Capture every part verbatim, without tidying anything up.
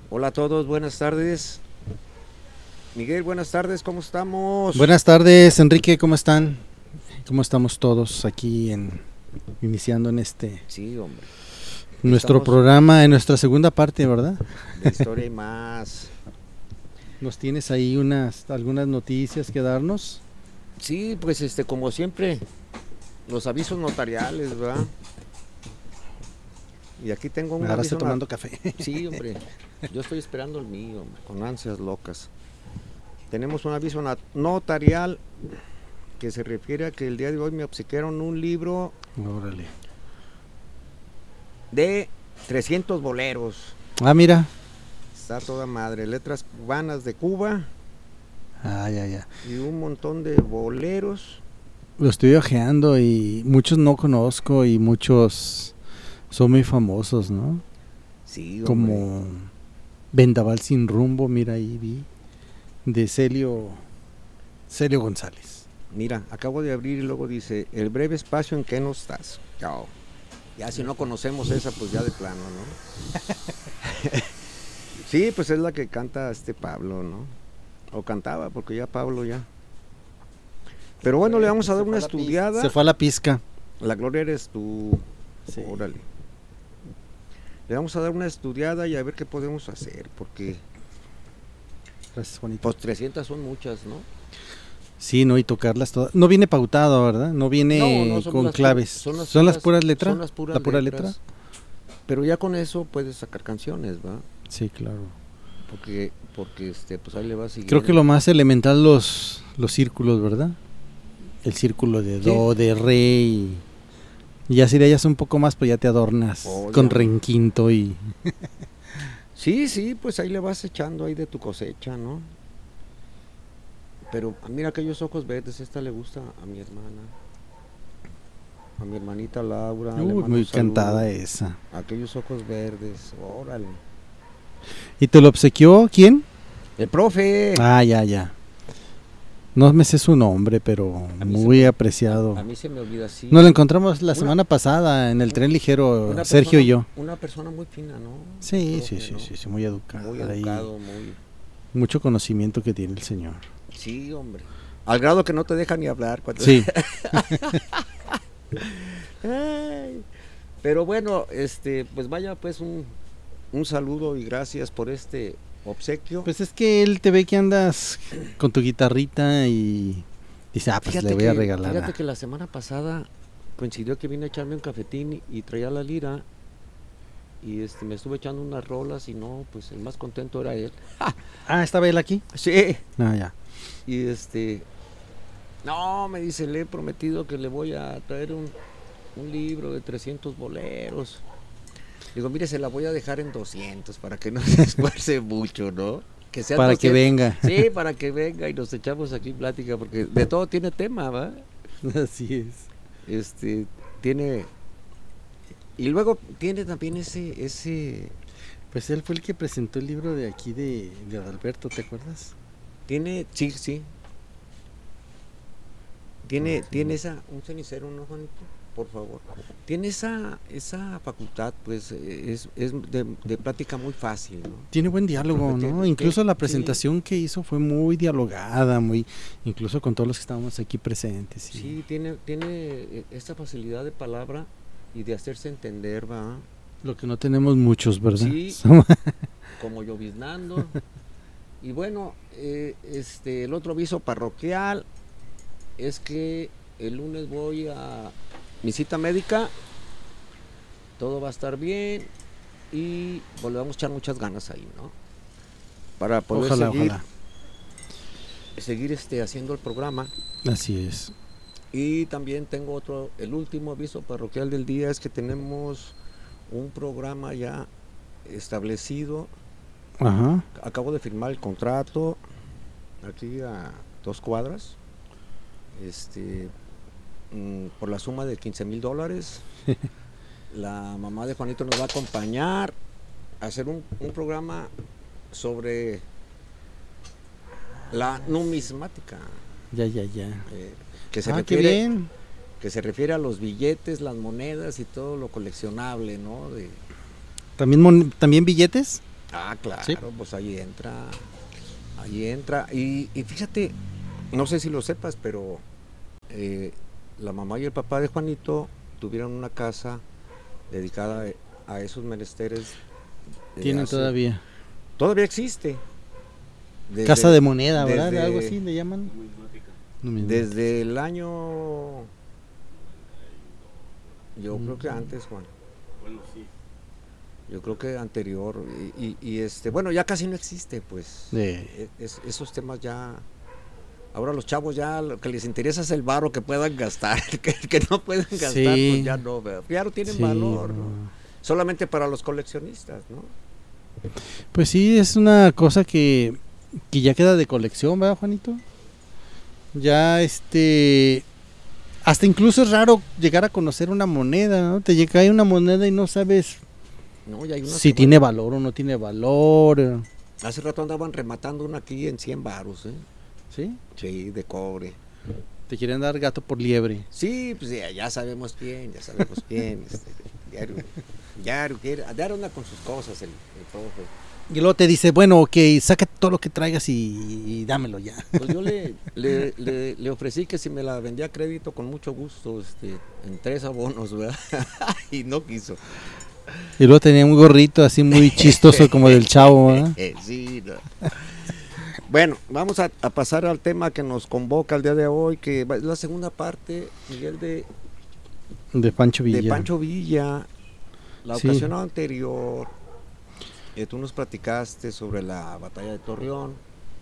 Hola a todos, buenas tardes. Miguel, buenas tardes, ¿cómo estamos? Buenas tardes, Enrique, ¿cómo están? ¿Cómo estamos todos aquí en iniciando en este Sí, hombre. nuestro Estamos programa, en nuestra segunda parte, ¿verdad? de historia y más. ¿Nos tienes ahí unas algunas noticias que darnos? Sí, pues este, como siempre, los avisos notariales, ¿verdad? Y aquí tengo un Me agarraste aviso tomando not- café. Sí, hombre. Yo estoy esperando el mío, hombre, con ansias locas. Tenemos un aviso nat- notarial que se refiere a que el día de hoy me obsequiaron un libro Órale. de trescientos boleros. Ah, mira. Está toda madre, letras cubanas de Cuba Ah, ya, ya. y un montón de boleros. Lo estoy ojeando y muchos no conozco y muchos son muy famosos, ¿no? Sí, hombre. Como Vendaval sin rumbo, mira ahí vi, de Celio, Celio González. Mira, acabo de abrir y luego dice, el breve espacio en que no estás. Chao. Ya si no conocemos esa, pues ya de plano, ¿no? Sí, pues es la que canta este Pablo, ¿no? O cantaba, porque ya Pablo ya. Pero bueno, le vamos a dar una estudiada. Se fue a la pizca. La gloria eres tú. Sí. Órale. Le vamos a dar una estudiada y a ver qué podemos hacer, porque Gracias, Juanito. pues trescientas son muchas, ¿no? Sí, no, y tocarlas todas. No viene pautado, ¿verdad? No viene No, no, son con las pu- claves. son las ¿Son las puras- puras letras? son las puras ¿La pura letras. letra? Pero ya con eso puedes sacar canciones, ¿va? Sí, claro. Porque, porque este, pues ahí le va a seguir. Creo que lo más elemental los, los círculos, ¿verdad? El círculo de do, de re y, y ya si le hallas un poco más, pues ya te adornas Oh, con ya. renquinto y... Sí, sí, pues ahí le vas echando ahí de tu cosecha, ¿no? Pero mira aquellos ojos verdes, esta le gusta a mi hermana. A mi hermanita Laura. le Uy, mando muy un saludo. cantada esa. Aquellos ojos verdes, órale. ¿Y te lo obsequió quién? El profe. Ah, ya, ya. No me sé su nombre, pero A mí se muy me- apreciado. A mí se me olvida así. Nos lo encontramos la Una- semana pasada en el tren ligero, Una Sergio persona- y yo. Una persona muy fina, ¿no? Sí, El sí, profe, sí, ¿no? sí, sí, muy educado. Muy ahí. educado, muy... Mucho conocimiento que tiene el señor. Sí, hombre. Al grado que no te deja ni hablar. Cuando... Sí. Ay, pero bueno, este, pues vaya pues un, un saludo y gracias por este obsequio. Pues es que él te ve que andas con tu guitarrita y dice, ah, pues Fíjate le voy a que- regalar. Fíjate a- que la semana pasada coincidió que vine a echarme un cafetín y, y traía la lira y este, me estuve echando unas rolas y no, pues el más contento era él. Ah, ¿estaba él aquí? Sí. Ah, ya. Y este, no, me dice, le he prometido que le voy a traer un, un libro de trescientos boleros. Digo, mire, se la voy a dejar en doscientos para que no se esfuerce mucho, ¿no? Que sea Para que venga. Sí, para que venga y nos echamos aquí plática, porque de todo tiene tema, ¿va? Así es. Este, tiene... Y luego tiene también ese, ese, Pues él fue el que presentó el libro de aquí de, de Adalberto, ¿te acuerdas? tiene, sí, sí. Tiene, tiene esa, un cenicero, ¿no, Juanito? Por favor. Tiene esa, esa facultad, pues, eh, es, es de, de plática muy fácil, ¿no? Tiene buen diálogo, Tiene- ¿no? Incluso la sí. presentación que hizo fue muy dialogada, muy, incluso con todos los que estábamos aquí presentes. Sí. Sí, tiene, tiene eh, esta facilidad de palabra y de hacerse entender, va, Lo que no tenemos muchos, ¿verdad? Sí. como lloviznando. Y bueno, eh, este, el otro aviso parroquial es que el lunes voy a mi cita médica, todo va a estar bien y pues, le vamos a echar muchas ganas ahí, ¿no? Para poder Ojalá, seguir, ojalá. seguir este, haciendo el programa. Así es. Y también tengo otro, el último aviso parroquial del día es que tenemos un programa ya establecido. Ajá. Acabo de firmar el contrato aquí a dos cuadras, este, mm, por la suma de quince mil dólares. La mamá de Juanito nos va a acompañar a hacer un, un programa sobre la numismática, Ya, ya, ya. eh, que se Ah, qué refiere bien. que se refiere a los billetes, las monedas y todo lo coleccionable, ¿no? De, ¿También, mon- ¿También billetes? Ah, claro, ¿Sí? pues ahí entra, ahí entra. Y, y fíjate, no sé si lo sepas, pero eh, la mamá y el papá de Juanito tuvieron una casa dedicada a esos menesteres. Tienen hace, todavía. Todavía existe. Desde, Casa de moneda, ¿verdad? desde, Algo así le llaman. Desde el año... Yo Mm. creo que antes, Juan. Bueno, sí. Yo creo que anterior. Y, y, y este, bueno, ya casi no existe, pues. De... Es, esos temas ya... Ahora los chavos ya lo que les interesa es el varo que puedan gastar. Que, que no pueden gastar, Sí. pues ya no, ya no tienen Sí, valor, no. ¿no? Solamente para los coleccionistas, ¿no? Pues sí, es una cosa que, que ya queda de colección, ¿verdad, Juanito? Ya este... Hasta incluso es raro llegar a conocer una moneda, ¿no? Te llega ahí una moneda y no sabes No, y hay unas si que, tiene bueno, valor o no tiene valor. hace rato andaban rematando una aquí en cien varos, ¿eh? ¿Sí? Sí, de cobre. Te quieren dar gato por liebre. Sí, pues ya, ya sabemos quién, ya sabemos quién. Este, diario, diario, quiere, diario anda con sus cosas el, el profe. Y luego te dice, bueno, ok, saca todo lo que traigas y, y dámelo ya. Pues yo le, le, le, le ofrecí que si me la vendía a crédito con mucho gusto, este, en tres abonos, ¿verdad? Y no quiso. Y luego tenía un gorrito así muy chistoso como del Chavo, ¿verdad? Eh, sí, no. Bueno, vamos a, a pasar al tema que nos convoca el día de hoy, que es la segunda parte, Miguel, de, De Pancho Villa. de Pancho Villa. La Sí. ocasión anterior, eh, tú nos platicaste sobre la batalla de Torreón.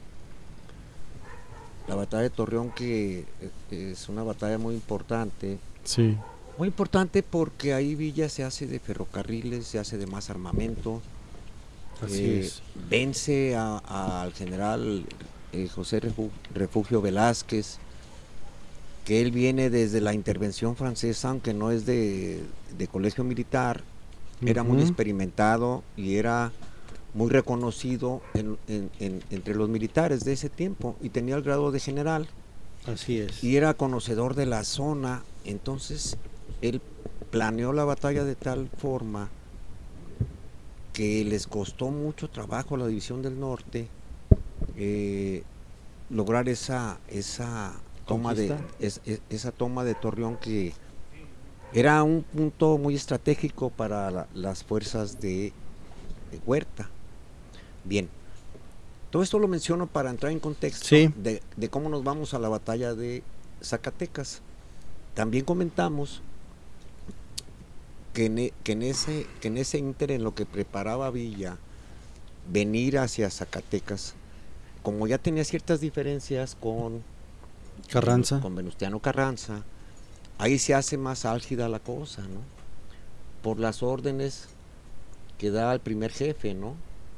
La batalla de Torreón, que eh, es una batalla muy importante. Sí. Muy importante porque ahí Villa se hace de ferrocarriles, se hace de más armamento. Así eh, es. Vence a- a- al general eh, José Refu- Refugio Velázquez, que él viene desde la intervención francesa, aunque no es de, de colegio militar. Era muy Ujú. experimentado y era muy reconocido en- en- en- entre los militares de ese tiempo, y tenía el grado de general Así es. y era conocedor de la zona. Entonces él planeó la batalla de tal forma que les costó mucho trabajo a la División del Norte eh, lograr esa esa toma de Conquista. es- es- esa toma de Torreón, que era un punto muy estratégico para la- las fuerzas de, de Huerta. Bien, todo esto lo menciono para entrar en contexto Sí. de, de cómo nos vamos a la batalla de Zacatecas. También comentamos que en, e- que en ese que en ese ínter, en lo que preparaba Villa venir hacia Zacatecas, como ya tenía ciertas diferencias con Carranza. con Venustiano Carranza, ahí se hace más álgida la cosa, ¿no? Por las órdenes que da el primer jefe, ¿no?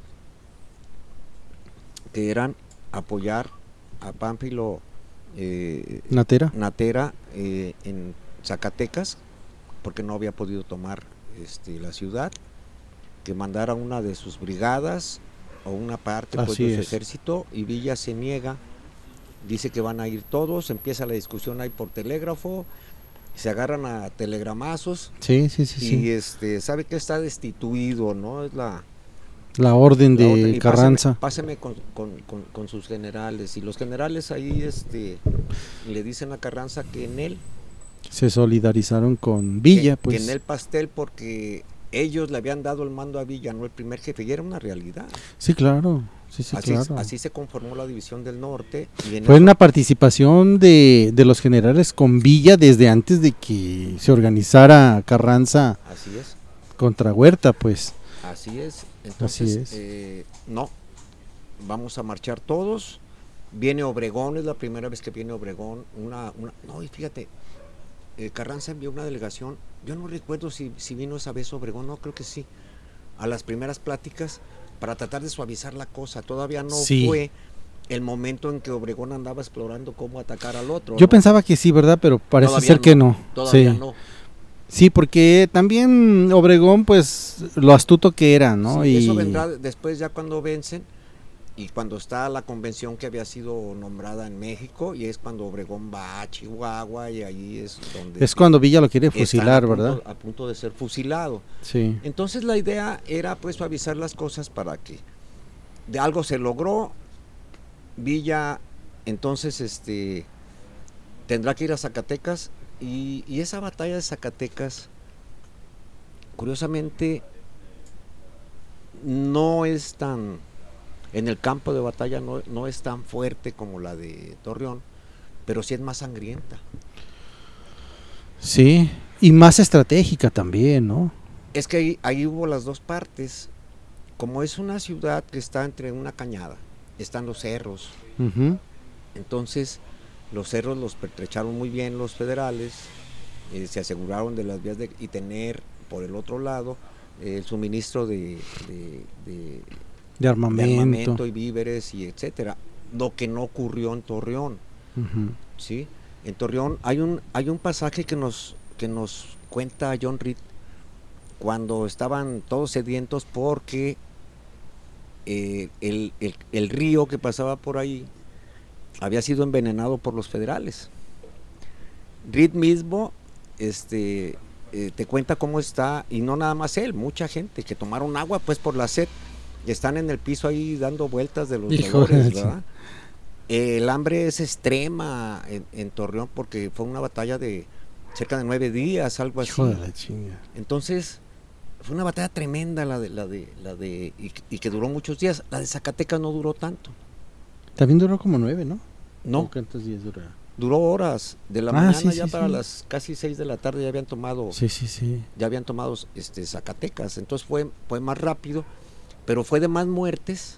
Que eran apoyar a Pánfilo eh, Natera. Natera eh, en Zacatecas, porque no había podido tomar este, la ciudad, que mandara una de sus brigadas o una parte pues, Así de su es. ejército, y Villa se niega, dice que van a ir todos, empieza la discusión ahí por telégrafo, se agarran a telegramazos, Sí, sí, sí, y sí. este sabe que está destituido, ¿no? Es la, La orden la de orden, y Carranza. Páseme, páseme con, con- con- con sus generales, y los generales ahí este le dicen a Carranza que en él Se solidarizaron con Villa, que, pues. que en el pastel, porque ellos le habían dado el mando a Villa, no el primer jefe, y era una realidad. Sí, claro. Sí, sí, así, claro. así se conformó la División del Norte. Y en Fue eso- una participación de, de los generales con Villa desde antes de que se organizara Carranza Así es, contra Huerta, pues. así es. Entonces, Así es. eh, no, vamos a marchar todos. Viene Obregón, es la primera vez que viene Obregón. Una, una, no, y fíjate, eh, Carranza envió una delegación. Yo no recuerdo si, si vino esa vez Obregón, no, creo que sí. A las primeras pláticas para tratar de suavizar la cosa. Todavía no Sí. fue el momento en que Obregón andaba explorando cómo atacar al otro. Yo ¿no? pensaba que sí, ¿verdad? Pero parece Todavía ser que no. Todavía sí. no. Sí, porque también Obregón, pues, lo astuto que era, ¿no? Sí, y eso vendrá después ya cuando vencen. y cuando está la convención que había sido nombrada en México, y es cuando Obregón va a Chihuahua, y ahí es donde... Es cuando Villa lo quiere fusilar, a punto, ¿verdad? A punto de ser fusilado. Sí. Entonces la idea era pues suavizar las cosas para que de algo se logró. Villa entonces este tendrá que ir a Zacatecas, y, y esa batalla de Zacatecas, curiosamente, no es tan, en el campo de batalla no, no es tan fuerte como la de Torreón, pero sí es más sangrienta. Sí, y más estratégica también, ¿no? Es que ahí, ahí hubo las dos partes. Como es una ciudad que está entre una cañada, están los cerros. Uh-huh. Entonces los cerros los pertrecharon muy bien los federales, eh, se aseguraron de las vías de, y tener por el otro lado eh, el suministro de, de, de, de, armamento. de armamento y víveres y etcétera, lo que no ocurrió en Torreón. Uh-huh. ¿Sí? En Torreón hay un hay un pasaje que nos que nos cuenta John Reed cuando estaban todos sedientos porque eh, el, el, el río que pasaba por ahí había sido envenenado por los federales. Reed mismo este, eh, te cuenta cómo está, y no nada más él, mucha gente que tomaron agua pues por la sed, están en el piso ahí dando vueltas de los Hijo dolores, de ¿verdad? Eh, el hambre es extrema en, en Torreón porque fue una batalla de cerca de nueve días, algo así. Hijo de la chinga. Entonces fue una batalla tremenda la de la de la de y, y que duró muchos días. La de Zacatecas no duró tanto. También duró como nueve, ¿no? No. ¿Cuántos días duró? Duró horas. De la ah, mañana sí, ya sí, para sí. las casi seis de la tarde ya habían tomado. Sí, sí, sí. Ya habían tomado este Zacatecas. Entonces fue fue más rápido, pero fue de más muertes.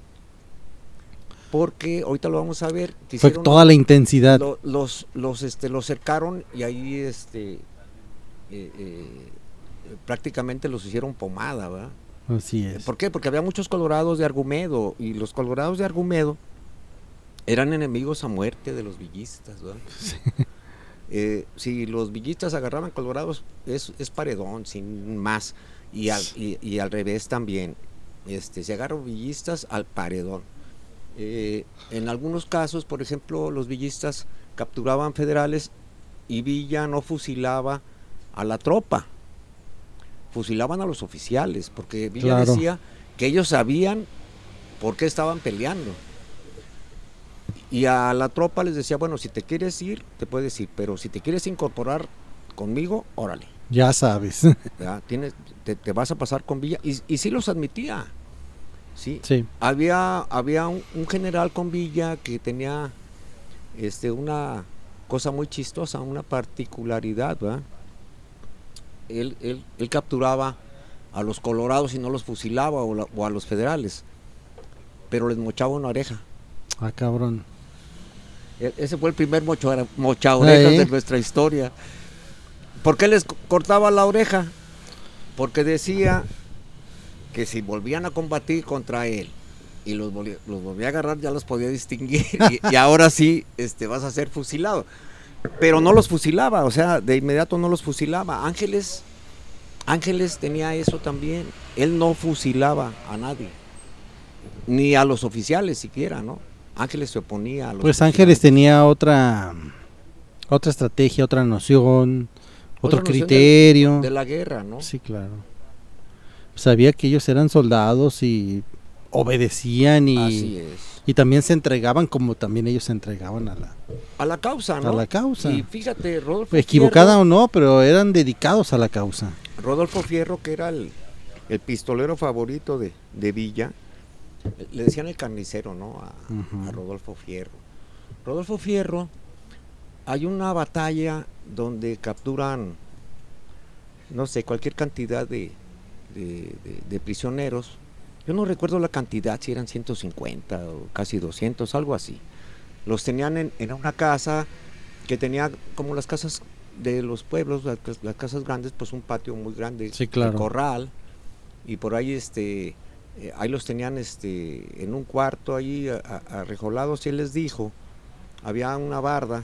Porque ahorita lo vamos a ver. Fue toda la intensidad. Lo, los los este los cercaron y ahí este eh, eh, prácticamente los hicieron pomada, ¿verdad? Así es. ¿Por qué? Porque había muchos colorados de Argumedo, y los colorados de Argumedo eran enemigos a muerte de los villistas, ¿verdad? Sí. Eh, si los villistas agarraban colorados, es, es paredón, sin más, y al, y, y al revés también. Este, si agarran villistas, al paredón. Eh, en algunos casos, por ejemplo, los villistas capturaban federales y Villa no fusilaba a la tropa, fusilaban a los oficiales, porque Villa claro. decía que ellos sabían por qué estaban peleando. Y a la tropa les decía, bueno, si te quieres ir, te puedes ir, pero si te quieres incorporar conmigo, órale. Ya sabes. ¿Ya? Tienes, te, te vas a pasar con Villa. Y, y sí los admitía. Sí. sí. Había, había un, un general con Villa que tenía este, una cosa muy chistosa, una particularidad, ¿verdad? Él, él, él capturaba a los colorados y no los fusilaba, o, la, o a los federales, pero les mochaba una oreja. Ah, cabrón. E- ese fue el primer mocho, mocha orejas ¿Eh? de nuestra historia. ¿Por qué les cortaba la oreja? Porque decía que si volvían a combatir contra él y los, volvía, los volvía a agarrar, ya los podía distinguir y, y ahora sí este, vas a ser fusilado. Pero no los fusilaba, o sea, de inmediato no los fusilaba. Ángeles, Ángeles tenía eso también. Él no fusilaba a nadie, ni a los oficiales siquiera, ¿no? Ángeles se oponía a los Pues oficiales. Ángeles tenía otra otra estrategia, otra noción, otro Otra noción criterio. De, de la guerra, ¿no? Sí, claro. Sabía que ellos eran soldados y obedecían y, Así es. y también se entregaban como también ellos se entregaban a la, A la causa, ¿no? a la causa. Y fíjate, Rodolfo Equivocada Fierro, o no, pero eran dedicados a la causa. Rodolfo Fierro, que era el, el pistolero favorito de, de Villa, le decían el carnicero, ¿no? A, Uh-huh. a Rodolfo Fierro. Rodolfo Fierro, hay una batalla donde capturan, no sé, cualquier cantidad de, de, de, de prisioneros. Yo no recuerdo la cantidad, si eran ciento cincuenta o casi doscientos, algo así. Los tenían en, en una casa que tenía, como las casas de los pueblos, las, las casas grandes, pues un patio muy grande, Sí, claro. de corral, y por ahí este eh, ahí los tenían este en un cuarto ahí arrejolados, y él les dijo, había una barda,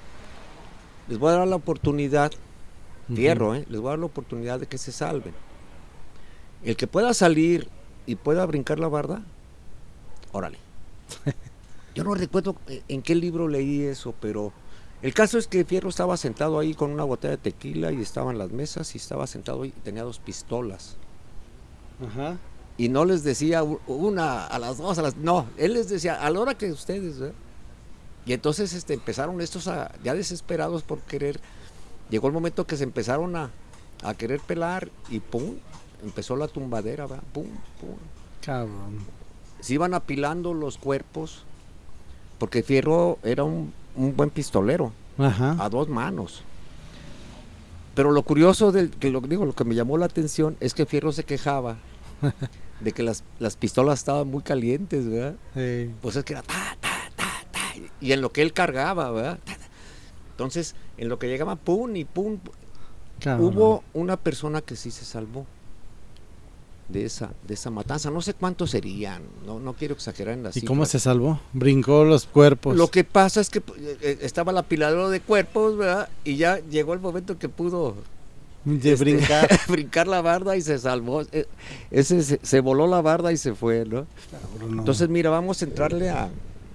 les voy a dar la oportunidad, Uh-huh. Fierro, ¿eh? les voy a dar la oportunidad de que se salven. El que pueda salir y pueda brincar la barda, órale. Yo no recuerdo en qué libro leí eso, pero el caso es que Fierro estaba sentado ahí con una botella de tequila y estaban las mesas y estaba sentado ahí y tenía dos pistolas. Ajá. Y no les decía una a las dos, a las... No, él les decía a la hora que ustedes... ¿eh? Y entonces este, empezaron estos a, ya desesperados por querer... Llegó el momento que se empezaron a, a querer pelar y pum, empezó la tumbadera, ¿verdad? Pum, pum. Cabrón. Se iban apilando los cuerpos, porque Fierro era un, un buen pistolero, Ajá. a dos manos. Pero lo curioso, del, que lo, digo, lo que me llamó la atención es que Fierro se quejaba de que las, las pistolas estaban muy calientes, ¿verdad? Sí. Pues es que era ta, ta, ta, ta, y en lo que él cargaba, ¿verdad? Ta, ta. Entonces, en lo que llegaba, pum y pum, Cabrón. hubo una persona que sí se salvó de esa, de esa matanza. No sé cuántos serían, no, no quiero exagerar en las ¿Y cifras. cómo se salvó? Brincó los cuerpos. Lo que pasa es que eh, estaba el apilador de cuerpos, ¿verdad? Y ya llegó el momento que pudo de este, brincar. brincar la barda y se salvó. Eh, Ese se, se voló la barda y se fue, ¿no? Cabrón, no. Entonces, mira, vamos a entrarle a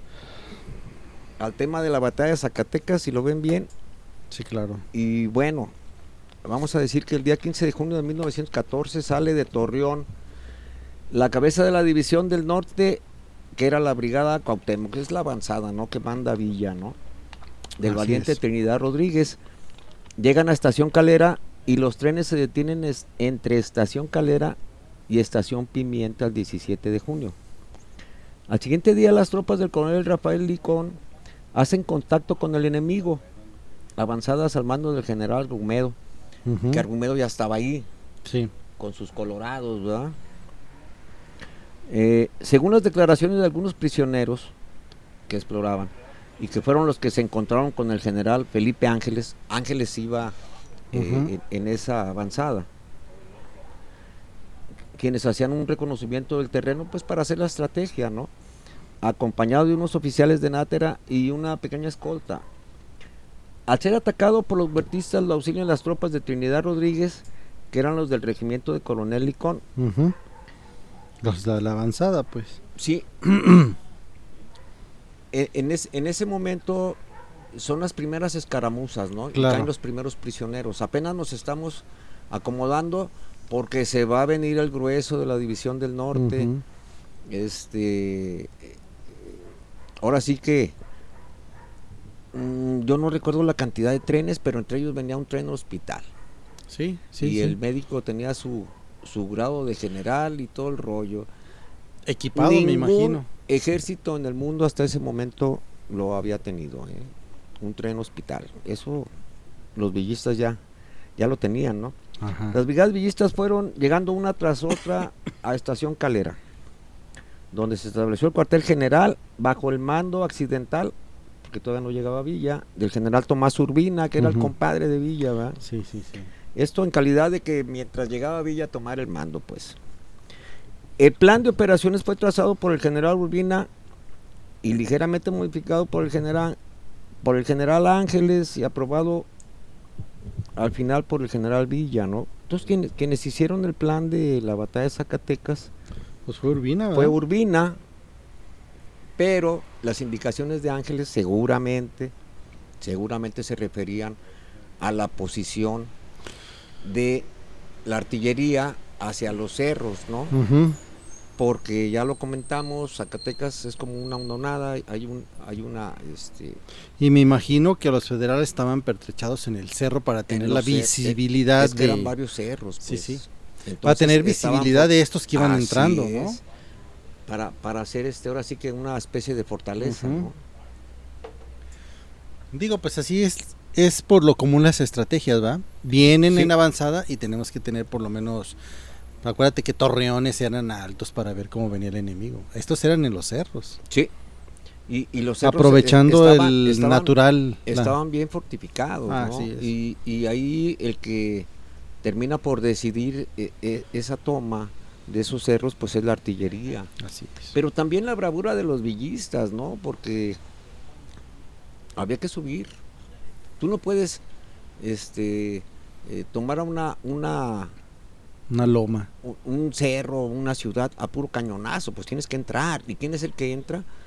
al tema de la batalla de Zacatecas, si lo ven bien. Sí, claro. Y bueno, vamos a decir que el día quince de junio de mil novecientos catorce sale de Torreón la cabeza de la División del Norte, que era la Brigada Cuauhtémoc, que es la avanzada, ¿no? Que manda Villa, ¿no? Del Así valiente es. Trinidad Rodríguez. Llegan a Estación Calera y los trenes se detienen es, entre Estación Calera y Estación Pimienta el diecisiete de junio. Al siguiente día las tropas del coronel Rafael Licón hacen contacto con el enemigo, avanzadas al mando del general Argumedo, Uh-huh. que Argumedo ya estaba ahí, Sí. con sus colorados, ¿verdad? Eh, según las declaraciones de algunos prisioneros que exploraban, y que fueron los que se encontraron con el general Felipe Ángeles, Ángeles iba eh, Uh-huh. en, en esa avanzada, quienes hacían un reconocimiento del terreno pues para hacer la estrategia, ¿no? Acompañado de unos oficiales de Nátera y una pequeña escolta. Al ser atacado por los huertistas, lo auxilian las tropas de Trinidad Rodríguez, que eran los del regimiento de Coronel Licón. Uh-huh. Los de la avanzada, pues. Sí. en, en, es, en ese momento son las primeras escaramuzas, ¿no? Claro. Y caen los primeros prisioneros. Apenas nos estamos acomodando porque se va a venir el grueso de la División del Norte. Uh-huh. Este, ahora sí que mmm, yo no recuerdo la cantidad de trenes, pero entre ellos venía un tren hospital. Sí, sí, y sí. el médico tenía su, su grado de general y todo el rollo. Equipado, Ningún me imagino. ejército en el mundo hasta ese momento lo había tenido, ¿eh? Un tren hospital. Eso los villistas ya, ya lo tenían, ¿no? Ajá. Las brigadas villistas fueron llegando una tras otra a Estación Calera, donde se estableció el cuartel general bajo el mando accidental, porque todavía no llegaba a Villa, del general Tomás Urbina, que era Uh-huh. el compadre de Villa, ¿verdad? Sí, sí, sí. Esto en calidad de que mientras llegaba a Villa a tomar el mando, pues. El plan de operaciones fue trazado por el general Urbina y ligeramente modificado por el general por el general Ángeles y aprobado al final por el general Villa, ¿no? Entonces quienes, quienes hicieron el plan de la batalla de Zacatecas Pues fue Urbina, ¿verdad? fue Urbina, pero las indicaciones de Ángeles seguramente, seguramente se referían a la posición de la artillería hacia los cerros, ¿no? Uh-huh. Porque ya lo comentamos, Zacatecas es como una hondonada, hay un, hay una, este, Y me imagino que los federales estaban pertrechados en el cerro para tener en la los cer- visibilidad es que de... eran varios cerros, Sí, pues. sí. Entonces, para tener estaban visibilidad for- de estos que iban Así entrando, ¿no? es, Para, para hacer este, ahora sí que una especie de fortaleza, Ujú. ¿no? Digo, pues así es, es por lo común las estrategias, ¿va? Vienen Sí. en avanzada y tenemos que tener por lo menos, acuérdate que torreones eran altos para ver cómo venía el enemigo. Estos eran en los cerros. Sí. Y, y los cerros, Aprovechando eh, estaban- el estaban- natural. la- estaban bien fortificados, Ah, ¿no? así es. Y, y ahí el que termina por decidir eh, eh, esa toma de esos cerros, pues es la artillería. Así es. Pero también la bravura de los villistas, ¿no? Porque había que subir. Tú no puedes este, eh, tomar a una, una, Una loma. un- un cerro, una ciudad a puro cañonazo, pues tienes que entrar. ¿Y quién es el que entra?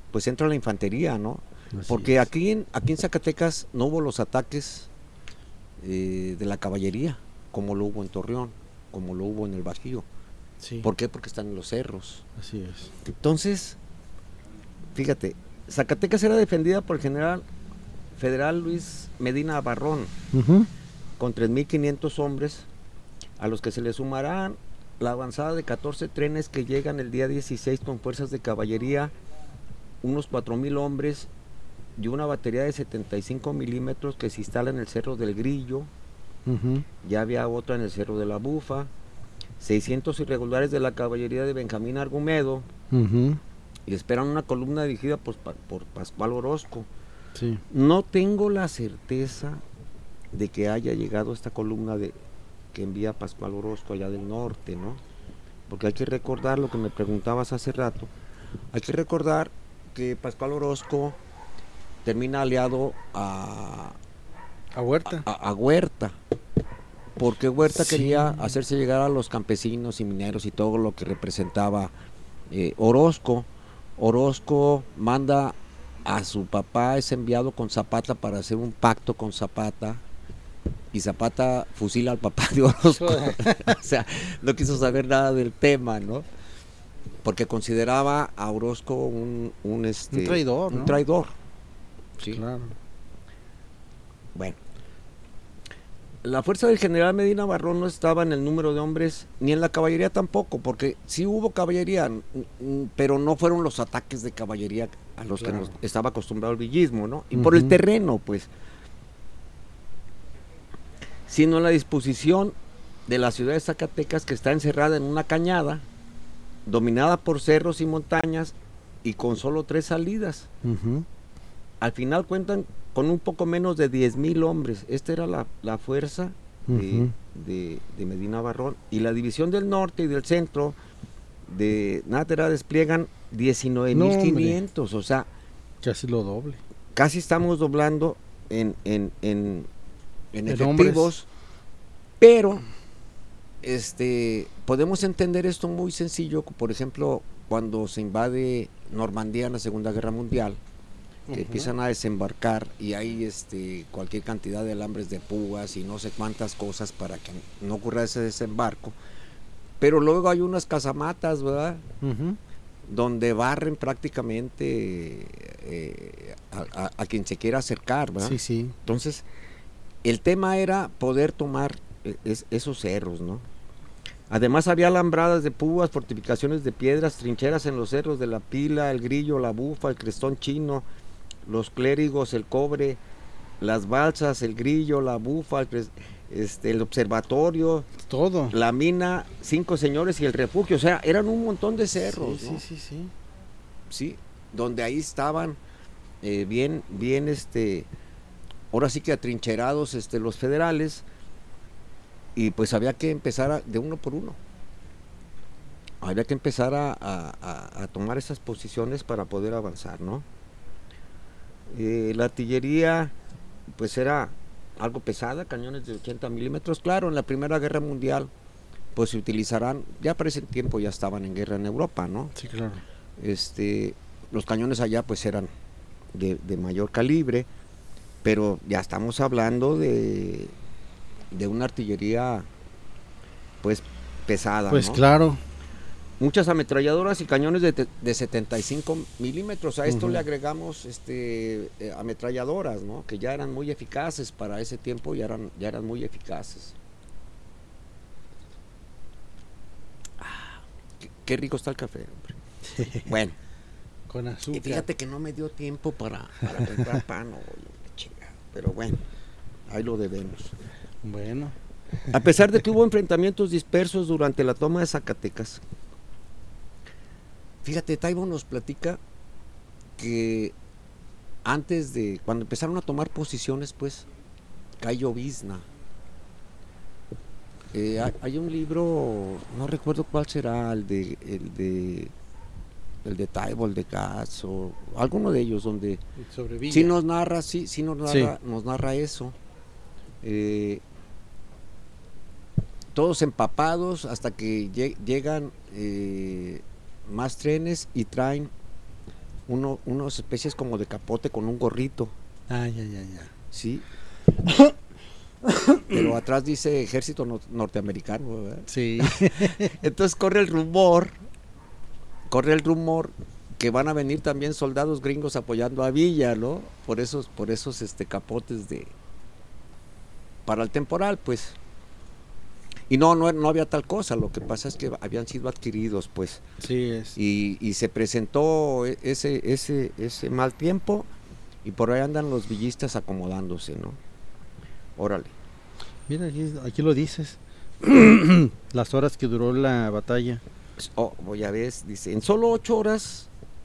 pues entra la infantería, ¿no? Así Porque es. aquí en, aquí en Zacatecas no hubo los ataques eh, de la caballería, como lo hubo en Torreón, como lo hubo en el Bajío. Sí, ¿Por qué? Porque están en los cerros. así es. Entonces, fíjate, Zacatecas era defendida por el general federal Luis Medina Barrón, Ujú. con tres mil quinientos hombres, a los que se le sumarán la avanzada de catorce trenes que llegan el día dieciséis con fuerzas de caballería, unos cuatro mil hombres y una batería de setenta y cinco milímetros que se instala en el Cerro del Grillo. Ujú. Ya había otra en el Cerro de la Bufa, seiscientos irregulares de la caballería de Benjamín Argumedo, Ujú. y esperan una columna dirigida por, por Pascual Orozco. Sí. No tengo la certeza de que haya llegado esta columna de que envía Pascual Orozco allá del norte, ¿no? Porque hay que recordar lo que me preguntabas hace rato. Hay que recordar que Pascual Orozco termina aliado a, A Huerta. a, a Huerta, porque Huerta Sí. quería hacerse llegar a los campesinos y mineros y todo lo que representaba eh, Orozco. Orozco manda a su papá, es enviado con Zapata para hacer un pacto con Zapata, y Zapata fusila al papá de Orozco. O sea, no quiso saber nada del tema, ¿no? Porque consideraba a Orozco un, un, este, Un traidor, un ¿no? traidor. Sí. Claro. Bueno, la fuerza del general Medina Barrón no estaba en el número de hombres, ni en la caballería tampoco, porque sí hubo caballería, n- n- pero no fueron los ataques de caballería a los Claro. que nos estaba acostumbrado el villismo, ¿no? Y por el Ujú. terreno, pues, sino en la disposición de la ciudad de Zacatecas, que está encerrada en una cañada, dominada por cerros y montañas, y con solo tres salidas. Ujú. Al final cuentan con un poco menos de diez mil hombres. Esta era la, la fuerza de, Ujú. de, de Medina Barrón. Y la división del norte y del centro de Nájera despliegan diecinueve mil quinientos. O sea, Casi lo doble. casi estamos doblando en, en, en, en En efectivos. hombres. Pero este, podemos entender esto muy sencillo. Por ejemplo, cuando se invade Normandía en la Segunda Guerra Mundial, que Ujú. empiezan a desembarcar y hay este, cualquier cantidad de alambres de púas y no sé cuántas cosas para que no ocurra ese desembarco. Pero luego hay unas casamatas, ¿verdad? Ujú. Donde barren prácticamente eh, a, a- a quien se quiera acercar, ¿verdad? Sí, sí. Entonces, el tema era poder tomar eh, es- esos cerros, ¿no? Además había alambradas de púas, fortificaciones de piedras, trincheras en los cerros de la Pila, el Grillo, la Bufa, el Crestón Chino, los Clérigos, el Cobre, las Balsas, el Grillo, la Bufa, el, Cres- este, el Observatorio, Todo. la Mina, Cinco Señores y el Refugio. O sea, eran un montón de cerros, Sí, ¿no? sí, sí, sí. Sí, donde ahí estaban eh, bien, bien, este, ahora sí que atrincherados este, los federales, y pues había que empezar a- de uno por uno. Había que empezar a, a- a- a tomar esas posiciones para poder avanzar, ¿no? Eh, la artillería, pues era algo pesada, cañones de ochenta milímetros. Claro, en la Primera Guerra Mundial, pues se utilizarán, ya para ese tiempo ya estaban en guerra en Europa, ¿no? Sí, claro. Este, los cañones allá pues eran de, de mayor calibre, pero ya estamos hablando de, de una artillería pues pesada, Pues ¿no? claro. Muchas ametralladoras y cañones de, te- de setenta y cinco milímetros. A esto Ujú. le agregamos este, eh, ametralladoras, ¿no? Que ya eran muy eficaces para ese tiempo, ya eran, ya eran muy eficaces. Ah, qué, qué rico está el café, hombre. Bueno, Con azúcar. y fíjate que no me dio tiempo para, para comprar pan, oye, chingado. Pero bueno, ahí lo debemos. Bueno. A pesar de que hubo enfrentamientos dispersos durante la toma de Zacatecas, fíjate, Taibo nos platica que antes de, cuando empezaron a tomar posiciones, pues, cae llovizna. Eh, hay, hay un libro, no recuerdo cuál será, el de, el de, el de Taibo, el de Katz, o alguno de ellos, donde Sobre Villa. sí nos narra, sí, sí nos narra, Sí. nos narra eso. Eh, todos empapados hasta que lle- llegan eh, más trenes y traen uno, unas especies como de capote con un gorrito. Ah, ya, ya, ya. Sí. Pero atrás dice ejército no- norteamericano, ¿verdad? Sí. Entonces corre el rumor, corre el rumor que van a venir también soldados gringos apoyando a Villa, ¿no? Por esos, por esos este capotes de para el temporal, pues. Y no, no, no había tal cosa, lo que pasa es que habían sido adquiridos, pues. Sí, es. Y, y se presentó e- ese, ese, ese mal tiempo y por ahí andan los villistas acomodándose, ¿no? Órale. Mira, aquí, aquí lo dices. Las horas que duró la batalla. Oh, voy a ver, dice, en solo ocho horas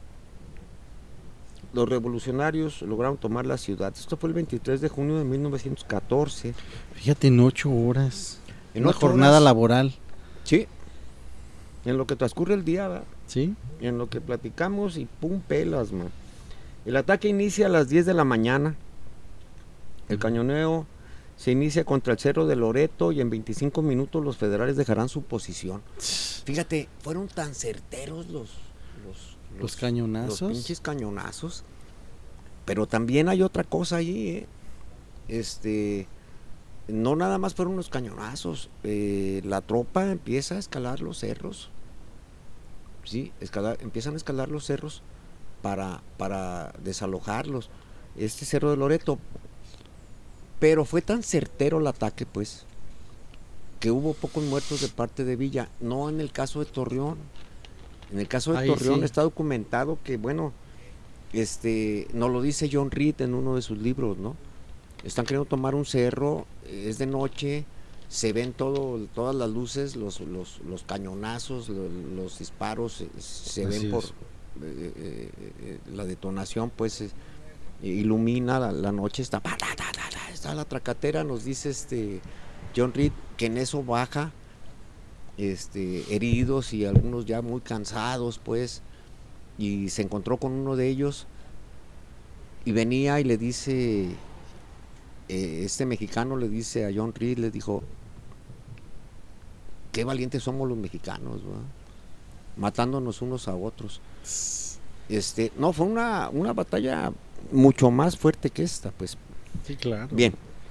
los revolucionarios lograron tomar la ciudad. Esto fue el veintitrés de junio de mil novecientos catorce. Fíjate, en ocho horas. En Una ocho jornada horas. laboral. Sí, en lo que transcurre el día, ¿verdad? ¿Sí? En lo que platicamos y pum, pelas, man. El ataque inicia a las diez de la mañana. El cañoneo se inicia contra el Cerro de Loreto y en veinticinco minutos los federales dejarán su posición. Fíjate, fueron tan certeros los los, Los cañonazos. Los pinches cañonazos. Pero también hay otra cosa allí, ¿eh? Este, no nada más fueron los cañonazos. eh, la tropa empieza a escalar los cerros. Sí, escalar, empiezan a escalar los cerros para, para desalojarlos. Este Cerro de Loreto. Pero fue tan certero el ataque, pues, que hubo pocos muertos de parte de Villa. No en el caso de Torreón. En el caso de Ahí Torreón sí. está documentado que, bueno, este, nos lo dice John Reed en uno de sus libros, ¿no? Están queriendo tomar un cerro, es de noche, se ven todo, todas las luces, los, los, los cañonazos, los, los disparos, eh, se Así ven por es. eh, eh, eh, la detonación, pues eh, ilumina la, la noche, está, pa, ta, ta, ta, ta, está la tracatera, nos dice este John Reed que en eso baja este, heridos y algunos ya muy cansados, pues, y se encontró con uno de ellos y venía y le dice, eh, este mexicano le dice a John Reed, le dijo, qué valientes somos los mexicanos, ¿verdad? Matándonos unos a otros. Este, no, fue una, una batalla mucho más fuerte que esta, pues. Sí, claro. Bien.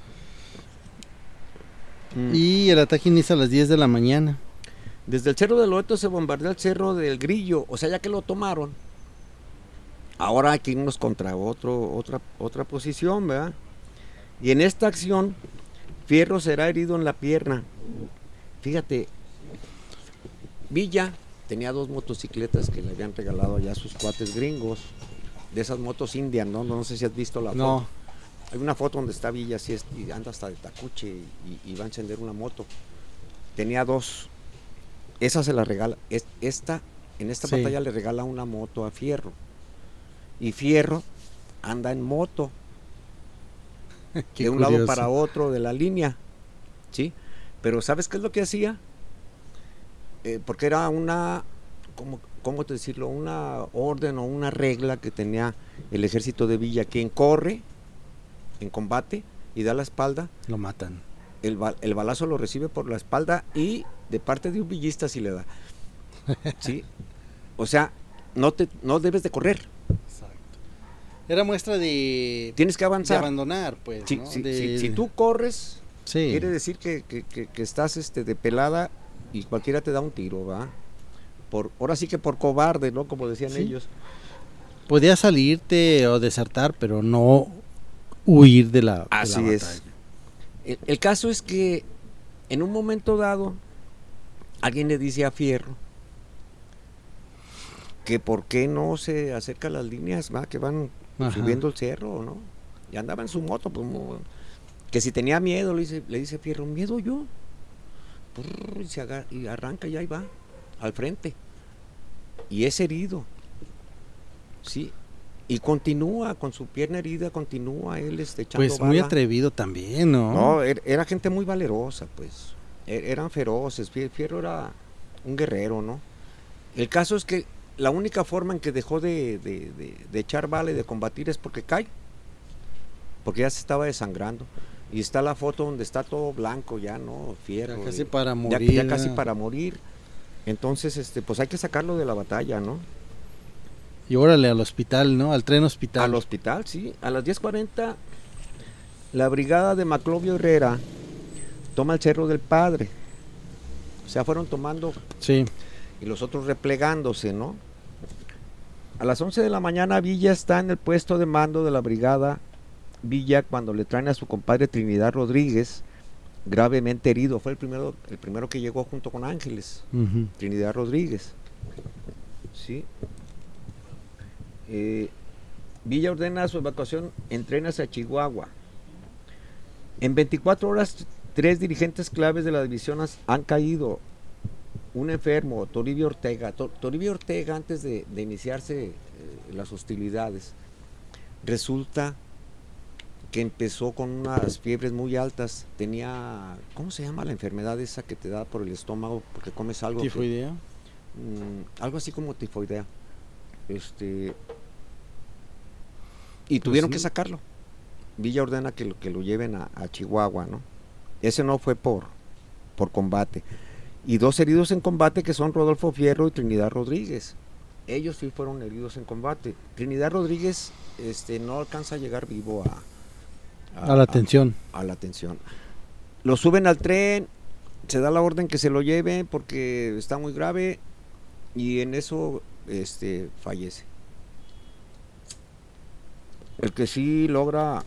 Mm. Y el ataque inicia a las diez de la mañana. Desde el Cerro de Loreto se bombardeó el Cerro del Grillo, o sea, ya que lo tomaron, ahora hay que irnos contra otro, otra, otra posición, ¿verdad? Y en esta acción, Fierro será herido en la pierna. Fíjate, Villa tenía dos motocicletas que le habían regalado allá a sus cuates gringos, de esas motos indias, ¿no? No sé si has visto la foto. No. Hay una foto donde está Villa así es, y anda hasta de tacuche y, y va a encender una moto. Tenía dos. Esa se la regala. Es, esta, en esta Sí. batalla le regala una moto a Fierro. Y Fierro anda en moto Qué de un lado curioso. para otro de la línea. ¿Sí? Pero ¿sabes qué es lo que hacía? Eh, porque era una, ¿cómo, ¿cómo te decirlo? Una orden o una regla que tenía el ejército de Villa. Quien corre en combate y da la espalda, Lo matan. el, ba- el balazo lo recibe por la espalda y de parte de un villista sí le da. ¿Sí? O sea, no, te, no debes de correr, Exacto. Era muestra de, tienes que de avanzar. abandonar, pues, Si, ¿no? si- De- si- si tú corres, Sí. quiere decir que, que- que- que estás este, de pelada y cualquiera te da un tiro, ¿va? Por, ahora sí que por cobarde, ¿no? Como decían Sí. ellos. Podías salirte o desertar, pero no huir de la, de la Así es. batalla. El, el caso es que en un momento dado, alguien le dice a Fierro que por qué no se acerca a las líneas, ¿va? Que van Ajá. subiendo el cerro, ¿no? Y andaba en su moto, pues, mo- que si tenía miedo, le dice, le dice Fierro, ¿miedo yo? Prrr, y, se agar- y arranca y ahí va, al frente. Y es herido, ¿sí? Y continúa con su pierna herida, continúa él este, echando Pues muy bala. atrevido también, ¿no? No, er- era gente muy valerosa, pues. Er- eran feroces. Fie- Fierro era un guerrero, ¿no? El caso es que la única forma en que dejó de, de- de- de echar bala y de combatir es porque cae. Porque ya se estaba desangrando. Y está la foto donde está todo blanco ya, ¿no? Fierro. Ya casi de- para ya- morir. Ya, casi ¿no? para morir. Entonces, este, pues hay que sacarlo de la batalla, ¿no? Y órale, al hospital, ¿no? Al tren hospital. Al hospital, sí. A las diez cuarenta, la brigada de Maclovio Herrera toma el Cerro del Padre. O sea, fueron tomando... Sí. Y los otros replegándose, ¿no? A las once de la mañana, Villa está en el puesto de mando de la brigada Villa cuando le traen a su compadre Trinidad Rodríguez, gravemente herido. Fue el primero, el primero que llegó junto con Ángeles, uh-huh. Trinidad Rodríguez. Sí. Eh, Villa ordena su evacuación en tren hacia Chihuahua. En veinticuatro horas, tres dirigentes claves de la división han caído. Un enfermo, Toribio Ortega. Tor- Toribio Ortega, antes de, de iniciarse eh, las hostilidades, resulta que empezó con unas fiebres muy altas. Tenía, ¿cómo se llama la enfermedad esa que te da por el estómago porque comes algo? ¿Tifoidea? Que, mmm, algo así como tifoidea. Este, y pues tuvieron sí. que sacarlo. Villa ordena que lo, que lo lleven a, a Chihuahua, ¿no? Ese no fue por, por combate. Y dos heridos en combate que son Rodolfo Fierro y Trinidad Rodríguez. Ellos sí fueron heridos en combate. Trinidad Rodríguez este, no alcanza a llegar vivo a, a, a la atención. A, a la atención. Lo suben al tren, se da la orden que se lo lleven porque está muy grave y en eso este, fallece. El que sí logra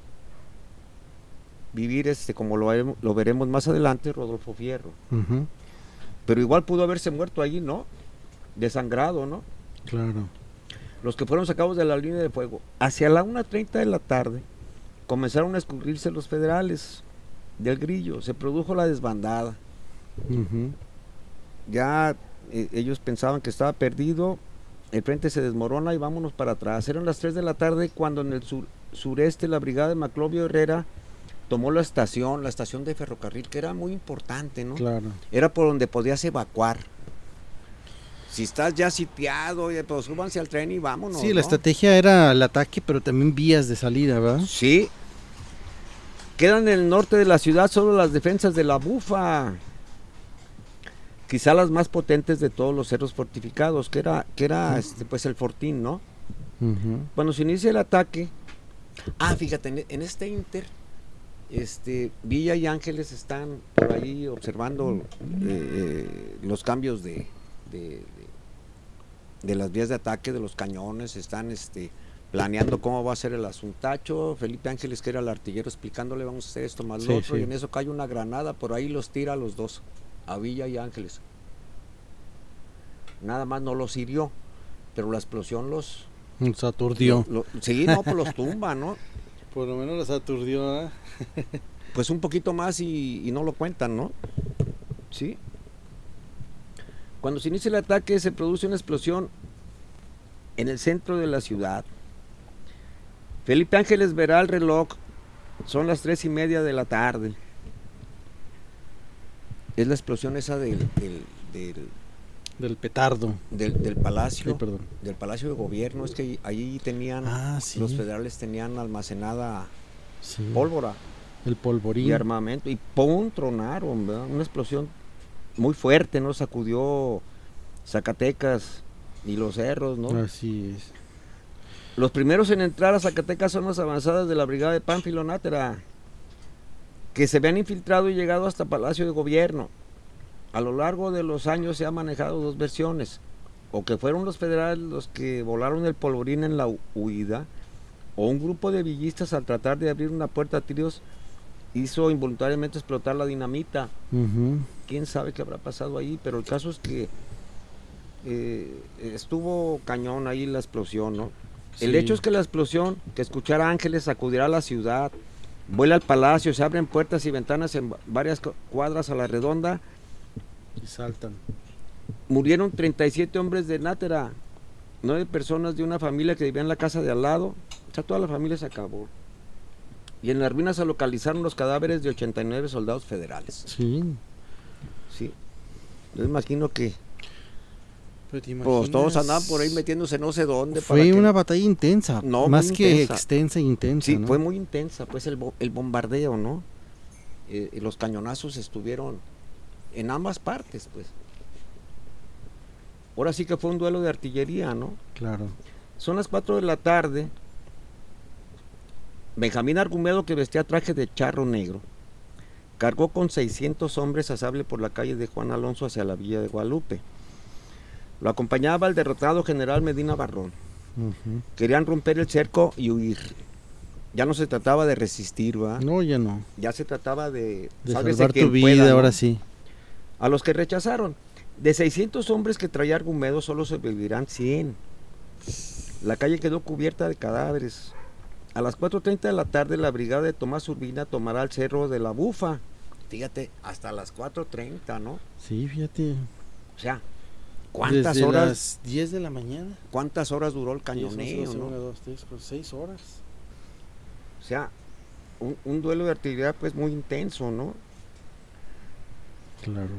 vivir, este, como lo, lo veremos más adelante, Rodolfo Fierro. Uh-huh. Pero igual pudo haberse muerto allí, ¿no? Desangrado, ¿no? Claro. Los que fueron sacados de la línea de fuego. Hacia la una treinta de la tarde comenzaron a escurrirse los federales del Grillo. Se produjo la desbandada. Uh-huh. Ya eh, ellos pensaban que estaba perdido. El frente se desmorona y vámonos para atrás. Eran las tres de la tarde cuando en el sur, sureste la brigada de Maclovio Herrera tomó la estación, la estación de ferrocarril, que era muy importante, ¿no? Claro. Era por donde podías evacuar. Si estás ya sitiado, pues súbanse al tren y vámonos. Sí, ¿no? La estrategia era el ataque, pero también vías de salida, ¿verdad? Sí. Quedan en el norte de la ciudad solo las defensas de la Bufa, quizá las más potentes de todos los cerros fortificados, que era, que era uh-huh. este, pues el Fortín, ¿no? Uh-huh. Cuando se inicia el ataque, ah, fíjate, en, en este inter, este, Villa y Ángeles están por ahí observando eh, eh, los cambios de, de, de, de las vías de ataque, de los cañones, están este, planeando cómo va a ser el asuntacho. Felipe Ángeles, que era el artillero, explicándole vamos a hacer esto más lo sí, otro, sí. Y en eso cae una granada, por ahí los tira a los dos, a Villa y Ángeles. Nada más no los hirió, pero la explosión los... Los aturdió. Lo, lo, sí, no, pues los tumba, ¿no? Por lo menos los aturdió, ¿eh? Pues un poquito más y, y no lo cuentan, ¿no? Sí. Cuando se inicia el ataque se produce una explosión en el centro de la ciudad. Felipe Ángeles verá el reloj, son las tres y media de la tarde. Es la explosión esa del... del, del del petardo. Del, del palacio. Sí, perdón. Del palacio de gobierno. Es que ahí tenían, ah, sí. Los federales tenían almacenada sí. pólvora. El polvorín. Y armamento. Y ¡pum! Tronaron, ¿verdad? Una explosión muy fuerte, ¿no? Sacudió Zacatecas y los cerros, ¿no? Así es. Los primeros en entrar a Zacatecas son las avanzadas de la brigada de Pánfilo Nájera, que se habían infiltrado y llegado hasta Palacio de Gobierno. A lo largo de los años se han manejado dos versiones, o que fueron los federales los que volaron el polvorín en la huida, o un grupo de villistas al tratar de abrir una puerta a tiros hizo involuntariamente explotar la dinamita. Uh-huh. Quién sabe qué habrá pasado ahí, pero el caso es que eh, estuvo cañón ahí la explosión, ¿no? Sí. El hecho es que la explosión, que escuchara Ángeles, sacudirá la ciudad, vuela al palacio, se abren puertas y ventanas en varias cuadras a la redonda y saltan. Murieron treinta y siete hombres de Nájera, nueve personas de una familia que vivía en la casa de al lado, o sea, toda la familia se acabó. Y en las ruinas se localizaron los cadáveres de ochenta y nueve soldados federales. Sí. Sí. Yo imagino que pues, pues todos andaban por ahí metiéndose no sé dónde. Fue para una que... batalla intensa, no, más que intensa. extensa e intensa. Sí, ¿no? fue muy intensa, pues el, bo el bombardeo, ¿no? Eh, los cañonazos estuvieron en ambas partes, pues. ahora sí que fue un duelo de artillería, ¿no? Claro. Son las cuatro de la tarde. Benjamín Argumedo, que vestía traje de charro negro, cargó con seiscientos hombres a sable por la calle de Juan Alonso hacia la villa de Guadalupe. Lo acompañaba el derrotado general Medina Barrón. Uh-huh. Querían romper el cerco y huir. Ya no se trataba de resistir, ¿va? No, ya no. Ya se trataba de, de salvar tu vida, pueda, ¿no? Ahora sí. A los que rechazaron, de seiscientos hombres que traía Argumedo, solo sobrevivirán cien. La calle quedó cubierta de cadáveres. A las cuatro treinta de la tarde, la brigada de Tomás Urbina tomará el cerro de la Bufa. Fíjate, hasta las cuatro treinta, ¿no? Sí, fíjate. O sea, ¿cuántas Desde horas? las diez de la mañana. ¿Cuántas horas duró el cañoneo, diez, no? uno, dos, tres, cuatro, seis horas. O sea, un, un duelo de artillería pues muy intenso, ¿no? Claro.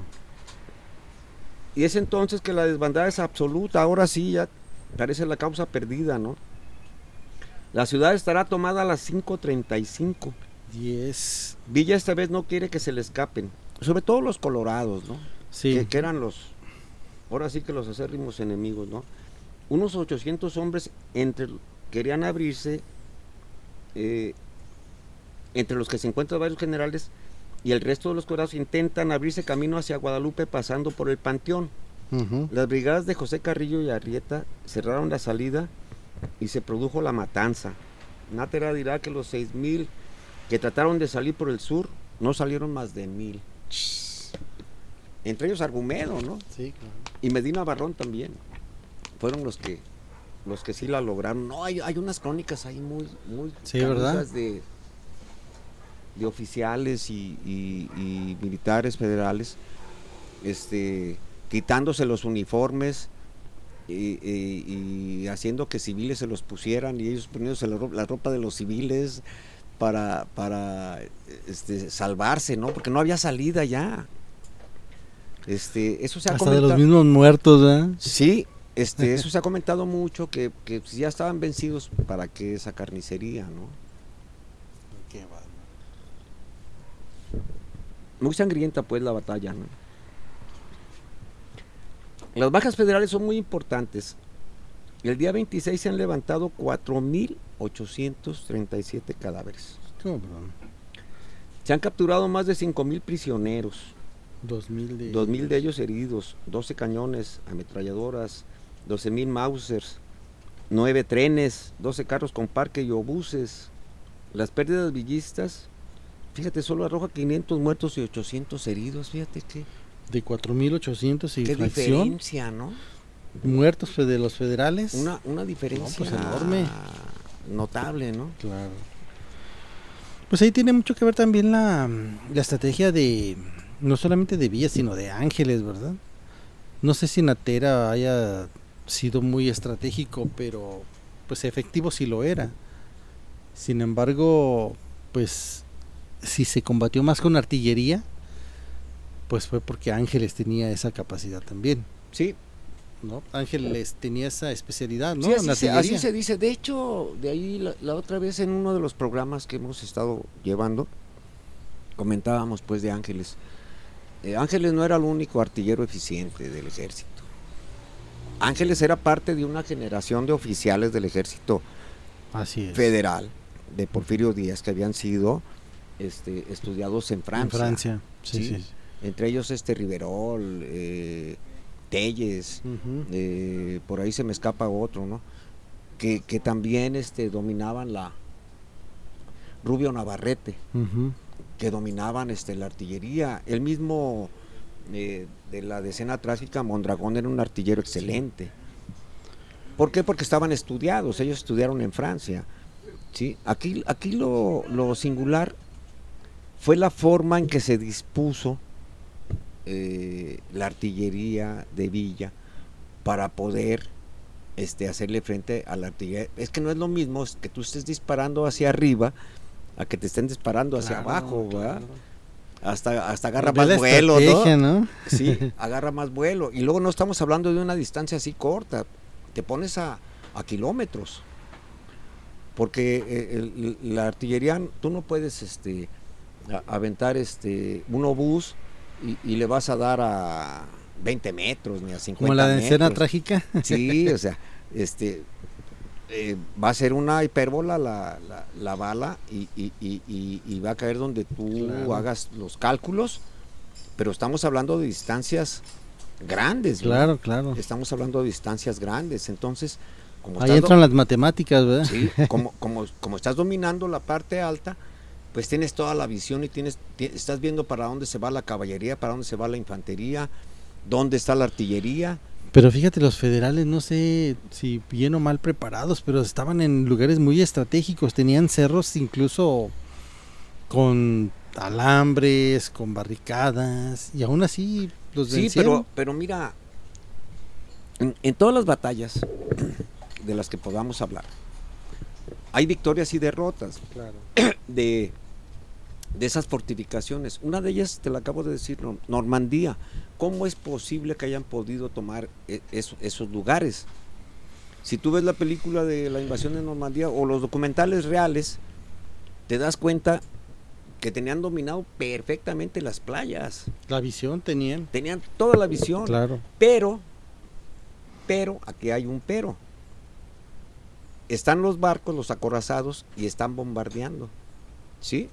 Y es entonces que la desbandada es absoluta. Ahora sí ya parece la causa perdida, ¿no? La ciudad estará tomada a las cinco treinta y cinco. diez. Villa esta vez no quiere que se le escapen, sobre todo los colorados, ¿no? Sí. Que, que eran los, ahora sí que los acérrimos enemigos, ¿no? Unos ochocientos hombres entre querían abrirse, eh, entre los que se encuentran varios generales, y el resto de los colorados intentan abrirse camino hacia Guadalupe pasando por el Panteón. Uh-huh. Las brigadas de José Carrillo y Arrieta cerraron la salida y se produjo la matanza. Nájera dirá que los seis mil que trataron de salir por el sur no salieron más de mil. Entre ellos Argumedo, ¿no? Sí, claro. Y Medina Barrón también. Fueron los que los que sí la lograron. No, hay, hay unas crónicas ahí muy muy sí, ¿verdad? de de oficiales y, y, y militares federales, este, quitándose los uniformes y, y, y haciendo que civiles se los pusieran y ellos poniéndose la ropa, la ropa de los civiles para, para este, salvarse, ¿no? Porque no había salida ya. Este, eso se ha Hasta comentado, de los mismos muertos, ¿eh? Sí, este, eso se ha comentado mucho, que, que ya estaban vencidos, ¿para qué esa carnicería, no? Qué va. Muy sangrienta pues la batalla, ¿no? Las bajas federales son muy importantes. El día veintiséis se han levantado cuatro mil ochocientos treinta y siete cadáveres. Cabrón. Se han capturado más de cinco mil prisioneros, dos mil de... dos mil de ellos heridos, doce cañones, ametralladoras, doce mil Mausers, nueve trenes, doce carros con parque y obuses. Las pérdidas villistas, fíjate, solo arroja quinientos muertos y ochocientos heridos, fíjate que... De cuatro mil ochocientos y qué fracción. diferencia, ¿no? Muertos de los federales. Una, una diferencia no, pues enorme. Notable, ¿no? Claro. Pues ahí tiene mucho que ver también la, la estrategia de, no solamente de Villa, sino de Ángeles, ¿verdad? No sé si Nájera haya sido muy estratégico, pero pues efectivo sí lo era. Sin embargo, pues si se combatió más con artillería, pues fue porque Ángeles tenía esa capacidad también. Sí. ¿No? Ángeles tenía esa especialidad, ¿no? Sí, así, se, así se dice. De hecho, de ahí la, la otra vez en uno de los programas que hemos estado llevando, comentábamos pues de Ángeles. Eh, Ángeles no era el único artillero eficiente del ejército. Ángeles era parte de una generación de oficiales del ejército así es. Federal, de Porfirio Díaz, que habían sido este, estudiados en Francia. En Francia, sí, ¿sí? sí. sí. Entre ellos este Riverol, eh, Telles, uh-huh. eh, por ahí se me escapa otro, ¿no? Que, que también este, dominaban la Rubio Navarrete, uh-huh. que dominaban este, la artillería. El mismo eh, de la decena trágica, Mondragón era un artillero excelente. ¿Por qué? Porque estaban estudiados, ellos estudiaron en Francia. ¿Sí? Aquí, aquí lo, lo singular fue la forma en que se dispuso Eh, la artillería de Villa para poder este, hacerle frente a la artillería. Es que no es lo mismo que tú estés disparando hacia arriba a que te estén disparando hacia claro, abajo, ¿verdad? Claro. Hasta, hasta agarra más vuelo, ¿no? ¿no? Sí, agarra más vuelo. Y luego no estamos hablando de una distancia así corta, te pones a, a kilómetros, porque el, el, la artillería, tú no puedes este, a, aventar este, un obús Y, y le vas a dar a veinte metros, ni a cincuenta Como la de metros. escena trágica. Sí, o sea, este eh, va a ser una hipérbola la, la, la bala y, y, y, y, y va a caer donde tú claro. hagas los cálculos, pero estamos hablando de distancias grandes. Claro, ¿no? claro. Estamos hablando de distancias grandes, entonces... Como ahí entran do- las matemáticas, ¿verdad? Sí, como, como, como estás dominando la parte alta, pues tienes toda la visión y tienes, t- estás viendo para dónde se va la caballería, para dónde se va la infantería, dónde está la artillería. Pero fíjate, los federales, no sé si bien o mal preparados, pero estaban en lugares muy estratégicos, tenían cerros incluso con alambres, con barricadas, y aún así los vencieron. Sí, pero, pero mira, en, en todas las batallas de las que podamos hablar, hay victorias y derrotas. Claro. de, de esas fortificaciones. Una de ellas, te la acabo de decir, Normandía. ¿Cómo es posible que hayan podido tomar eso, esos lugares? Si tú ves la película de la invasión de Normandía o los documentales reales, te das cuenta que tenían dominado perfectamente las playas. La visión tenían. Tenían toda la visión. Claro. Pero, pero, aquí hay un pero. Están los barcos, los acorazados, y están bombardeando, ¿sí?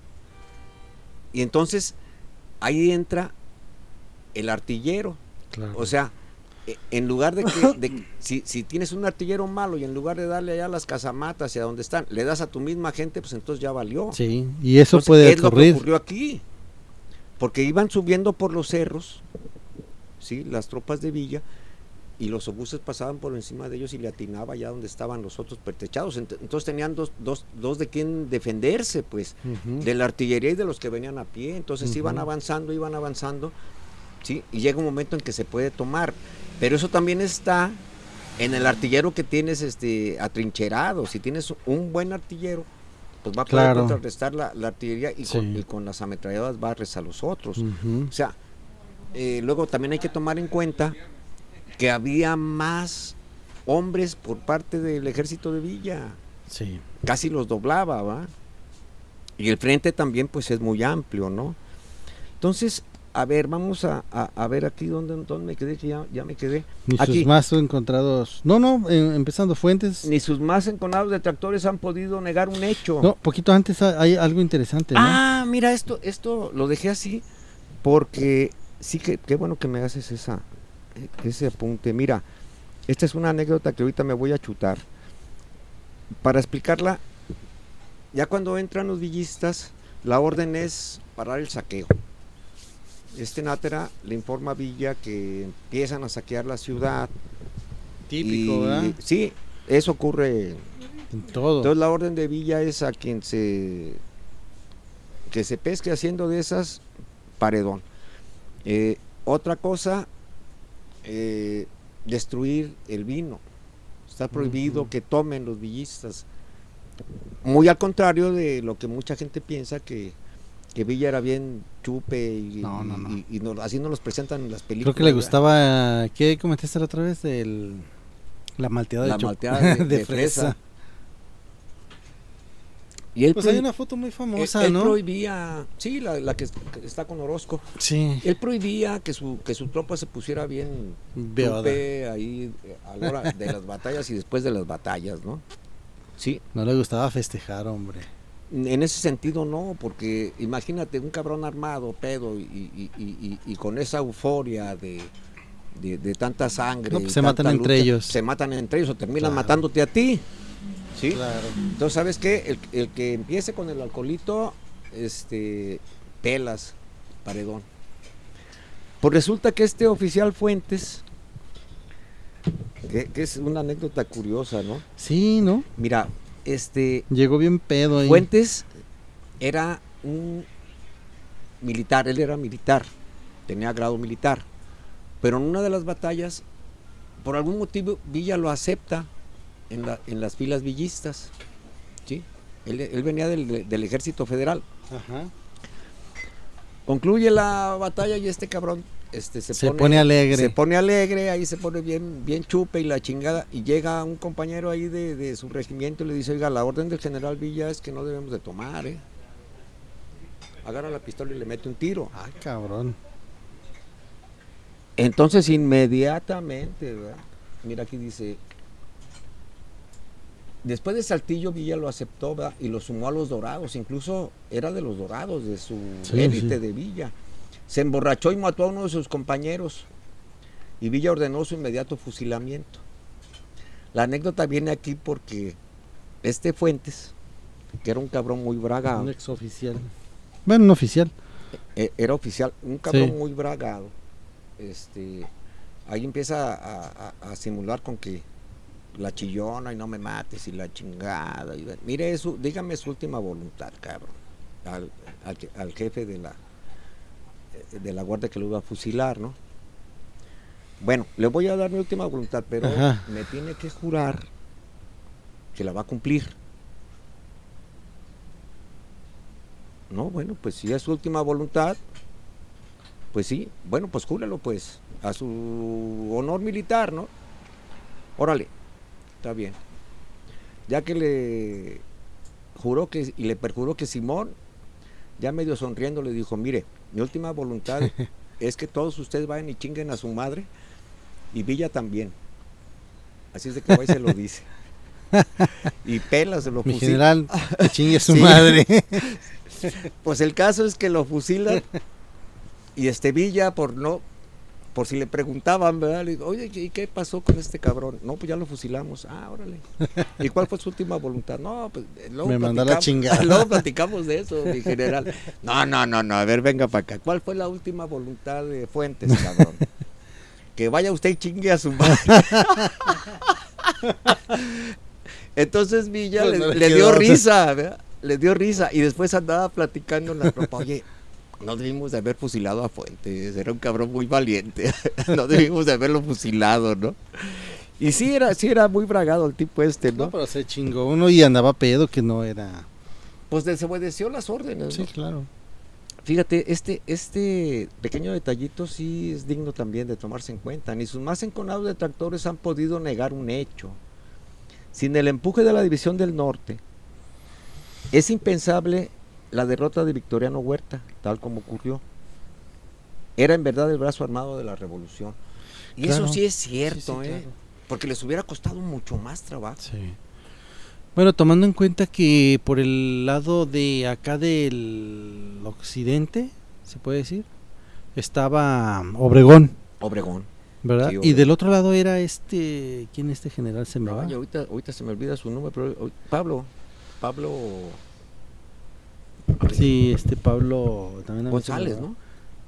Y entonces, ahí entra el artillero. Claro. O sea, en lugar de que, de, si, si tienes un artillero malo y en lugar de darle allá a las casamatas y a donde están, le das a tu misma gente, pues entonces ya valió. Sí, y eso entonces, puede ¿qué ocurrir? Es lo que ocurrió aquí? Porque iban subiendo por los cerros, ¿sí? Las tropas de Villa, y los obuses pasaban por encima de ellos y le atinaba allá donde estaban los otros pertrechados. Entonces tenían dos, dos, dos de quien defenderse, pues, uh-huh. de la artillería y de los que venían a pie. Entonces uh-huh. iban avanzando, iban avanzando, ¿sí? Y llega un momento en que se puede tomar. Pero eso también está en el artillero que tienes este atrincherado. Si tienes un buen artillero, pues va a poder claro. contrarrestar la, la artillería y, sí. con, y con las ametralladoras barres a los otros. Uh-huh. O sea, eh, luego también hay que tomar en cuenta que había más hombres por parte del ejército de Villa. Sí. Casi los doblaba, ¿va? Y el frente también pues es muy amplio, ¿no? Entonces, a ver, vamos a, a, a ver aquí dónde, dónde me quedé, que ya, ya me quedé. Ni aquí. sus más encontrados, no, no, eh, empezando Fuentes. Ni sus más enconados detractores han podido negar un hecho. No, poquito antes hay algo interesante, ¿no? Ah, mira, esto, esto lo dejé así porque sí que, qué bueno que me haces esa... ese apunte. Mira, esta es una anécdota que ahorita me voy a chutar. Para explicarla, ya cuando entran los villistas, la orden es parar el saqueo. Este Nátera le informa a Villa que empiezan a saquear la ciudad. Típico, y, ¿verdad? Sí, eso ocurre en todo. Entonces la orden de Villa es a quien se que se pesque haciendo de esas paredón. Eh, otra cosa, Eh, destruir el vino. Está prohibido uh-huh. que tomen los villistas. Muy al contrario de lo que mucha gente piensa, que, que Villa era bien chupe y, no, no, no. y, y no, así nos los presentan en las películas. Creo que le gustaba, ¿qué comentaste la otra vez? El, la malteada la de, malteada de, de, de fresa. fresa. Y él pues prohib- hay una foto muy famosa, él, él ¿no? prohibía, sí, la, la que, que está con Orozco. Sí. Él prohibía que su que su tropa se pusiera bien chupe ahí a la hora de las batallas y después de las batallas, ¿no? Sí. No le gustaba festejar, hombre. En ese sentido no, porque imagínate un cabrón armado, pedo, y, y, y, y, y con esa euforia de, de, de tanta sangre. No, pues y se matan lucha, entre ellos. Se matan entre ellos o terminan claro. matándote a ti. ¿Sí? Claro. Entonces, ¿sabes qué? El, el que empiece con el alcoholito, este, pelas, paredón. Pues resulta que este oficial Fuentes, que, que es una anécdota curiosa, ¿no? Sí, ¿no? Mira, este... llegó bien pedo ahí. Fuentes era un militar, él era militar, tenía grado militar, pero en una de las batallas, por algún motivo, Villa lo acepta en, la, en las filas villistas, ¿sí? Él, él venía del, del ejército federal. Ajá. Concluye la batalla y este cabrón este, se, se pone, pone alegre. Se pone alegre, ahí se pone bien, bien chupe y la chingada, y llega un compañero ahí de, de su regimiento y le dice, oiga, la orden del general Villa es que no debemos de tomar, ¿eh? Agarra la pistola y le mete un tiro. Ay, cabrón. Entonces inmediatamente, ¿verdad? Mira aquí dice, después de Saltillo Villa lo aceptó, ¿verdad? Y lo sumó a los Dorados, incluso era de los Dorados, de su Sí, élite sí. de Villa. Se emborrachó y mató a uno de sus compañeros y Villa ordenó su inmediato fusilamiento. La anécdota viene aquí porque este Fuentes, que era un cabrón muy bragado, Un ex oficial. Bueno, un oficial. eh, era oficial, un cabrón Sí. muy bragado, este, ahí empieza a, a- a simular con que la chillona y no me mates y la chingada. Y, mire, eso, dígame su última voluntad, cabrón, al, al, que- al jefe de la, de la guardia que lo iba a fusilar, ¿no? Bueno, le voy a dar mi última voluntad, pero Ajá. me tiene que jurar que la va a cumplir. No, bueno, pues si es su última voluntad, pues sí, bueno, pues júralo pues, a su honor militar, ¿no? Órale, está bien. Ya que le juró que, y le perjuró que Simón, ya medio sonriendo, le dijo, mire, mi última voluntad es que todos ustedes vayan y chinguen a su madre, y Villa también. Así es de que va y se lo dice. Y Pela se lo Mi fusila. general, que chingue a su Sí. madre. Pues el caso es que lo fusilan y este Villa, por no, por si le preguntaban, ¿verdad? Le digo, oye, ¿y qué pasó con este cabrón? No, pues ya lo fusilamos. Ah, órale. ¿Y cuál fue su última voluntad? No, pues luego Me mandó a la platicamos- chingada. Luego platicamos de eso, mi general. No, no, no, no, a ver, venga para acá. ¿Cuál fue la última voluntad de Fuentes, cabrón? Que vaya usted y chingue a su madre. Entonces Villa Pues le, no le le quedó dio otra. risa, ¿verdad? Le dio risa y después andaba platicando en la tropa, oye, no debimos de haber fusilado a Fuentes, era un cabrón muy valiente, no debimos de haberlo fusilado, ¿no? Y sí era, sí era muy bragado el tipo este, ¿no? No, pero se chingó uno y andaba pedo que no era. Pues desobedeció las órdenes, Sí, ¿no? claro. Fíjate, este, este pequeño detallito sí es digno también de tomarse en cuenta. Ni sus más enconados detractores han podido negar un hecho. Sin el empuje de la División del Norte, es impensable la derrota de Victoriano Huerta, tal como ocurrió. Era en verdad el brazo armado de la revolución. Y Claro. eso sí es cierto, Sí, sí, ¿eh? claro. Porque les hubiera costado mucho más trabajo. Sí. Bueno, tomando en cuenta que por el lado de acá del occidente, se puede decir, estaba Obregón, Obregón. ¿verdad? Sí, Y Obregón. del otro lado era este, ¿quién este general se me va? Ay, ahorita, ahorita se me olvida su nombre, pero hoy- Pablo. Pablo Sí, este Pablo también a mí se me González, va. ¿no?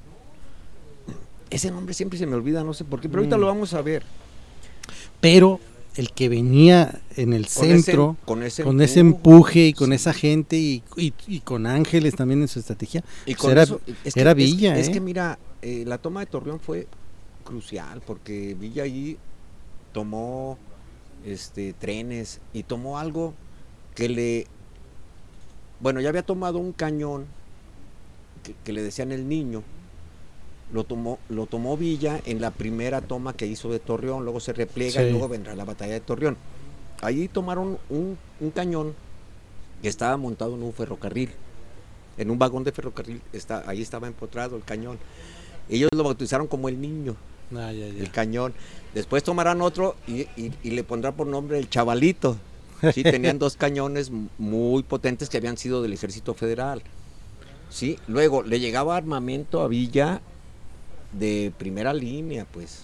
Ese nombre siempre se me olvida, no sé por qué, pero ahorita Mm. lo vamos a ver. Pero el que venía en el Con centro, ese, con ese, con ese empuje, empuje y con sí. esa gente y, y, y con Ángeles también en su estrategia, Y pues con era, eso, es que- era es- Villa, es, ¿eh? que mira, eh, la toma de Torreón fue crucial porque Villa allí tomó este trenes y tomó algo que le, bueno, ya había tomado un cañón que, que le decían el Niño, lo tomó, lo tomó Villa en la primera toma que hizo de Torreón, luego se repliega Sí. y luego vendrá la batalla de Torreón. Allí tomaron un, un cañón que estaba montado en un ferrocarril, en un vagón de ferrocarril, está, ahí estaba empotrado el cañón. Ellos lo bautizaron como el Niño, Ah, ya, ya. el cañón. Después tomarán otro y, y- y le pondrán por nombre el Chavalito. Sí, tenían dos cañones muy potentes que habían sido del Ejército Federal. Sí, luego le llegaba armamento a Villa de primera línea, pues.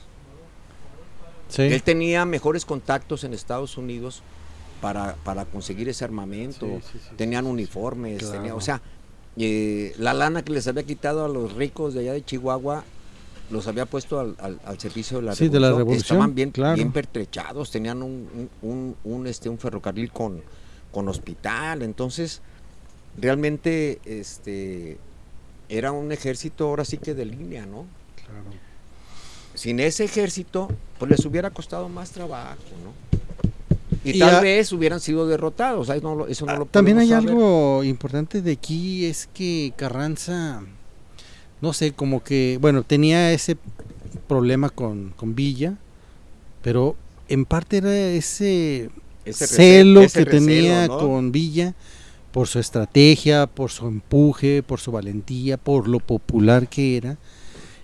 Sí. Él tenía mejores contactos en Estados Unidos para, para conseguir ese armamento. Sí, sí, sí, Tenían sí, sí. uniformes, Claro. tenía, o sea, eh, la lana que les había quitado a los ricos de allá de Chihuahua los había puesto al, al, al servicio de la, Sí, de revolución. la revolución, Estaban bien, claro. bien pertrechados, tenían un, un, un, un, este, un ferrocarril con, con hospital, entonces realmente este era un ejército ahora sí que de línea, ¿no? Claro. Sin ese ejército, pues les hubiera costado más trabajo, ¿no? Y, Y tal a- vez hubieran sido derrotados, ¿sabes? No lo- eso no lo También hay podemos saber. algo importante de aquí, es que Carranza, no sé, como que, bueno, tenía ese problema con, con Villa, pero en parte era ese, Ese celo recelo- ese que tenía recelo, ¿no? con Villa por su estrategia, por su empuje, por su valentía, por lo popular que era.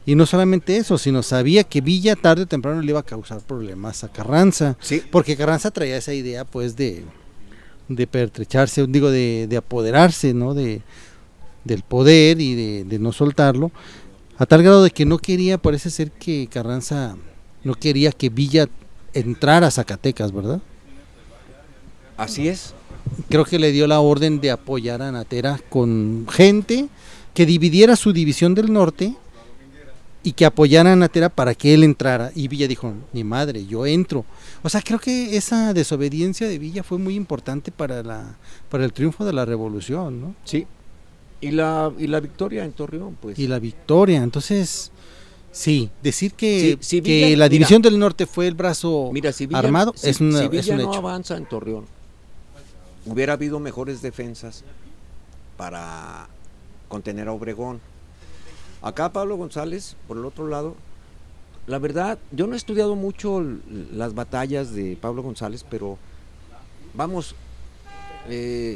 Y no solamente eso, sino sabía que Villa tarde o temprano le iba a causar problemas a Carranza, Sí. porque Carranza traía esa idea pues de, de pertrecharse, digo, de, de apoderarse, ¿no? De, del poder y de, de no soltarlo, a tal grado de que no quería, parece ser que Carranza no quería que Villa entrara a Zacatecas, ¿verdad? Así es. Creo que le dio la orden de apoyar a Natera con gente que dividiera su división del norte y que apoyara a Natera para que él entrara. Y Villa dijo, ni madre, yo entro. O sea, creo que esa desobediencia de Villa fue muy importante para la para el triunfo de la revolución, ¿no? Sí. Y la, y la victoria en Torreón, pues. Y la victoria. Entonces, sí, decir que, Sí, si que Villa- la mira, división del norte fue el brazo Mira, si Villa, armado, si, es, una, si es Villa un no hecho. avanza en Torreón, hubiera habido mejores defensas para contener a Obregón. Acá Pablo González, por el otro lado, la verdad, yo no he estudiado mucho l- las batallas de Pablo González, pero vamos, eh,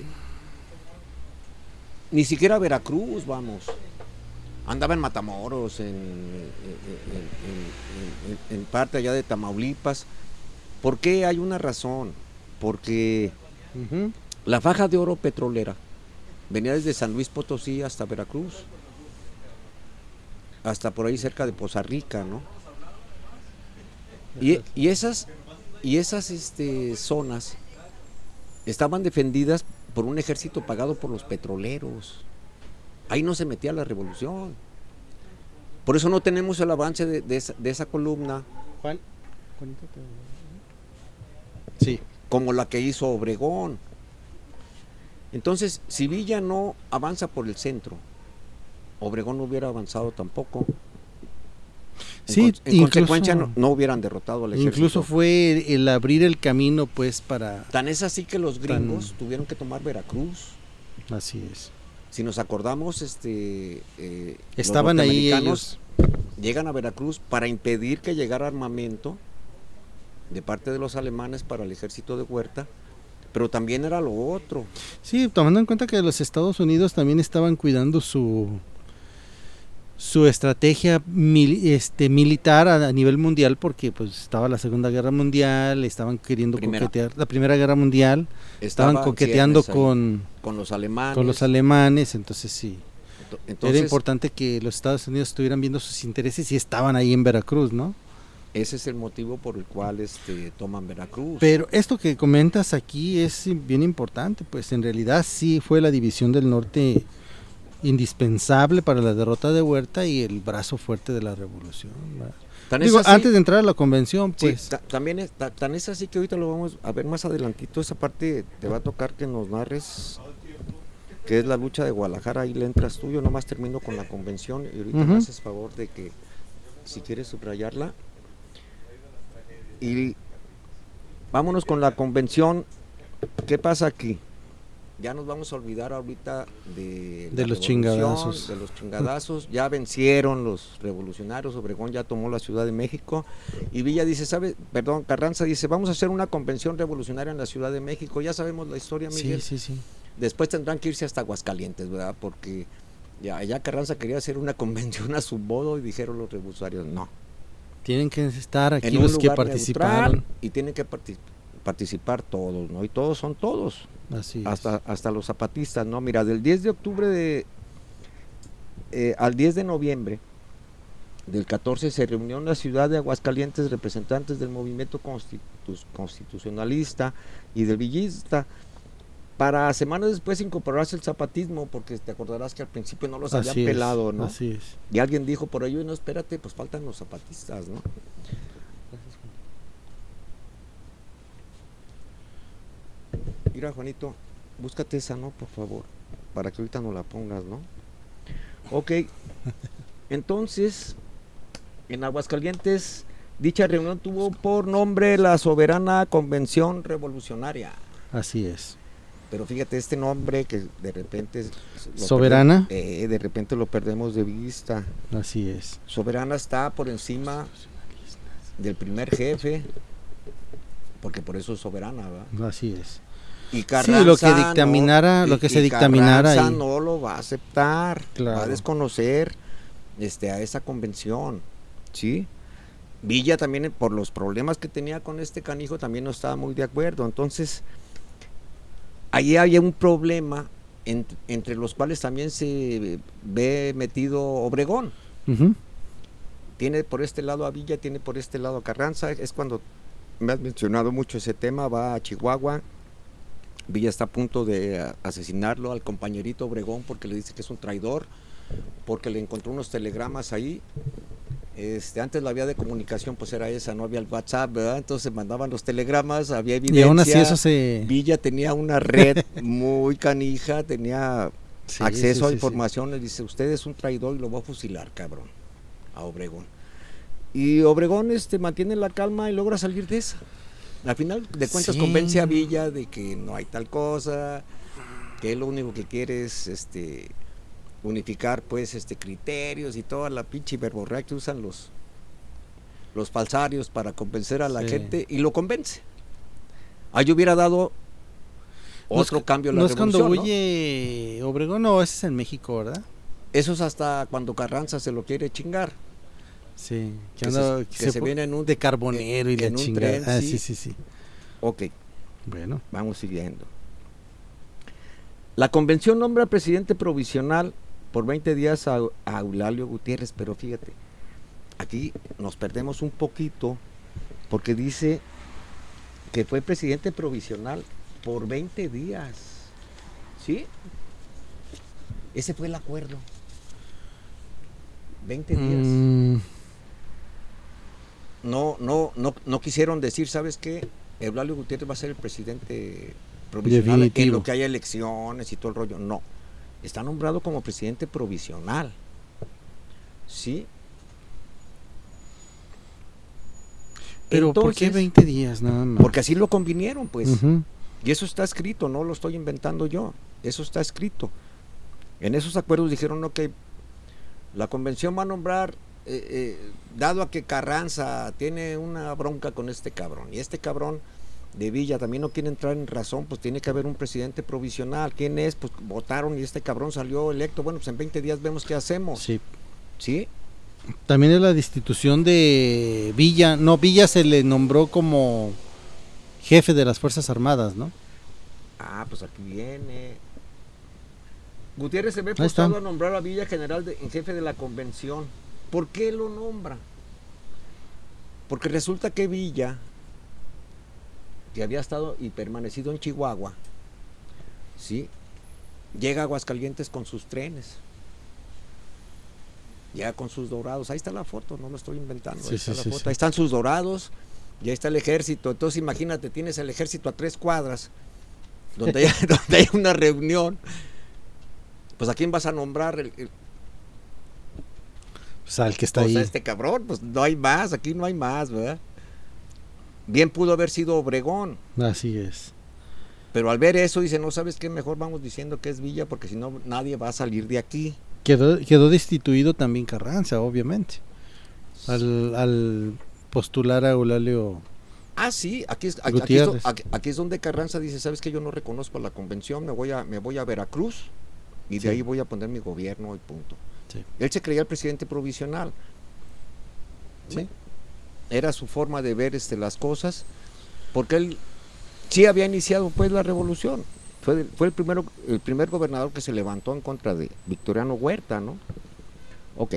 ni siquiera Veracruz, vamos. Andaba en Matamoros, en, en, en- en- en parte allá de Tamaulipas. ¿Por qué? Hay una razón. Porque Ujú. la faja de oro petrolera venía desde San Luis Potosí hasta Veracruz, hasta por ahí cerca de Poza Rica, ¿no? Y, y esas, y esas este, zonas estaban defendidas por un ejército pagado por los petroleros. Ahí no se metía la revolución. Por eso no tenemos el avance de, de esa, de esa columna Juan, sí. como la que hizo Obregón. Entonces, si Villa no avanza por el centro, Obregón no hubiera avanzado tampoco. En, Sí, con- en incluso- consecuencia no, no hubieran derrotado al ejército. Incluso fue el abrir el camino pues para... Tan es así que los gringos Tan- tuvieron que tomar Veracruz. Así es. Si nos acordamos, este, eh, los Estaban ahí norteamericanos ellos. llegan a Veracruz para impedir que llegara armamento de parte de los alemanes para el ejército de Huerta, pero también era lo otro. Sí, tomando en cuenta que los Estados Unidos también estaban cuidando su su estrategia mil- este, militar a, a nivel mundial, porque pues estaba la Segunda Guerra Mundial, estaban queriendo Primera. coquetear la Primera Guerra Mundial, Estaba estaban en coqueteando ciernes ahí, con, con los alemanes. con los alemanes, entonces sí, Ento- Entonces, era importante que los Estados Unidos estuvieran viendo sus intereses y estaban ahí en Veracruz, ¿no? ese es el motivo por el cual este, toman Veracruz. Pero esto que comentas aquí es bien importante, pues en realidad sí fue la división del norte indispensable para la derrota de Huerta y el brazo fuerte de la revolución, ¿verdad? Tan es Digo, así- antes de entrar a la convención, sí, pues ta- también es, ta- tan es así que ahorita lo vamos a ver más adelantito. Esa parte te va a tocar que nos narres, que es la lucha de Guadalajara. Ahí le entras tú, yo nomás termino con la convención y ahorita Ujú. me haces favor de que si quieres subrayarla. Y vámonos con la convención. ¿Qué pasa aquí? Ya nos vamos a olvidar ahorita de, De la los revolución, chingadazos. de los chingadazos. Ya vencieron los revolucionarios, Obregón ya tomó la Ciudad de México y Villa dice, ¿sabe? Perdón, Carranza dice, vamos a hacer una convención revolucionaria en la Ciudad de México. Ya sabemos la historia, Miguel. sí, sí, sí. Después tendrán que irse hasta Aguascalientes, ¿verdad? Porque ya, ya Carranza quería hacer una convención a su modo y dijeron los revolucionarios, no. Tienen que estar aquí En un los que lugar participaron. neutral y tienen que parti- participar todos, ¿no? Y todos son todos. Así es. hasta, hasta los zapatistas, ¿no? Mira, del diez de octubre de, eh, al diez de noviembre del catorce se reunió en la ciudad de Aguascalientes representantes del movimiento constitu- constitucionalista y del villista para semanas después incorporarse el zapatismo, porque te acordarás que al principio no los habían Así es, pelado, ¿no? Así es. Y alguien dijo por ello, no, espérate, pues faltan los zapatistas, ¿no? Mira, Juanito, búscate esa, ¿no? Por favor, para que ahorita no la pongas, ¿no? Ok, entonces, en Aguascalientes, dicha reunión tuvo por nombre la Soberana Convención Revolucionaria. Así es. Pero fíjate, este nombre que de repente... lo ¿Soberana? perdemos- eh, de repente lo perdemos de vista. Así es. Soberana está por encima del primer jefe, porque por eso es soberana, ¿verdad? Así es. Y Sí, lo que dictaminara, no, lo y- que se y dictaminara Carranza ahí. no lo va a aceptar, Claro. va a desconocer este, a esa convención, ¿sí? Villa también, por los problemas que tenía con este canijo, también no estaba muy de acuerdo. Entonces, ahí había un problema en, entre los cuales también se ve metido Obregón. Uh-huh. Tiene por este lado a Villa, tiene por este lado a Carranza. Es cuando me has mencionado mucho ese tema, va a Chihuahua. Villa está a punto de asesinarlo al compañerito Obregón porque le dice que es un traidor, porque le encontró unos telegramas ahí. Este, antes la vía de comunicación pues era esa, no había el WhatsApp, ¿verdad? Entonces mandaban los telegramas, había evidencia. Y aún así eso se... Villa tenía una red muy canija, tenía sí, acceso sí, a sí, información, sí. Le dice, usted es un traidor y lo va a fusilar, cabrón, a Obregón. Y Obregón este, mantiene la calma y logra salir de esa. Al final de cuentas sí. Convence a Villa de que no hay tal cosa, que él lo único que quiere es este unificar pues este criterios y toda la pinche verborrea que usan los los falsarios para convencer a la sí. gente, y lo convence. Ahí hubiera dado otro no, cambio en la no revolución. No es cuando huye ¿no? Obregón, no, ese es en México, ¿verdad? Eso es hasta cuando Carranza se lo quiere chingar. Sí, que, que, anda, se, que se, se viene en un de carbonero en, y la chingada. Ah, sí, sí, sí. Ok. Bueno. Vamos siguiendo. La convención nombra presidente provisional por veinte días a, a Eulalio Gutiérrez, pero fíjate, aquí nos perdemos un poquito porque dice que fue presidente provisional por veinte días. ¿Sí? Ese fue el acuerdo. veinte días. Mm. No, no, no, no quisieron decir, ¿sabes qué? Eulalio Gutiérrez va a ser el presidente provisional Definitivo. En lo que haya elecciones y todo el rollo. No. Está nombrado como presidente provisional. ¿Sí? Pero entonces, ¿por qué veinte días nada más? Porque así lo convinieron, pues. Uh-huh. Y eso está escrito, no lo estoy inventando yo. Eso está escrito. En esos acuerdos dijeron, ok, la convención va a nombrar, eh, eh, dado a que Carranza tiene una bronca con este cabrón, y este cabrón de Villa también no quiere entrar en razón, pues tiene que haber un presidente provisional. ¿Quién es? Pues votaron y este cabrón salió electo. Bueno, pues en veinte días vemos qué hacemos. Sí. ¿Sí? También es la destitución de Villa. No, Villa se le nombró como jefe de las Fuerzas Armadas, ¿no? Ah, pues aquí viene. Gutiérrez se ve forzado a nombrar a Villa general de, en jefe de la convención. ¿Por qué lo nombra? Porque resulta que Villa, que había estado y permanecido en Chihuahua, ¿sí? Llega a Aguascalientes con sus trenes, llega con sus dorados. Ahí está la foto, no lo estoy inventando. Sí, ahí está sí, la sí, foto. sí. Ahí están sus dorados y ahí está el ejército. Entonces imagínate, tienes el ejército a tres cuadras donde hay, donde hay una reunión. Pues ¿a quién vas a nombrar? El, el... Pues al que está pues ahí. A este cabrón, pues no hay más, aquí no hay más, ¿verdad? Bien pudo haber sido Obregón. Así es. Pero al ver eso dice, no, ¿sabes qué? Mejor vamos diciendo que es Villa, porque si no nadie va a salir de aquí. Quedó, quedó destituido también Carranza, obviamente. Al, al postular a Eulalio. Ah, sí, aquí es, aquí, aquí, es, aquí, aquí es donde Carranza dice, ¿sabes qué? Yo no reconozco la convención, me voy a, me voy a Veracruz y de sí. ahí voy a poner mi gobierno y punto. Sí. Él se creía el presidente provisional. Sí. Era su forma de ver este, las cosas, porque él sí había iniciado pues la revolución. Fue, fue el primero, el primer gobernador que se levantó en contra de Victoriano Huerta, ¿no? Ok.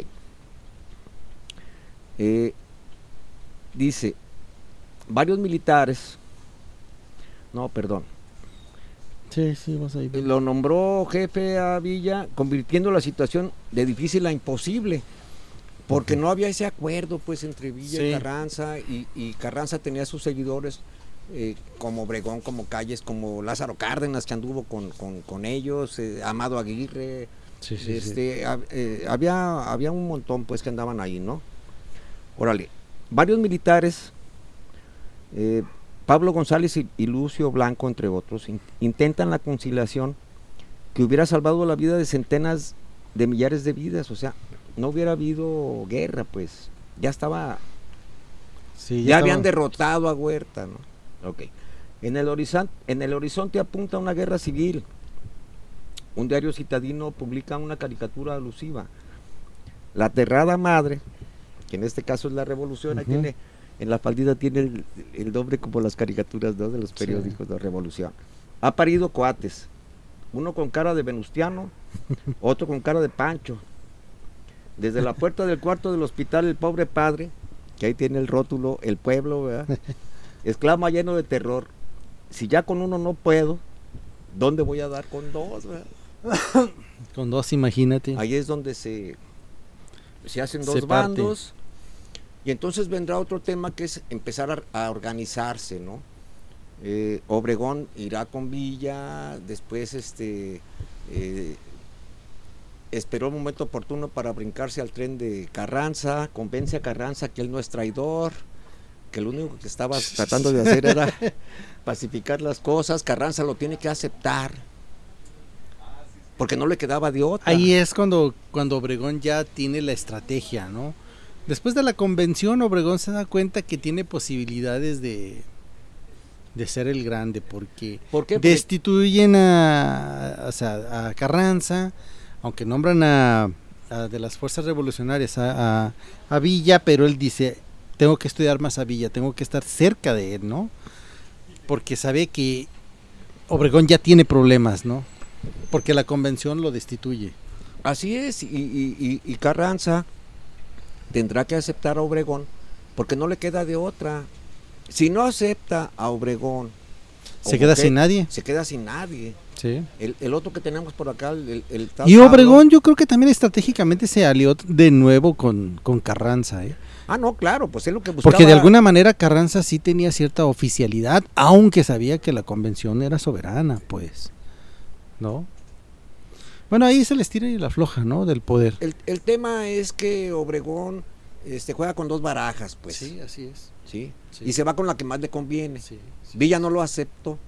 Eh, dice, varios militares, no, perdón. Sí, sí, vas ahí. Lo nombró jefe a Villa, convirtiendo la situación de difícil a imposible. Porque okay. no había ese acuerdo pues entre Villa sí. y Carranza, y, y Carranza tenía sus seguidores eh, como Obregón, como Calles, como Lázaro Cárdenas, que anduvo con, con, con ellos, eh, Amado Aguirre, sí, sí, este, sí. A, eh, había, había un montón pues que andaban ahí, ¿no? Órale, varios militares, eh, Pablo González y, y Lucio Blanco, entre otros, in, intentan la conciliación que hubiera salvado la vida de centenas de millares de vidas, o sea, no hubiera habido guerra, pues ya estaba, sí, ya, ya estaba. habían derrotado a Huerta, ¿no? Ok. En el horizonte, en el horizonte apunta una guerra civil. Un diario citadino publica una caricatura alusiva. la Terrada Madre, que en este caso es la Revolución, uh-huh. ahí tiene, en la faldita tiene el, el nombre como las caricaturas, ¿no?, de los periódicos, sí. de la Revolución. Ha parido cuates, uno con cara de Venustiano, otro con cara de Pancho. Desde la puerta del cuarto del hospital, el pobre padre, que ahí tiene el rótulo, el pueblo, ¿verdad?, exclama lleno de terror: si ya con uno no puedo, ¿dónde voy a dar con dos? ¿verdad? Con dos, imagínate. Ahí es donde se, se hacen dos se bandos. Y entonces vendrá otro tema, que es empezar a, a organizarse, ¿no? Eh, Obregón irá con Villa, después este eh, esperó el momento oportuno para brincarse al tren de Carranza, convence a Carranza que él no es traidor, que lo único que estaba tratando de hacer era pacificar las cosas. Carranza lo tiene que aceptar, porque no le quedaba de otra. Ahí es cuando, cuando Obregón ya tiene la estrategia, ¿no? Después de la convención, Obregón se da cuenta que tiene posibilidades de, de ser el grande, porque ¿Por qué? destituyen a, o sea, a Carranza, aunque nombran a, a de las fuerzas revolucionarias a, a, a Villa, pero él dice: tengo que estudiar más a Villa, tengo que estar cerca de él, ¿no? Porque sabe que Obregón ya tiene problemas, ¿no? Porque la convención lo destituye. Así es, y, y, y, y Carranza tendrá que aceptar a Obregón, porque no le queda de otra. Si no acepta a Obregón, se queda sin nadie. Se queda sin nadie. Sí. El, el otro que tenemos por acá, el, el y Obregón, yo creo que también estratégicamente se alió de nuevo con, con Carranza, ¿eh? Ah, no, claro, pues es lo que buscaba. Porque de alguna manera Carranza sí tenía cierta oficialidad, aunque sabía que la convención era soberana, pues, ¿no? Bueno, ahí se les tira y la afloja, ¿no?, del poder. El, el tema es que Obregón este, juega con dos barajas, pues. Sí, así es. ¿Sí? Sí. Y se va con la que más le conviene. Sí, sí. Villa no lo aceptó.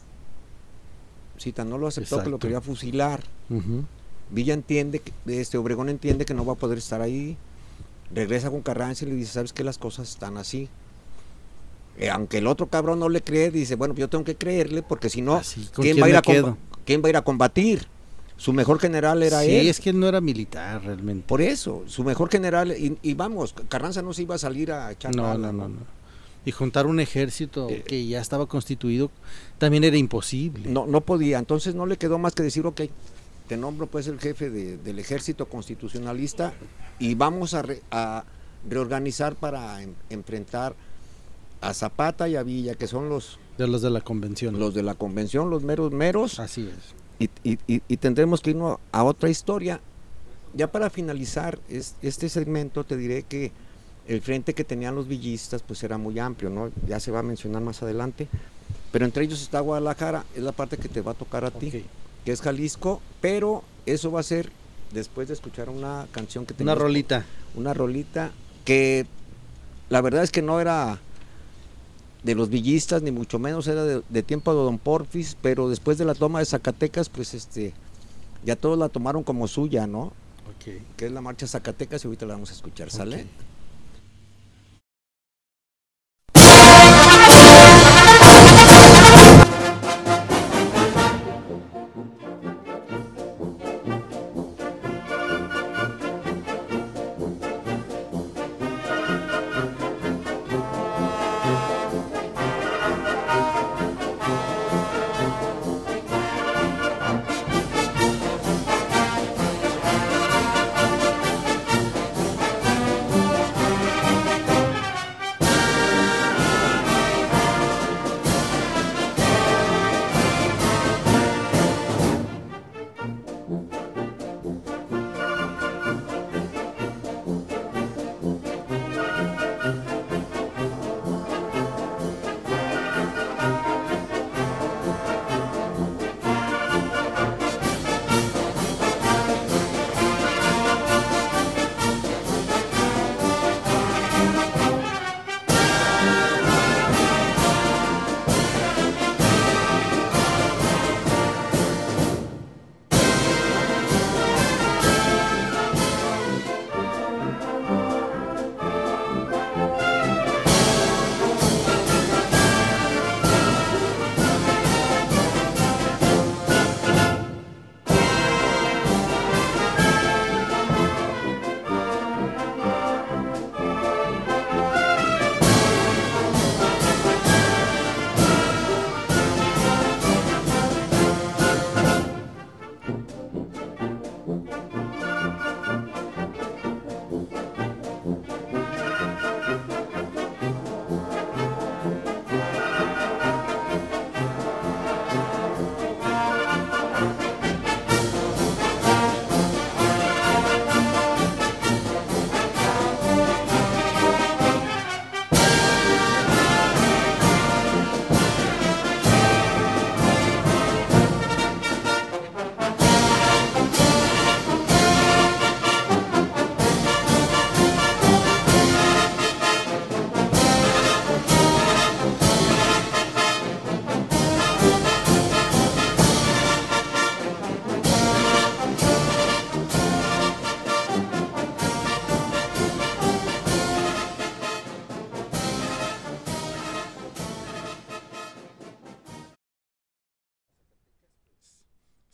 Cita, no lo aceptó. Exacto. Que lo quería fusilar. Uh-huh. Villa entiende, que, este Obregón entiende que no va a poder estar ahí. Regresa con Carranza y le dice: ¿sabes qué? Las cosas están así. Eh, aunque el otro cabrón no le cree, dice: bueno, yo tengo que creerle, porque si no, así, ¿quién, quién, va a ir a com- ¿quién va a ir a combatir? Su mejor general era sí, él. Sí, es que él no era militar realmente. Por eso, su mejor general, y, y vamos, Carranza no se iba a salir a echar no, bala, no, no, no. Y juntar un ejército eh, que ya estaba constituido también era imposible. No, no podía, entonces no le quedó más que decir: ok, te nombro pues el jefe de, del ejército constitucionalista y vamos a, re, a reorganizar para en, enfrentar a Zapata y a Villa, que son los de los de la convención. Los de la convención, los meros meros. Así es. Y, y, y, y tendremos que irnos a otra historia. Ya para finalizar es, este segmento, te diré que el frente que tenían los villistas pues era muy amplio, ¿no? Ya se va a mencionar más adelante, pero entre ellos está Guadalajara, es la parte que te va a tocar a ti, okay. que es Jalisco, pero eso va a ser después de escuchar una canción que tenemos. Una rolita. Una rolita que la verdad es que no era de los villistas, ni mucho menos era de, de tiempo de Don Porfis, pero después de la toma de Zacatecas, pues este, ya todos la tomaron como suya, ¿no? Okay. Que es la marcha Zacatecas, y ahorita la vamos a escuchar, ¿sale? Okay.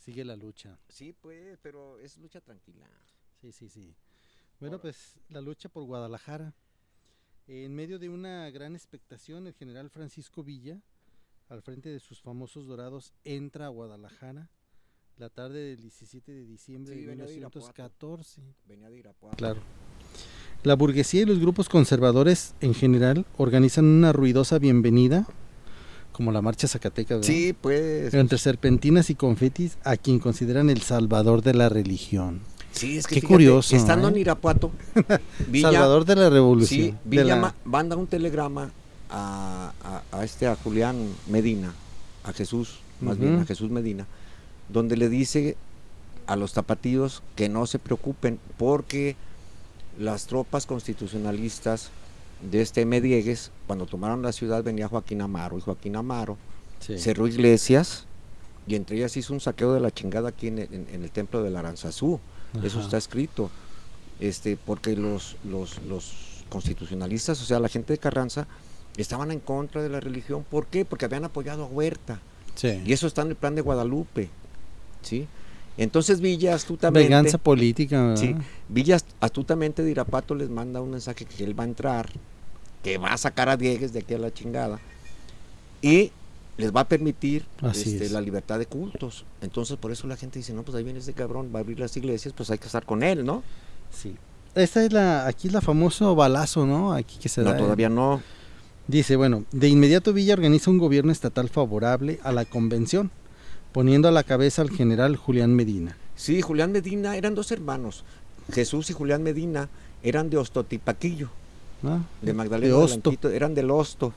sigue la lucha. Sí, pues, pero es lucha tranquila. Sí, sí, sí. Bueno, pues la lucha por Guadalajara. En medio de una gran expectación, el general Francisco Villa, al frente de sus famosos dorados, entra a Guadalajara la tarde del diecisiete de diciembre Sí, de venía de mil novecientos catorce. Venía de Irapuato. Claro. La burguesía y los grupos conservadores en general organizan una ruidosa bienvenida, como la marcha Zacateca, ¿verdad? Sí, pues. Entre serpentinas y confetis a quien consideran el salvador de la religión. Sí, es que qué fíjate, curioso. Estando ¿eh? en Irapuato, Villa, salvador de la revolución. sí, Villa de la... ma- manda un telegrama a, a, a este a Julián Medina, a Jesús, más Ujú. bien a Jesús Medina, donde le dice a los tapatíos que no se preocupen porque las tropas constitucionalistas de este M. Diegues, cuando tomaron la ciudad, venía Joaquín Amaro, y Joaquín Amaro Sí. cerró iglesias y entre ellas hizo un saqueo de la chingada aquí en el, en, en el templo de la Aranzazú. Eso Ajá. está escrito, este, porque los, los, los constitucionalistas, o sea, la gente de Carranza, estaban en contra de la religión. ¿Por qué? Porque habían apoyado a Huerta. Sí. Y eso está en el plan de Guadalupe, ¿sí? Entonces Villa astutamente... Venganza política, ¿verdad? Sí, Villa astutamente de Irapuato les manda un mensaje que él va a entrar, que va a sacar a Diegues de aquí a la chingada, y les va a permitir este, la libertad de cultos. Entonces por eso la gente dice, no, pues ahí viene ese cabrón, va a abrir las iglesias, pues hay que estar con él, ¿no? Sí. Esta es la, aquí es la famoso balazo, ¿no? Aquí que se No, da. todavía no. Dice, bueno, de inmediato Villa organiza un gobierno estatal favorable a la convención, poniendo a la cabeza al general Julián Medina. Sí, Julián Medina, eran dos hermanos. Jesús y Julián Medina eran de Ostotipaquillo, ¿Ah? de Magdalena de del Hosto. Antito, eran del Hosto,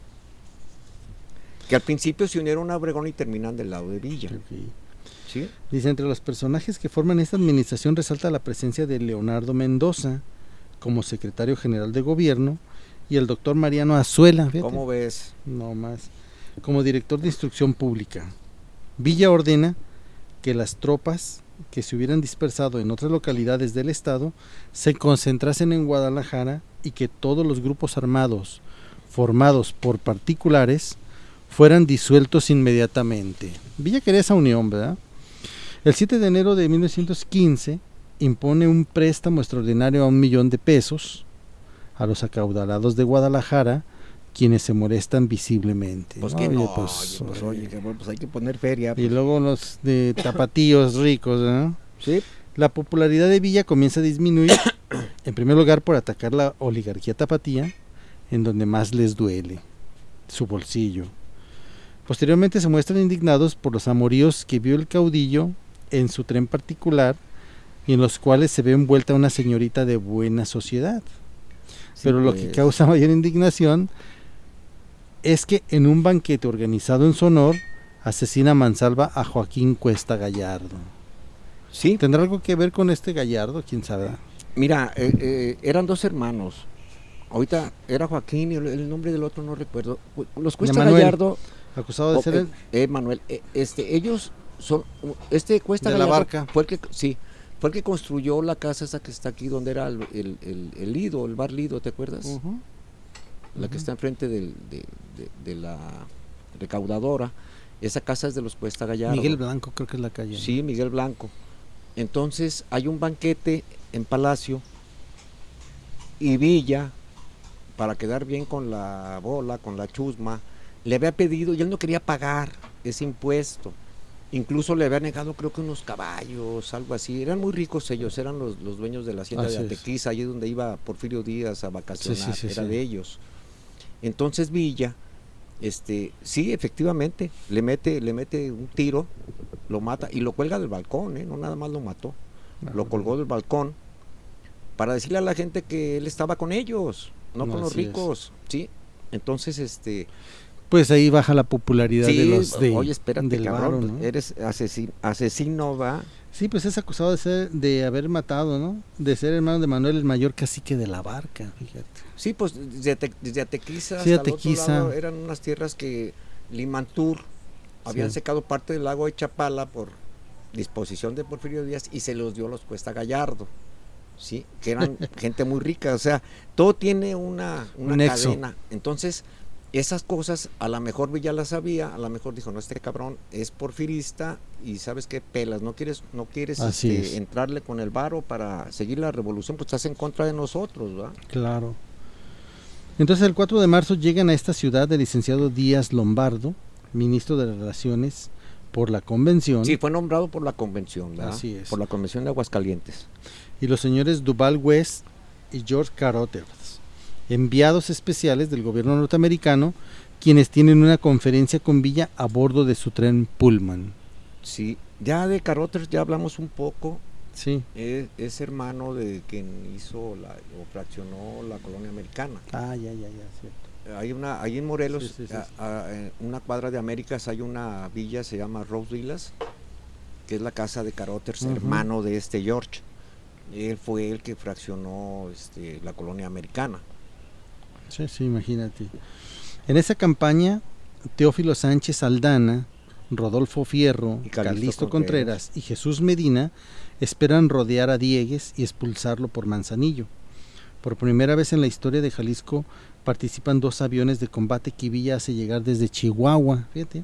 que al principio se unieron a Obregón y terminan del lado de Villa. Okay. ¿Sí? Dice, entre los personajes que forman esta administración resalta la presencia de Leonardo Mendoza como secretario general de gobierno y el doctor Mariano Azuela, fíjate, ¿Cómo ves? no más, como director de instrucción pública. Villa ordena que las tropas que se hubieran dispersado en otras localidades del estado se concentrasen en Guadalajara y que todos los grupos armados formados por particulares fueran disueltos inmediatamente. Villa quería esa unión, ¿verdad? El siete de enero de mil novecientos quince impone un préstamo extraordinario a un millón de pesos a los acaudalados de Guadalajara, quienes se molestan visiblemente. Pues ¿no? que Oye, no, pues, oye, pues, oye. oye, cabrón, pues hay que poner feria. Y Pues. luego los de tapatíos ricos, ¿no? Sí. La popularidad de Villa comienza a disminuir, en primer lugar por atacar la oligarquía tapatía, en donde más les duele, su bolsillo. Posteriormente se muestran indignados por los amoríos que vio el caudillo en su tren particular y en los cuales se ve envuelta una señorita de buena sociedad. Sí, Pero lo pues. que causa mayor indignación es que en un banquete organizado en su honor asesina a mansalva a Joaquín Cuesta Gallardo. Sí, ¿Tendrá algo que ver con este Gallardo? ¿Quién sabe? mira, eh, eh, eran dos hermanos. Ahorita era Joaquín y el, el nombre del otro no recuerdo. Los Cuesta Manuel, Gallardo, acusado de o, ser eh, el... eh, Manuel, eh, este, ellos son, este Cuesta De la Gallardo Barca. fue el que, sí, fue el que construyó la casa esa que está aquí donde era el, el, el, el Lido, el bar Lido, ¿te acuerdas? Uh-huh. La que Ujú. está enfrente del, de, de, de la recaudadora. Esa casa es de los Cuesta Gallardo. Miguel Blanco creo que es la calle. Sí, Miguel Blanco. Entonces hay un banquete en Palacio y Villa, para quedar bien con la bola, con la chusma, le había pedido y él no quería pagar ese impuesto. Incluso le había negado, creo que unos caballos, algo así. Eran muy ricos ellos, eran los, los dueños de la hacienda Así de es. Atequiza, allí donde iba Porfirio Díaz a vacacionar, Sí, sí, sí, era sí. de ellos. Entonces Villa, este, sí, efectivamente, le mete, le mete un tiro, lo mata y lo cuelga del balcón, ¿eh? No nada más lo mató, Ah, lo colgó del balcón para decirle a la gente que él estaba con ellos, no, No, con los así es. ricos, ¿sí? Entonces, este... Pues ahí baja la popularidad Sí, de los de, oye, espérate, del cabrón, varo, ¿no? eres asesino, asesino, va. Sí, pues es acusado de ser, de haber matado, ¿no? De ser hermano de Manuel el mayor cacique de la Barca, fíjate. Sí, pues desde, Ate- desde Atequiza Sí, hasta el otro Atequiza. lado eran unas tierras que Limantur habían Sí. secado parte del lago de Chapala por disposición de Porfirio Díaz y se los dio a los Cuesta Gallardo, sí, que eran gente muy rica, o sea, todo tiene una, una Un nexo. cadena. Entonces, esas cosas a lo mejor Villa las sabía, a lo mejor dijo, no, este cabrón es porfirista y sabes qué pelas, no quieres, no quieres este, entrarle con el varo para seguir la revolución, pues estás en contra de nosotros, ¿verdad? Claro. Entonces el cuatro de marzo llegan a esta ciudad el licenciado Díaz Lombardo, ministro de Relaciones por la Convención. Sí, fue nombrado por la Convención, ¿verdad? Así es. Por la Convención de Aguascalientes. Y los señores Duval West y George Carothers, enviados especiales del gobierno norteamericano, quienes tienen una conferencia con Villa a bordo de su tren Pullman. Sí, ya de Carothers ya hablamos un poco. Sí. Es, es hermano de quien hizo la, o fraccionó la colonia americana. Ah, ya, ya, ya, cierto. Hay una, ahí en Morelos, sí, sí, sí, a, a, en una cuadra de Américas, hay una villa, se llama Rose Villas, que es la casa de Carothers, uh-huh. hermano de este George. Él fue el que fraccionó este, la colonia americana. Sí, sí, imagínate. En esa campaña, Teófilo Sánchez Aldana, Rodolfo Fierro, y Calixto, Calixto Contreras. Contreras y Jesús Medina esperan rodear a Diegues y expulsarlo por Manzanillo. Por primera vez en la historia de Jalisco participan dos aviones de combate que Villa hace llegar desde Chihuahua, fíjate.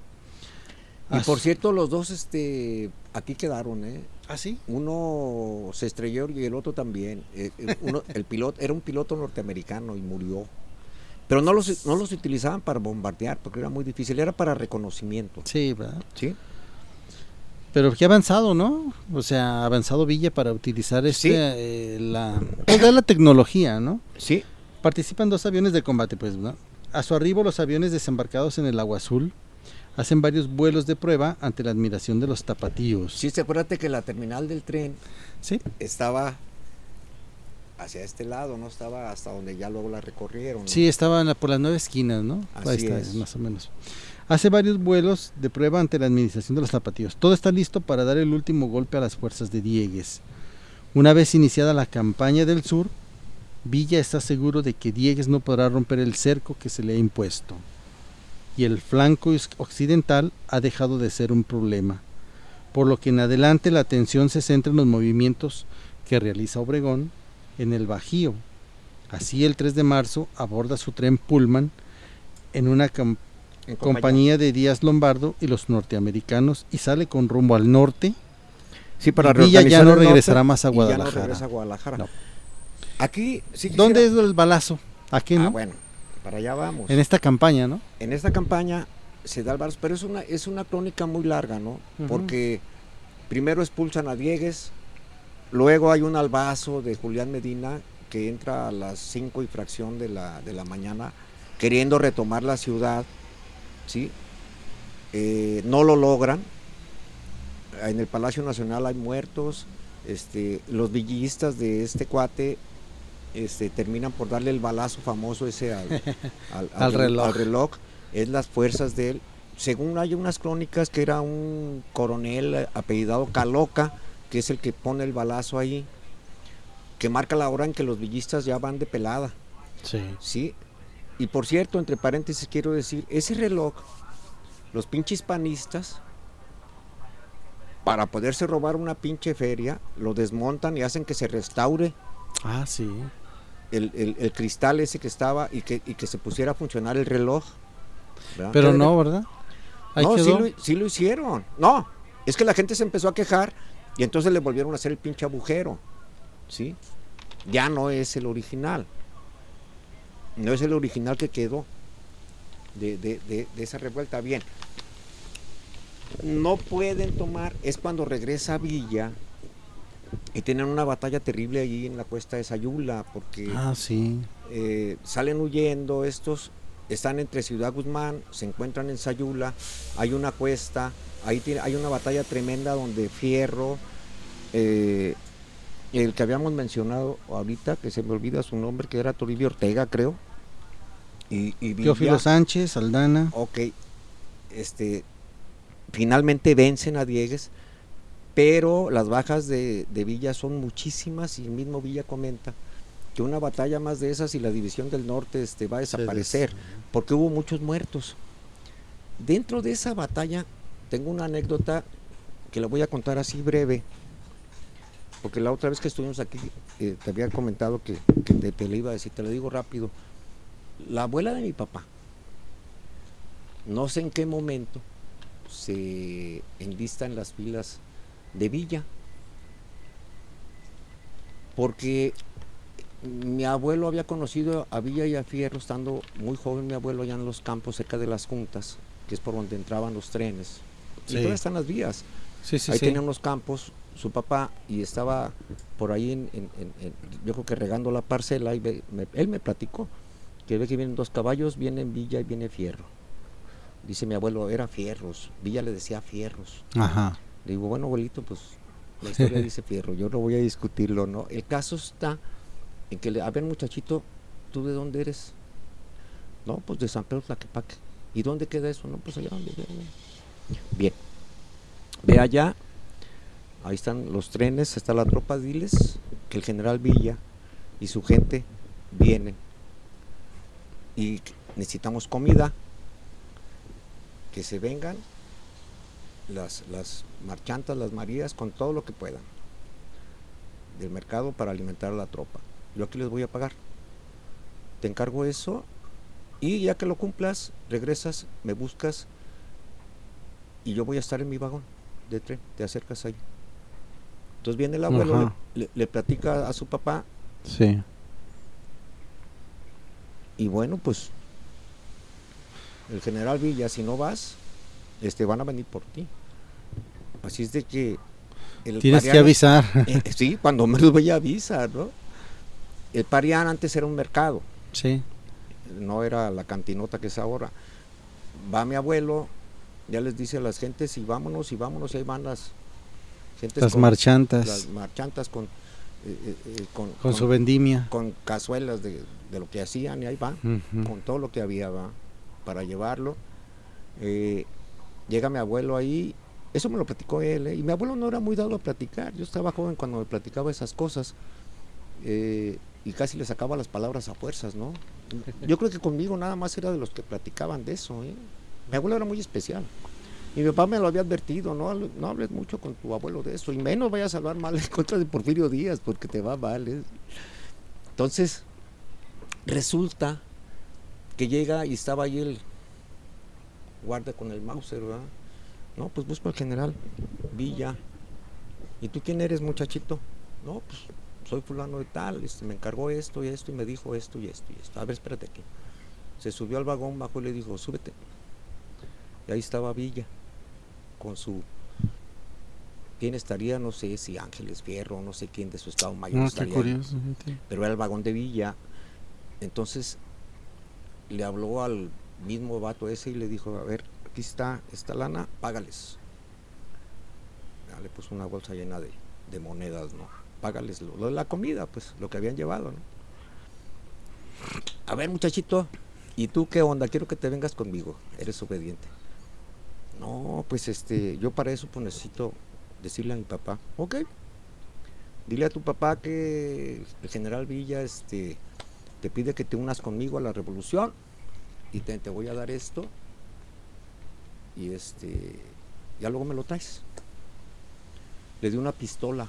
Y por cierto, los dos este aquí quedaron, ¿eh? ¿Ah, sí? Uno se estrelló y el otro también. Eh, uno, el piloto era un piloto norteamericano y murió. Pero no los, no los utilizaban para bombardear porque era muy difícil, era para reconocimiento. Sí, ¿verdad? Sí. Pero qué avanzado, ¿no? O sea, ha avanzado Villa para utilizar este, sí. eh, la, toda la tecnología, ¿no? Sí. Participan dos aviones de combate, pues, ¿no? A su arribo, los aviones desembarcados en el Agua Azul hacen varios vuelos de prueba ante la admiración de los tapatíos. Sí, se acuérdate que la terminal del tren sí. estaba hacia este lado, no estaba hasta donde ya luego la recorrieron, ¿no? Sí, estaba la, por las nueve esquinas, ¿no? Así Ahí está, es. más o menos. Hace varios vuelos de prueba ante la administración de los tapatíos. Todo está listo para dar el último golpe a las fuerzas de Diegues. Una vez iniciada la campaña del sur, Villa está seguro de que Diegues no podrá romper el cerco que se le ha impuesto. Y el flanco occidental ha dejado de ser un problema, por lo que en adelante la atención se centra en los movimientos que realiza Obregón en el Bajío. Así el tres de marzo aborda su tren Pullman en una cam- en compañía de Díaz Lombardo y los norteamericanos y sale con rumbo al norte. Sí, para Villa ya no regresará más a Guadalajara. Ya no regresa a Guadalajara. No. Aquí sí quisiera... ¿Dónde es el balazo? Aquí, ¿no? Ah, bueno, para allá vamos. En esta campaña, ¿no? En esta campaña se da el balazo, pero es una es una crónica muy larga, ¿no? Uh-huh. Porque primero expulsan a Diegues, luego hay un albazo de Julián Medina que entra a las cinco y fracción de la de la mañana queriendo retomar la ciudad, ¿sí? Eh, no lo logran. En el Palacio Nacional hay muertos. Este, los villistas de este cuate este, terminan por darle el balazo famoso ese al, al, al, al, reloj. al reloj. Es las fuerzas de él. Según hay unas crónicas que era un coronel apellidado Caloca, que es el que pone el balazo ahí, que marca la hora en que los villistas ya van de pelada. Sí. ¿Sí? Y por cierto, entre paréntesis quiero decir, ese reloj, los pinches panistas, para poderse robar una pinche feria, lo desmontan y hacen que se restaure. Ah, sí. El, el, el cristal ese que estaba y que, y que se pusiera a funcionar el reloj. ¿Verdad? Pero no, ¿verdad? Ahí no, sí lo, sí lo hicieron. No, es que la gente se empezó a quejar y entonces le volvieron a hacer el pinche agujero. ¿Sí? Ya no es el original. No es el original que quedó de, de, de, de esa revuelta. Bien. No pueden tomar, es cuando regresa a Villa y tienen una batalla terrible ahí en la cuesta de Sayula, porque ah, sí. eh, salen huyendo estos, están entre Ciudad Guzmán, se encuentran en Sayula, hay una cuesta, ahí tiene, hay una batalla tremenda donde Fierro, eh, el que habíamos mencionado ahorita, que se me olvida su nombre, que era Toribio Ortega, creo, y, y Villa, Teófilo Sánchez, Aldana. Ok, este... finalmente vencen a Diegues, pero las bajas de, de Villa son muchísimas y el mismo Villa comenta que una batalla más de esas y la división del norte este, va a desaparecer porque hubo muchos muertos. Dentro de esa batalla tengo una anécdota que la voy a contar así breve, porque la otra vez que estuvimos aquí eh, te había comentado que, que te, te le iba a decir, te lo digo rápido. La abuela de mi papá, no sé en qué momento se enlista en las filas de Villa, porque mi abuelo había conocido a Villa y a Fierro estando muy joven, mi abuelo allá en los campos cerca de las juntas, que es por donde entraban los trenes, sí. Y todavía están las vías, sí, sí, ahí sí. tenían unos campos su papá y estaba por ahí en, en, en, en, yo creo que regando la parcela y ve, me, él me platicó que ve que vienen dos caballos, viene Villa y viene Fierro. Dice mi abuelo, era Fierros, Villa le decía Fierros. Ajá. Le digo, bueno, abuelito, pues la historia dice Fierro, yo no voy a discutirlo, ¿no? El caso está en que, le, a ver, muchachito, ¿tú de dónde eres? No, pues de San Pedro Tlaquepaque. ¿Y dónde queda eso? No, pues allá donde viene. Bien, ve allá, ahí están los trenes, está la tropa, diles que el general Villa y su gente vienen y necesitamos comida, que se vengan las, las marchantas, las marías, con todo lo que puedan del mercado para alimentar a la tropa. Yo aquí les voy a pagar, te encargo eso, y ya que lo cumplas, regresas, me buscas y yo voy a estar en mi vagón de tren, te acercas ahí. Entonces viene el abuelo, le, le, le platica a su papá. Sí. Y bueno, pues el general Villa, si no vas, este, van a venir por ti. Así es de que el tienes Parián, que avisar. Eh, sí, cuando menos voy a avisar, ¿no? El Parián antes era un mercado. Sí. No era la cantinota que es ahora. Va mi abuelo, ya les dice a las gentes y vámonos, y vámonos, y ahí van las gentes. Las con, marchantas. Las marchantas con, eh, eh, con, con, con su vendimia. Con cazuelas de, de lo que hacían, y ahí van, uh-huh. Con todo lo que había, va, para llevarlo. Eh, llega mi abuelo ahí, eso me lo platicó él, ¿eh? Y mi abuelo no era muy dado a platicar, yo estaba joven cuando me platicaba esas cosas, eh, y casi le sacaba las palabras a fuerzas, ¿no? Yo creo que conmigo nada más era de los que platicaban de eso, ¿eh? Mi abuelo era muy especial, y mi papá me lo había advertido, no, no hables mucho con tu abuelo de eso, y menos vayas a hablar mal en contra de Porfirio Díaz, porque te va mal, ¿eh? Entonces, resulta que llega y estaba ahí el guarda con el Mauser, ¿verdad? No, pues busco al general Villa. ¿Y tú quién eres, muchachito? No, pues soy fulano de tal, este, me encargó esto y esto y me dijo esto y esto y esto. A ver, espérate aquí. Se subió al vagón, bajó y le dijo, súbete. Y ahí estaba Villa con su... ¿Quién estaría? No sé si Ángeles Fierro, no sé quién de su estado mayor no, estaría. Qué curioso, ahí, pero era el vagón de Villa. Entonces le habló al mismo vato ese y le dijo, a ver, aquí está esta lana, págales. Ya le puso una bolsa llena de, de monedas, ¿no? Págales lo, lo de la comida, pues, lo que habían llevado, ¿no? A ver, muchachito, ¿y tú qué onda? Quiero que te vengas conmigo, eres obediente. No, pues este, yo para eso pues necesito decirle a mi papá, ok, dile a tu papá que el general Villa este, te pide que te unas conmigo a la revolución y te, te voy a dar esto y este, ya luego me lo traes. Le di una pistola.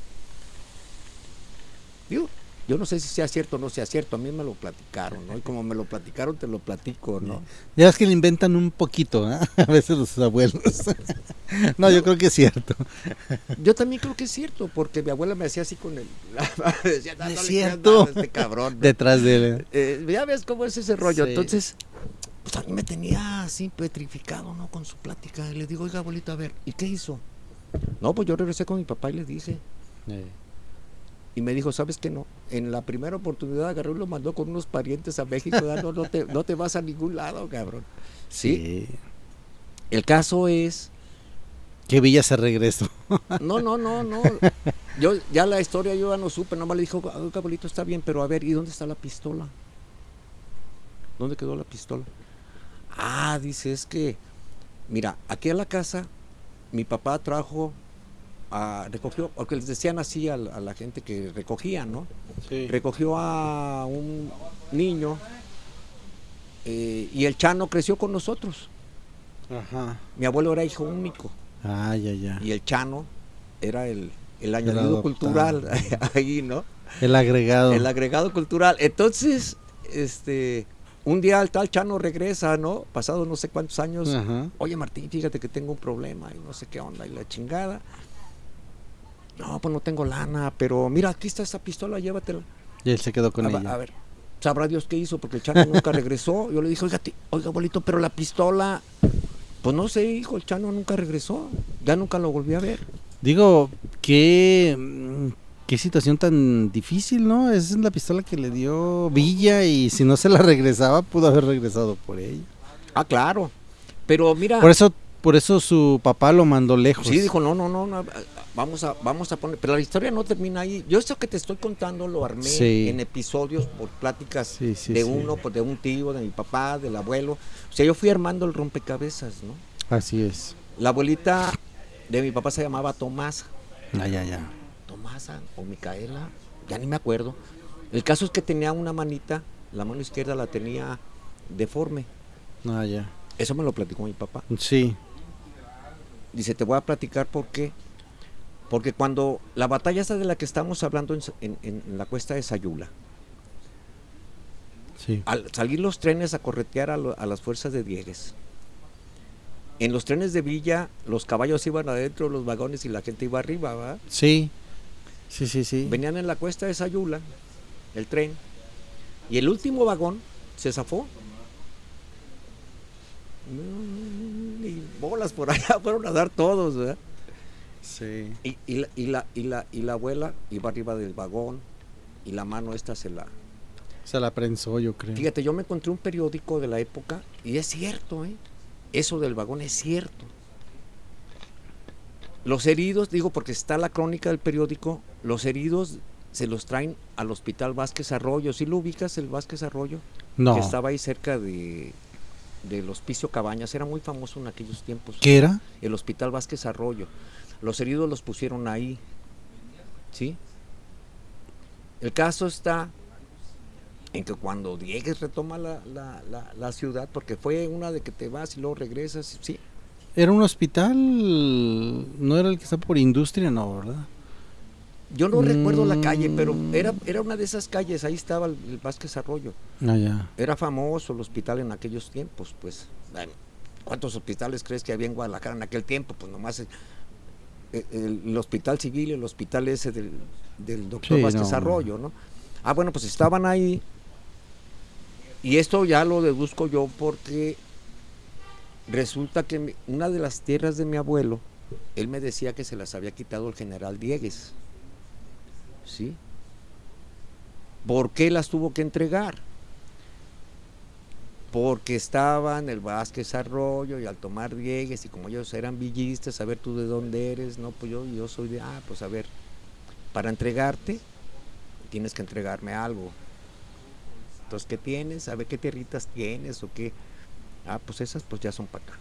Digo, yo no sé si sea cierto o no sea cierto, a mí me lo platicaron, ¿no? Y como me lo platicaron, te lo platico, ¿no? Ya es que le inventan un poquito, ¿eh? A veces los abuelos. No, yo creo que es cierto. Yo también creo que es cierto, porque mi abuela me hacía así con el... me decía, no, es cierto. Este cabrón, ¿no? Detrás de él. Eh, ya ves cómo es ese rollo, sí. Entonces, pues a mí me tenía así petrificado, ¿no? Con su plática, y le digo, oiga, abuelita, a ver, ¿y qué hizo? No, pues yo regresé con mi papá y le dije... Eh. Y me dijo, ¿sabes qué no? En la primera oportunidad agarró y lo mandó con unos parientes a México. No, no, te, no te vas a ningún lado, cabrón. ¿Sí? Sí. El caso es... que Villa se regresó. No, no, no, no. Yo ya la historia yo ya no supe. Nomás le dijo, oiga, abuelito, está bien, pero a ver, ¿y dónde está la pistola? ¿Dónde quedó la pistola? Ah, dice, es que... Mira, aquí a la casa, mi papá trajo... A, recogió, porque les decían así a, a la gente que recogía, ¿no? Sí. Recogió a un niño eh, y el Chano creció con nosotros. Ajá. Mi abuelo era hijo único. Ah, ya, ya. Y el Chano era el, el añadido cultural ahí, ¿no? El agregado. El agregado cultural. Entonces, este, un día el tal Chano regresa, ¿no? Pasado no sé cuántos años. Ajá. Oye, Martín, fíjate que tengo un problema y no sé qué onda y la chingada. No, pues no tengo lana, pero mira, aquí está esa pistola, llévatela. Y él se quedó con a, ella. A ver, sabrá Dios qué hizo, porque el Chano nunca regresó. Yo le dije, oiga, ti- oiga, abuelito, pero la pistola... Pues no sé, hijo, el Chano nunca regresó. Ya nunca lo volví a ver. Digo, qué, mm, qué situación tan difícil, ¿no? Esa es la pistola que le dio Villa y si no se la regresaba, pudo haber regresado por ella. Ah, claro. Pero mira... Por eso, por eso su papá lo mandó lejos. Sí, dijo, no, no, no, no, vamos a, vamos a poner... Pero la historia no termina ahí. Yo esto que te estoy contando lo armé Sí. en episodios por pláticas Sí, sí, de sí. uno, pues, de un tío, de mi papá, del abuelo. O sea, yo fui armando el rompecabezas, ¿no? Así es. La abuelita de mi papá se llamaba Tomasa. Ah, ya, ya. Tomasa o Micaela, ya ni me acuerdo. El caso es que tenía una manita, la mano izquierda la tenía deforme. Ah, ya. Eso me lo platicó mi papá. Sí. Dice, te voy a platicar por qué. Porque cuando la batalla esta de la que estamos hablando en, en, en la cuesta de Sayula, Sí. al salir los trenes a corretear a, lo, a las fuerzas de Diegues, en los trenes de Villa los caballos iban adentro de los vagones y la gente iba arriba, ¿verdad? Sí. Sí, sí, sí. Venían en la cuesta de Sayula, el tren, y el último vagón se zafó. Y bolas por allá fueron a dar todos, ¿verdad? Sí. Y, y, la, y, la, y, la, y la abuela iba arriba del vagón y la mano esta se la... Se la prensó, yo creo. Fíjate, yo me encontré un periódico de la época y es cierto, ¿eh? Eso del vagón es cierto. Los heridos, digo porque está la crónica del periódico, los heridos se los traen al Hospital Vázquez Arroyo. ¿Sí lo ubicas, el Vázquez Arroyo? No. Que estaba ahí cerca de... del Hospicio Cabañas, era muy famoso en aquellos tiempos. ¿Qué era? El Hospital Vázquez Arroyo. Los heridos los pusieron ahí, ¿sí? El caso está en que cuando Diegues retoma la, la, la, la ciudad, porque fue una de que te vas y luego regresas, sí. Era un hospital, no era el que está por Industria, no, ¿verdad? Yo no mm. recuerdo la calle, pero Mm. era, era una de esas calles, ahí estaba el, el Vázquez Arroyo. Ah, ya. Era famoso el hospital en aquellos tiempos, pues. Bueno, ¿cuántos hospitales crees que había en Guadalajara en aquel tiempo? Pues nomás el, el, el hospital civil y el hospital ese del, del doctor Sí, Vázquez no. Arroyo, ¿no? Ah, bueno, pues estaban ahí. Y esto ya lo deduzco yo porque resulta que mi, una de las tierras de mi abuelo, él me decía que se las había quitado el general Diegues. ¿Sí? ¿Por qué las tuvo que entregar? Porque estaban el Vázquez Arroyo y al tomar Diegues, y como ellos eran villistas, a ver tú de dónde eres, no, pues yo, yo soy de, ah, pues a ver, para entregarte, tienes que entregarme algo. Entonces, ¿qué tienes? A ver qué tierritas tienes o qué. Ah, pues esas pues ya son para acá.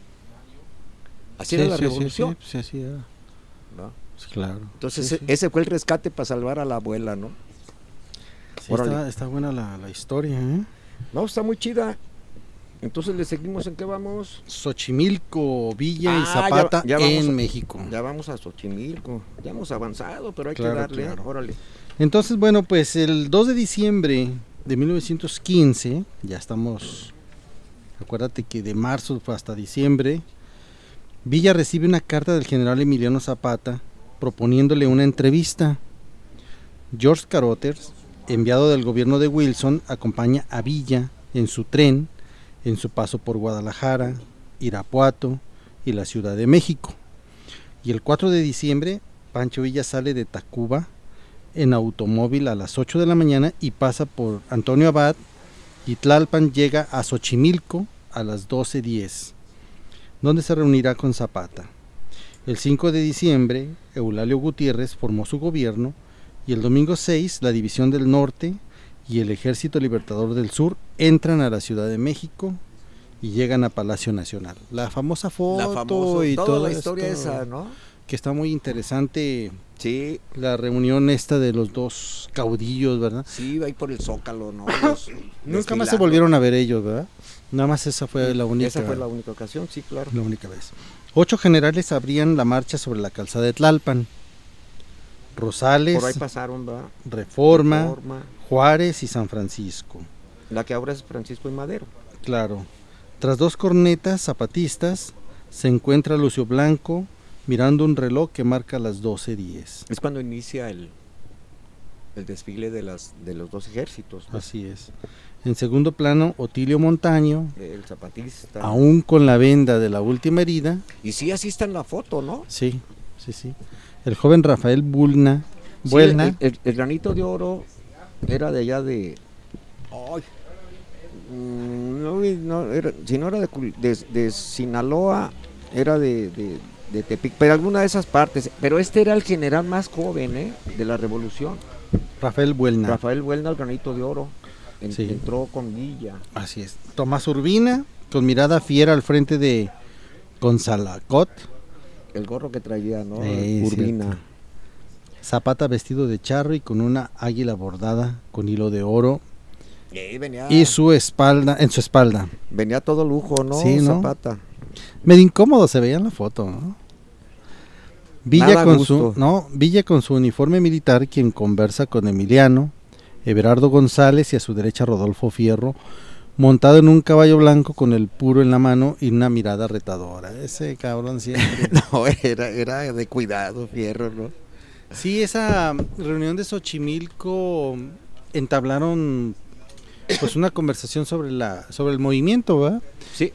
Así Sí, era la sí, revolución. Sí, sí, sí, así era. ¿No? Sí, claro. Entonces, Sí, e- sí. ese fue el rescate para salvar a la abuela, ¿no? Sí, Órale. está, está buena la, la historia, ¿eh? No, está muy chida. Entonces, ¿le seguimos en qué vamos? Xochimilco, Villa y Ah, Zapata ya- ya vamos en a- México. Ya vamos a Xochimilco. Ya hemos avanzado, pero hay Claro, que darle. claro. Órale. Entonces, bueno, pues el dos de diciembre de mil novecientos quince, ya estamos, acuérdate que de marzo fue hasta diciembre, Villa recibe una carta del general Emiliano Zapata proponiéndole una entrevista. George Carothers, enviado del gobierno de Wilson, acompaña a Villa en su tren en su paso por Guadalajara, Irapuato y la Ciudad de México. Y el cuatro de diciembre, Pancho Villa sale de Tacuba en automóvil a las ocho de la mañana y pasa por Antonio Abad y Tlalpan llega a Xochimilco a las doce diez, donde se reunirá con Zapata. El cinco de diciembre, Eulalio Gutiérrez formó su gobierno y el domingo seis, la División del Norte y el Ejército Libertador del Sur entran a la Ciudad de México y llegan a Palacio Nacional. La famosa foto La famosa, y toda toda la historia esto, esa, ¿no? que está muy interesante. Sí, La reunión esta de los dos caudillos, ¿verdad? sí, ahí por el Zócalo, ¿no? Los- Nunca más se desfilando. volvieron a ver ellos, ¿verdad? Nada más esa fue la única, Esa fue la única ocasión, sí, claro. la única vez. Ocho generales abrían la marcha sobre la calzada de Tlalpan. Rosales, Por ahí pasaron, ¿verdad? Reforma, Reforma. Juárez y San Francisco. La que ahora es Francisco y Madero. Claro. Tras dos cornetas zapatistas, se encuentra Lucio Blanco mirando un reloj que marca las doce diez. Es cuando inicia el, el desfile de, las, de los dos ejércitos. ¿No? Así es. En segundo plano, Otilio Montaño, el zapatista. Aún con la venda de la última herida. Y sí, así está en la foto, ¿no? Sí, sí, sí. El joven Rafael Bulna. Sí, Buelna. el, el, el granito de oro era de allá de... Ay, no, no, era, si no era de, de, de Sinaloa, era de, de, de Tepic, pero alguna de esas partes. Pero este era el general más joven, ¿eh? De la revolución. Rafael Buelna. Rafael Buelna, el granito de oro. En, Sí. Entró con Villa. Así es. Tomás Urbina, con mirada fiera al frente de Gonzalacot. El gorro que traía, ¿no? Eh, Urbina. cierto. Zapata vestido de charro y con una águila bordada con hilo de oro. Y, venía, Y su espalda, en su espalda. venía todo lujo, ¿no? Sí, ¿no? Zapata. Medio incómodo se veía en la foto, ¿no? Villa Nada con gusto. su, no, Villa con su uniforme militar, quien conversa con Emiliano, Everardo González y a su derecha Rodolfo Fierro, montado en un caballo blanco con el puro en la mano y una mirada retadora. Ese cabrón siempre. No, era, era de cuidado, Fierro, ¿no? Sí, esa reunión de Xochimilco entablaron pues una conversación sobre la sobre el movimiento, ¿verdad? Sí.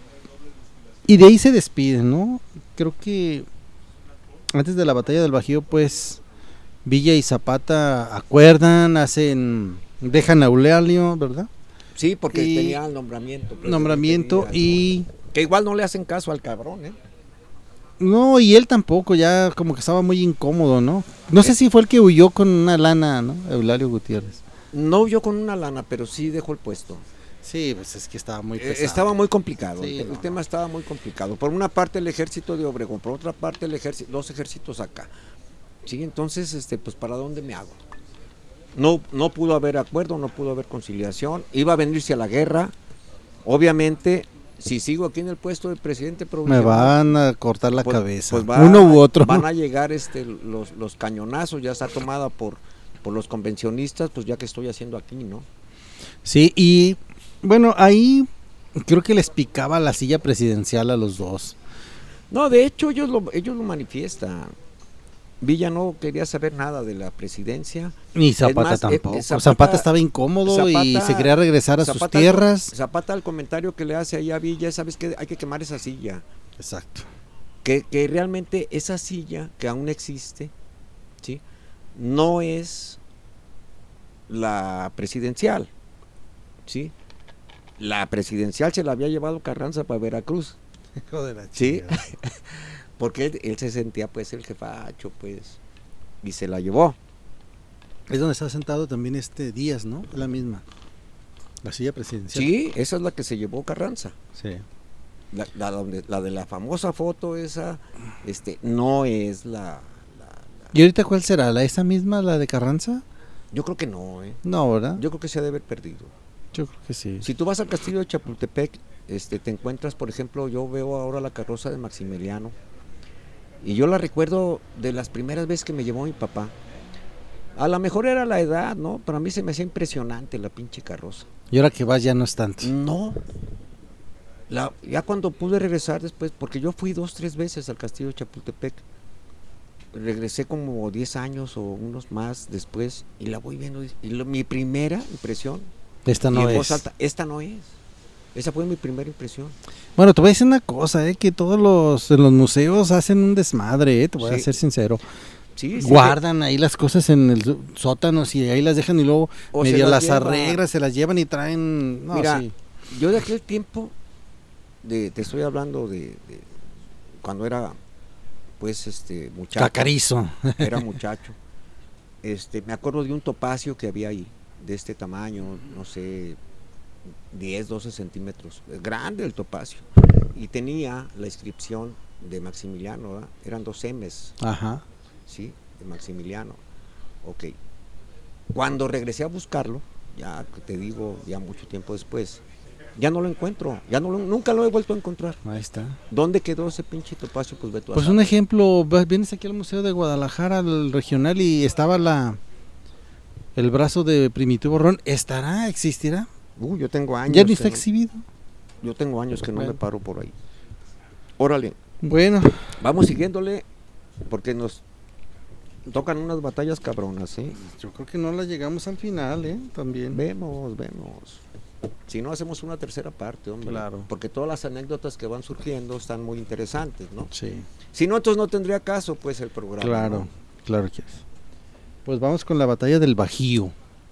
Y de ahí se despiden, ¿no? Creo que antes de la batalla del Bajío, pues Villa y Zapata acuerdan, hacen, dejan a Eulálio, ¿verdad? Sí, porque Y- tenía el nombramiento. pues, Nombramiento tenía, y ¿no? Que igual no le hacen caso al cabrón, ¿eh? no, y él tampoco, ya como que estaba muy incómodo, ¿no? No sé si fue el que huyó con una lana, ¿no? Eulalio Gutiérrez. No huyó con una lana, pero sí dejó el puesto. Sí, pues es que estaba muy Eh, pesado. Estaba muy complicado, Sí, el, no, el tema estaba muy complicado. Por una parte el ejército de Obregón, por otra parte el ejército, los ejércitos acá. Sí, entonces, este, pues ¿para dónde me hago? No, no pudo haber acuerdo, no pudo haber conciliación, iba a venirse a la guerra. Obviamente, si sigo aquí en el puesto de presidente Me provincial, van a cortar la pues- cabeza. pues va- Uno u otro. Van a llegar este, los, los cañonazos, ya está tomada por, por los convencionistas, pues ya que estoy haciendo aquí, ¿no? Sí, y bueno, ahí creo que les picaba la silla presidencial a los dos. No, de hecho ellos lo, ellos lo manifiestan. Villa no quería saber nada de la presidencia. Ni Zapata más, eh, tampoco. eh, Zapata, Zapata- estaba incómodo y Zapata- se quería regresar a sus Zapata, tierras. Zapata, el comentario que le hace ahí a Villa, ¿sabes qué? Hay que quemar esa silla. Exacto. Que, que realmente esa silla que aún existe, ¿sí? No es la presidencial, ¿sí? La presidencial se la había llevado Carranza para Veracruz, Hijo de la ¿sí? chingada. Porque él, él se sentía pues el jefacho, pues, y se la llevó. Es donde está sentado también este Díaz, ¿no? La misma. La silla presidencial. Sí, esa es la que se llevó Carranza. Sí. La, la, donde- la de la famosa foto esa, este, no es la, la- ¿Y ahorita cuál será? ¿La esa misma, la de Carranza? yo creo que no, ¿eh? No, ¿verdad? Yo creo que se ha de haber perdido. Yo creo que sí. Si tú vas al castillo de Chapultepec, este, te encuentras, por ejemplo, yo veo ahora la carroza de Maximiliano, y yo la recuerdo de las primeras veces que me llevó mi papá. A lo mejor era la edad, ¿no? Pero a mí se me hacía impresionante la pinche carroza. Y ahora que vas ya no es tanto. No. La, ya cuando pude regresar después, porque yo fui dos, tres veces al castillo de Chapultepec, regresé como diez años o unos más después, y la voy viendo, y lo- mi primera impresión, Esta y no en voz es. alta, esta no es. Esa fue mi primera impresión. Bueno, te voy a decir una cosa, ¿eh? Que todos los, en los museos hacen un desmadre, ¿eh? Te voy a Sí. ser sincero. Sí, sí, Guardan ahí las cosas en el su- sótano y ahí las dejan y luego O se medio las las lleva. arreglan, se las llevan y traen... No, Mira, sí. yo de aquel tiempo, de, te estoy hablando de, de cuando era, pues, este, muchacho. Cacarizo. Era muchacho. Este, me acuerdo de un topacio que había ahí, de este tamaño, no sé, diez, doce centímetros. Grande el topacio. Y tenía la inscripción de Maximiliano, ¿verdad? Eran dos M's, Ajá. ¿sí? De Maximiliano. Ok. Cuando regresé a buscarlo, ya te digo, ya mucho tiempo después, ya no lo encuentro, ya no lo, nunca lo he vuelto a encontrar. Ahí está. ¿Dónde quedó ese pinche topacio? Pues ve tú a Pues saber. un ejemplo, vas- vienes aquí al Museo de Guadalajara, al regional, y estaba la el brazo de Primitivo Ron. ¿Estará? ¿Existirá? Uh, yo tengo años. ¿Ya ni está que- exhibido? Yo tengo años que no Bueno. me paro por ahí. Órale, Bueno, vamos siguiéndole, porque nos tocan unas batallas cabronas, ¿eh? yo creo que no la llegamos al final, ¿eh? También. Vemos, vemos. Si no, hacemos una tercera parte, hombre. Claro. Porque todas las anécdotas que van surgiendo están muy interesantes, ¿no? Sí, Si no, entonces no tendría caso, pues, el programa. claro, ¿no? claro que es. Pues vamos con la batalla del Bajío.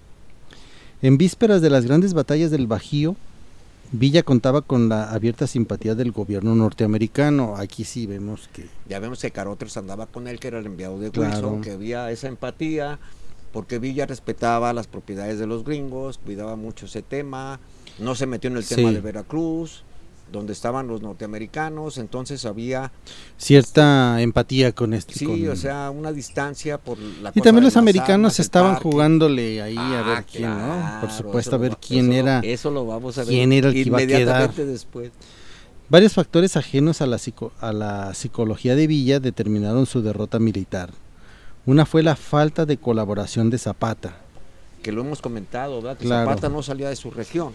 En vísperas de las grandes batallas del Bajío, Villa contaba con la abierta simpatía del gobierno norteamericano. Aquí sí vemos que... Ya vemos que Carothers andaba con él, que era el enviado de Claro. Wilson, que había esa empatía, porque Villa respetaba las propiedades de los gringos, cuidaba mucho ese tema, no se metió en el tema Sí. de Veracruz, donde estaban los norteamericanos, entonces había, cierta empatía con este. sí, con- o sea, una distancia por la Y cosa también de los las americanos armas, el estaban parque. jugándole ahí a Ah, ver quién, ¿no? claro, Por supuesto, eso a lo ver va- quién eso lo- era, eso lo vamos a ver quién era el que iba a quedar. inmediatamente después. Varios factores ajenos a la, psico- a la psicología de Villa determinaron su derrota militar. Una fue la falta de colaboración de Zapata. Que lo hemos comentado, ¿verdad? Que Claro. Zapata no salía de su región.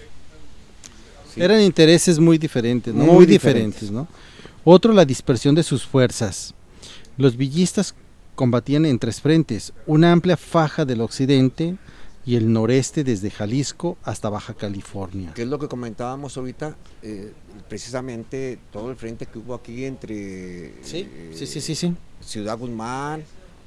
Sí. Eran intereses muy diferentes, ¿no? Muy Muy, diferentes. diferentes, ¿no? Otro, la dispersión de sus fuerzas. Los villistas combatían en tres frentes, una amplia faja del occidente y el noreste desde Jalisco hasta Baja California. Que es lo que comentábamos ahorita, eh, precisamente todo el frente que hubo aquí entre Sí, eh, sí, sí, sí, sí. Ciudad Guzmán,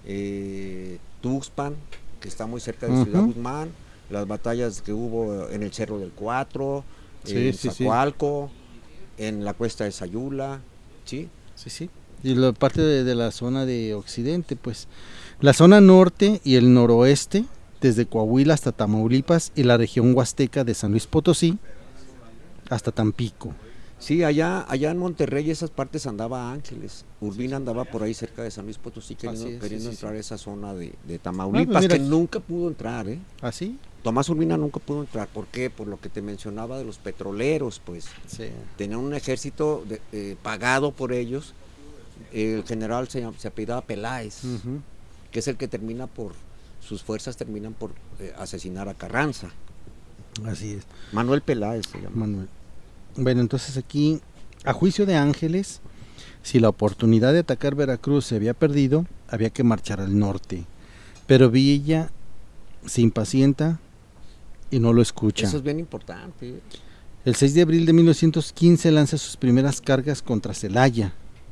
eh, Tuxpan, que está muy cerca de Ujú. Ciudad Guzmán, las batallas que hubo en el Cerro del Cuatro, Sí, en sí, sí. Zacualco, en la cuesta de Sayula, ¿sí? Sí, sí. Y la parte de, de la zona de occidente, pues. La zona norte y el noroeste, desde Coahuila hasta Tamaulipas y la región huasteca de San Luis Potosí hasta Tampico. Sí, allá, allá en Monterrey esas partes andaba Ángeles, Urbina andaba por ahí cerca de San Luis Potosí queriendo, Así es, queriendo sí, sí, entrar sí. a esa zona de, de Ah, Tamaulipas, pues mira. que nunca pudo entrar, ¿eh? ¿Así? Tomás Urbina nunca pudo entrar, ¿por qué? Por lo que te mencionaba de los petroleros, pues, Sí. tenían un ejército de- eh, pagado por ellos, el general se, llam- se apellidaba Peláez, Ujú. que es el que termina por, sus fuerzas terminan por eh, asesinar a Carranza, Así es, Manuel Peláez se llama. Manuel. Bueno, entonces aquí, a juicio de Ángeles, si la oportunidad de atacar Veracruz se había perdido, había que marchar al norte. Pero Villa se impacienta y no lo escucha. Eso es bien importante, ¿eh? El seis de abril de mil novecientos quince lanza sus primeras cargas contra Celaya.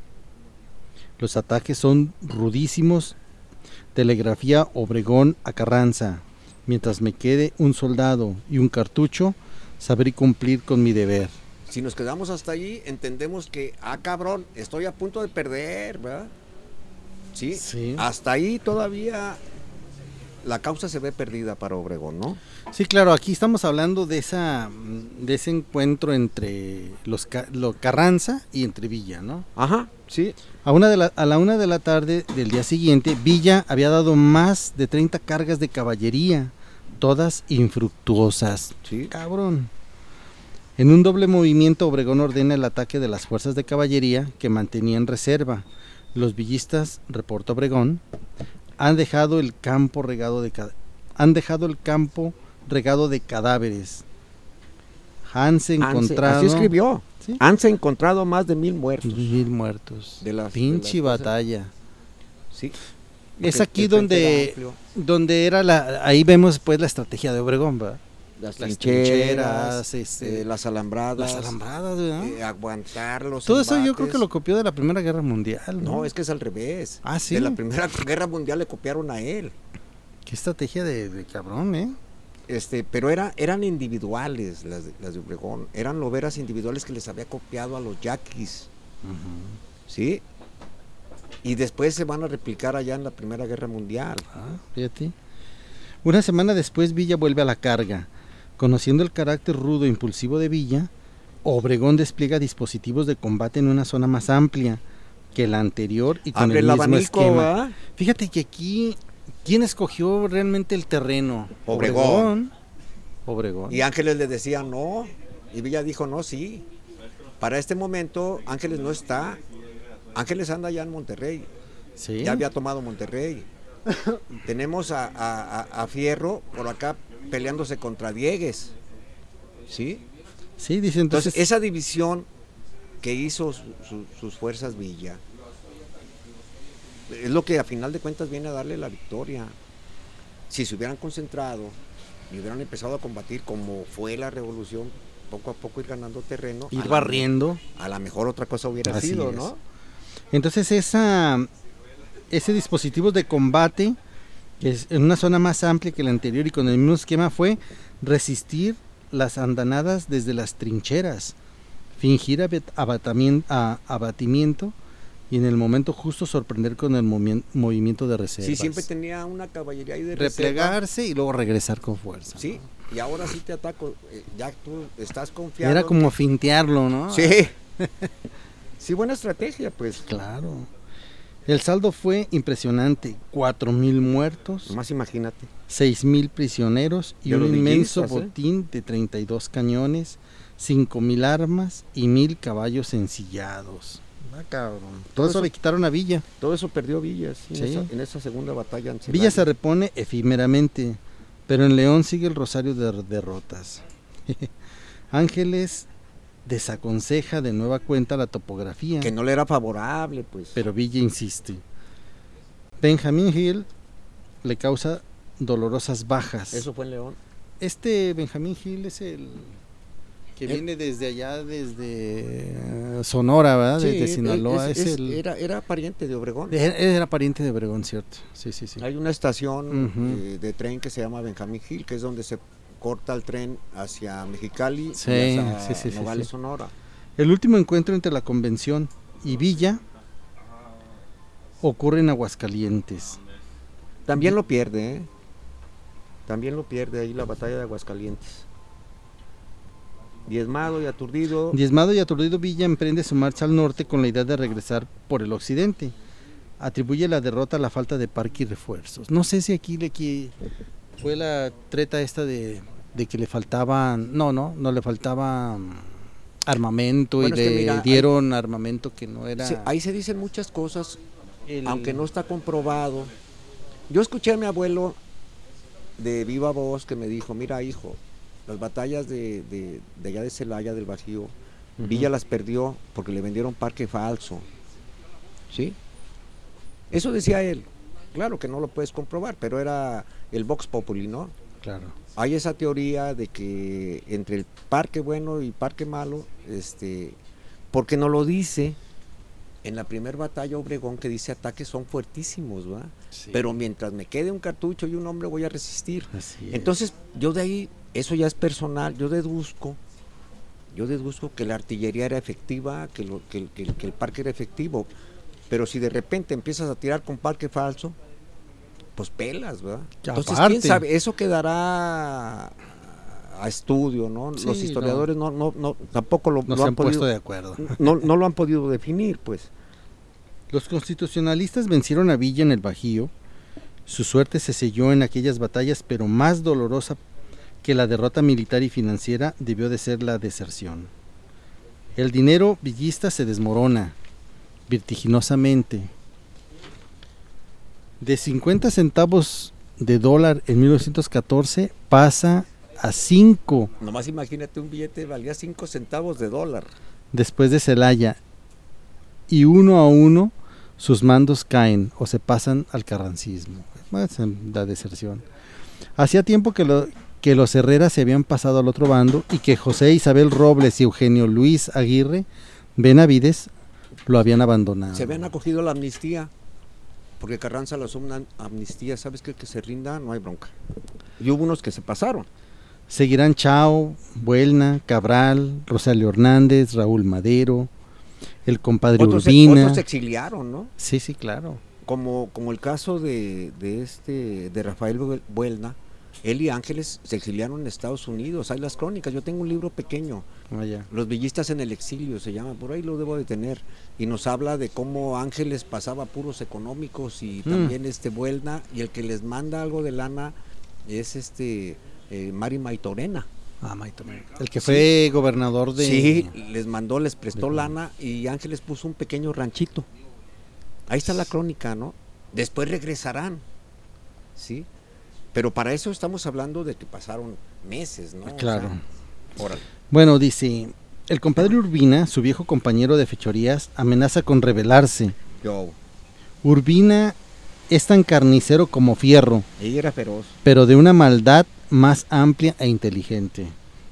Los ataques son rudísimos. Telegrafía Obregón a Carranza. Mientras me quede un soldado y un cartucho, sabré cumplir con mi deber. Si nos quedamos hasta allí, entendemos que, ah, cabrón, estoy a punto de perder, ¿verdad? Sí, Sí. hasta ahí todavía la causa se ve perdida para Obregón, ¿no? Sí, claro, aquí estamos hablando de esa de ese encuentro entre los, Ca- lo Carranza y entre Villa, ¿no? Ajá, sí. A, una de la, a la una de la tarde del día siguiente, Villa había dado más de treinta cargas de caballería, todas infructuosas. Sí. Cabrón. En un doble movimiento, Obregón ordena el ataque de las fuerzas de caballería que mantenían reserva. Los villistas, reporta Obregón, han dejado el campo regado de ca- han dejado el campo regado de cadáveres. Han se Han se- encontrado así escribió. ¿sí? Han se encontrado más de mil muertos. mil muertos. De las- Pinche de las cosas- batalla. Sí. Es Porque aquí el frente era donde amplio, donde era la ahí vemos pues la estrategia de Obregón, ¿verdad? las, las trincheras, trincheras, este, eh, las alambradas, Las alambradas, ¿verdad? eh, aguantar los Todo eso yo creo embates. que lo copió de la Primera Guerra Mundial, ¿no? No, es que es al revés. Ah, ¿sí? De la Primera Guerra Mundial le copiaron a él. Qué estrategia de, de cabrón, ¿eh? Este, pero era, eran individuales las de, las de Obregón, eran loberas individuales que les había copiado a los yaquis, ¿sí? Y después se van a replicar allá en la Primera Guerra Mundial. Ah, fíjate. Una semana después Villa vuelve a la carga. Conociendo el carácter rudo e impulsivo de Villa, Obregón despliega dispositivos de combate en una zona más amplia que la anterior y con Abre el el mismo abanico, esquema. ¿verdad? Fíjate que aquí, ¿quién escogió realmente el terreno? Obregón. Obregón. Obregón. Y Ángeles le decía no, y Villa dijo no, sí. Para este momento Ángeles no está. Ángeles anda allá en Monterrey, Sí. ya había tomado Monterrey. Tenemos a, a- a- a Fierro por acá peleándose contra Diegues. ¿sí? Sí, dice entonces... Entonces, esa división que hizo su, su, sus fuerzas Villa, es lo que a final de cuentas viene a darle la victoria. Si se hubieran concentrado y hubieran empezado a combatir como fue la revolución, poco a poco ir ganando terreno, ir barriendo, a la mejor otra cosa hubiera Así sido, es. ¿no? Entonces esa ese dispositivo de combate es en una zona más amplia que la anterior y con el mismo esquema fue resistir las andanadas desde las trincheras, fingir abatamiento, abatimiento y en el momento justo sorprender con el movi- movimiento de reservas. Sí, siempre tenía una caballería ahí de replegarse reserva. Y luego regresar con fuerza. Sí, ¿no? Y ahora sí te ataco, eh, ya tú estás confiado. Era como fintearlo, ¿no? Sí. Sí, buena estrategia, pues. Claro. El saldo fue impresionante, cuatro mil muertos, Nomás imagínate. seis mil prisioneros y De un los inmenso villistas, ¿eh? botín de treinta y dos cañones, cinco mil armas y mil caballos ensillados. Ah, cabrón. Todo, Todo eso, eso le quitaron a Villa. Todo eso perdió Villa, sí, Sí. en, esa, en esa segunda batalla. En Villa se Celaya. repone efímeramente, pero en León sigue el rosario de derrotas. Ángeles desaconseja de nueva cuenta la topografía, Que no le era favorable, pues. pero Villa insiste. Benjamín Hill le causa dolorosas bajas. Eso fue en León. Este Benjamín Hill es el que ¿Eh? viene desde allá, desde uh, Sonora, ¿verdad? Sí, desde Sinaloa. es- Es es- el, era, era pariente de Obregón. era, era pariente de Obregón, ¿cierto? Sí, sí, sí. Hay una estación Ujú. eh, de tren que se llama Benjamín Hill, que es donde se corta el tren hacia Mexicali Sí, y hacia sí, sí, sí, Nogales, sí. Sonora. El último encuentro entre la convención y Villa ocurre en Aguascalientes. También lo pierde, ¿eh? También lo pierde ahí la batalla de Aguascalientes. Diezmado y aturdido. Diezmado y aturdido, Villa emprende su marcha al norte con la idea de regresar por el occidente. Atribuye la derrota a la falta de parque y refuerzos. No sé si aquí le qui- fue la treta esta de, de que le faltaban, no, no, no le faltaba mm, armamento Bueno, y es que le mira, dieron armamento que no era... Se- ahí se dicen muchas cosas, el- aunque no está comprobado. Yo escuché a mi abuelo de viva voz que me dijo, mira hijo, las batallas de, de, de allá de Celaya, del Bajío, Ujú. Villa las perdió porque le vendieron parque falso. ¿Sí? Eso decía él. Claro que no lo puedes comprobar, pero era el Vox Populi, ¿no? Claro. Hay esa teoría de que entre el parque bueno y parque malo, este, porque no lo dice en la primera batalla Obregón, que dice ataques son fuertísimos, ¿verdad? Sí. Pero mientras me quede un cartucho y un hombre voy a resistir. Así es. Entonces, yo de ahí, eso ya es personal, yo deduzco, yo deduzco que la artillería era efectiva, que, lo, que, que, que el parque era efectivo, pero si de repente empiezas a tirar con parque falso, pues pelas, ¿verdad? Ya, Entonces, aparte. quién sabe, eso quedará a estudio, ¿no? Sí, Los historiadores no, no, no, tampoco lo, no lo se han han puesto podido, de acuerdo. no, no lo han podido definir, pues. Los constitucionalistas vencieron a Villa en el Bajío. Su suerte se selló en aquellas batallas, pero más dolorosa que la derrota militar y financiera debió de ser la deserción. El dinero villista se desmorona vertiginosamente. De cincuenta centavos de dólar en mil novecientos catorce pasa a cinco Nomás imagínate, un billete valía cinco centavos de dólar. después de Celaya, y uno a uno sus mandos caen o se pasan al carrancismo. Es la deserción. Hacía tiempo que, lo, que los Herreras se habían pasado al otro bando y que José Isabel Robles y Eugenio Luis Aguirre Benavides lo habían abandonado. Se habían acogido a la amnistía, porque Carranza lanzó una amnistía, ¿sabes qué? Que se rinda, no hay bronca. Y hubo unos que se pasaron. Seguirán Chao, Buelna, Cabral, Rosalio Hernández, Raúl Madero, el compadre Otros, Urbina. otros se exiliaron, ¿no? Sí, sí, claro. Como, como el caso de, de este de Rafael Buel- Buelna, él y Ángeles se exiliaron en Estados Unidos. Hay las crónicas, yo tengo un libro pequeño, Vaya. Los villistas en el exilio se llama, por ahí lo debo de tener, y nos habla de cómo Ángeles pasaba puros económicos y Mm. también este Buelna, y el que les manda algo de lana es este eh, Mari Maitorena. Ah, Maito, Maito. El que fue gobernador de... Sí, les mandó, les prestó de- lana y Ángeles puso un pequeño ranchito. Ahí está la crónica, ¿no? Después regresarán, ¿sí? Pero para eso estamos hablando de que pasaron meses, ¿no? O Claro. sea, Órale. Bueno, dice, el compadre Urbina, su viejo compañero de fechorías, amenaza con rebelarse. Yo. Urbina es tan carnicero como Fierro, Ella era feroz. pero de una maldad más amplia e inteligente.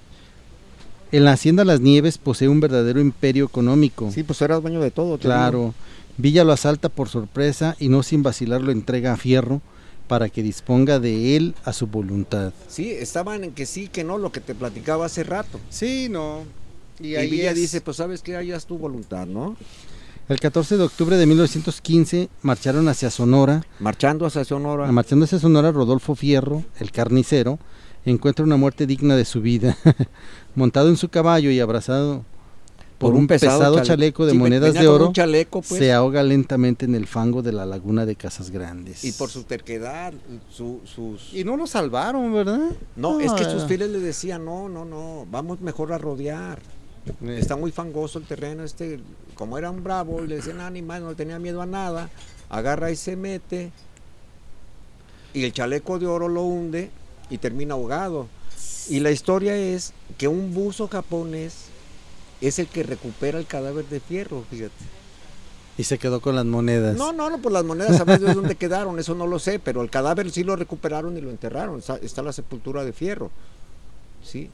En la hacienda Las Nieves posee un verdadero imperio económico. Sí, pues era dueño de todo. Claro, Villa lo asalta por sorpresa y no sin vacilar lo entrega a Fierro para que disponga de él a su voluntad. Sí, estaban en que sí, que no, lo que te platicaba hace rato. Sí, no. Y, y Villa es... dice, pues sabes que hayas tu voluntad, ¿no? El catorce de octubre de mil novecientos quince marcharon hacia Sonora. Marchando hacia Sonora. Marchando hacia Sonora, Rodolfo Fierro, el carnicero, encuentra una muerte digna de su vida. Montado en su caballo y abrazado por, por un, un pesado, pesado chaleco, chaleco de sí, monedas de oro, chaleco, pues. Se ahoga lentamente en el fango de la laguna de Casas Grandes. Y por su terquedad, su, sus... Y no lo salvaron, ¿verdad? No, no es que sus fieles le decían, no, no, no, vamos mejor a rodear. Eh. Está muy fangoso el terreno, este, como era un bravo, y le decían animal, no tenía miedo a nada, agarra y se mete, y el chaleco de oro lo hunde y termina ahogado. Y la historia es que un buzo japonés es el que recupera el cadáver de Fierro, fíjate. Y se quedó con las monedas. No, no, no, pues las monedas, ¿sabes de dónde quedaron? Eso no lo sé, pero el cadáver sí lo recuperaron y lo enterraron. Está, está la sepultura de Fierro. Sí.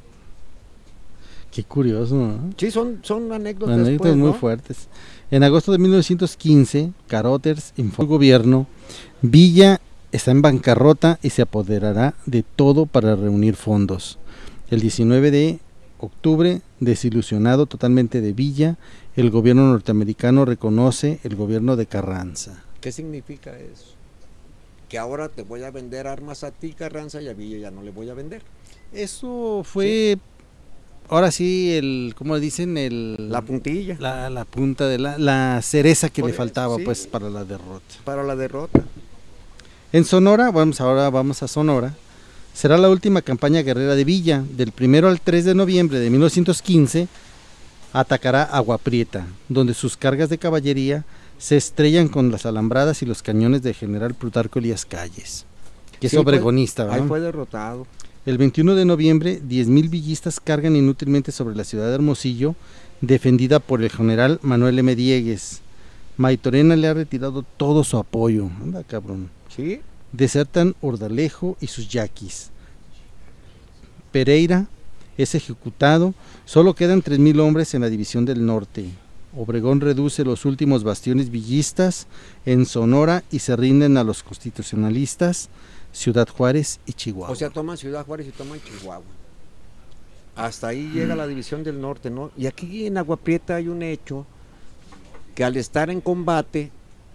Qué curioso, ¿no? Sí, son, son anécdotas, anécdotas pues, muy ¿no? fuertes. En agosto de mil novecientos quince, Carothers informó al gobierno, Villa está en bancarrota y se apoderará de todo para reunir fondos. El diecinueve de octubre, desilusionado totalmente de Villa, el gobierno norteamericano reconoce el gobierno de Carranza. ¿Qué significa eso? Que ahora te voy a vender armas a ti, Carranza, y a Villa ya no le voy a vender. Eso fue, sí. Ahora sí, el, ¿cómo dicen? El, la puntilla. La, la punta de la, la cereza que Por le faltaba, sí, pues, para la derrota. Para la derrota. En Sonora, vamos ahora vamos a Sonora. Será la última campaña guerrera de Villa. Del primero al tres de noviembre de mil novecientos quince, atacará Agua Prieta, donde sus cargas de caballería se estrellan con las alambradas y los cañones de General Plutarco Elías Calles, que sí, es obregonista. Fue, ahí fue derrotado. El veintiuno de noviembre, diez mil villistas cargan inútilmente sobre la ciudad de Hermosillo, defendida por el general Manuel M. Diegues. Maytorena le ha retirado todo su apoyo. Anda, cabrón. Sí. Desertan Ordalejo y sus yaquis. Pereira es ejecutado. Solo quedan tres mil hombres en la división del norte. Obregón reduce los últimos bastiones villistas en Sonora y se rinden a los constitucionalistas, Ciudad Juárez y Chihuahua. O sea, toman Ciudad Juárez y toman Chihuahua. Hasta ahí llega mm. la división del norte, ¿no? Y aquí en Agua Prieta hay un hecho que al estar en combate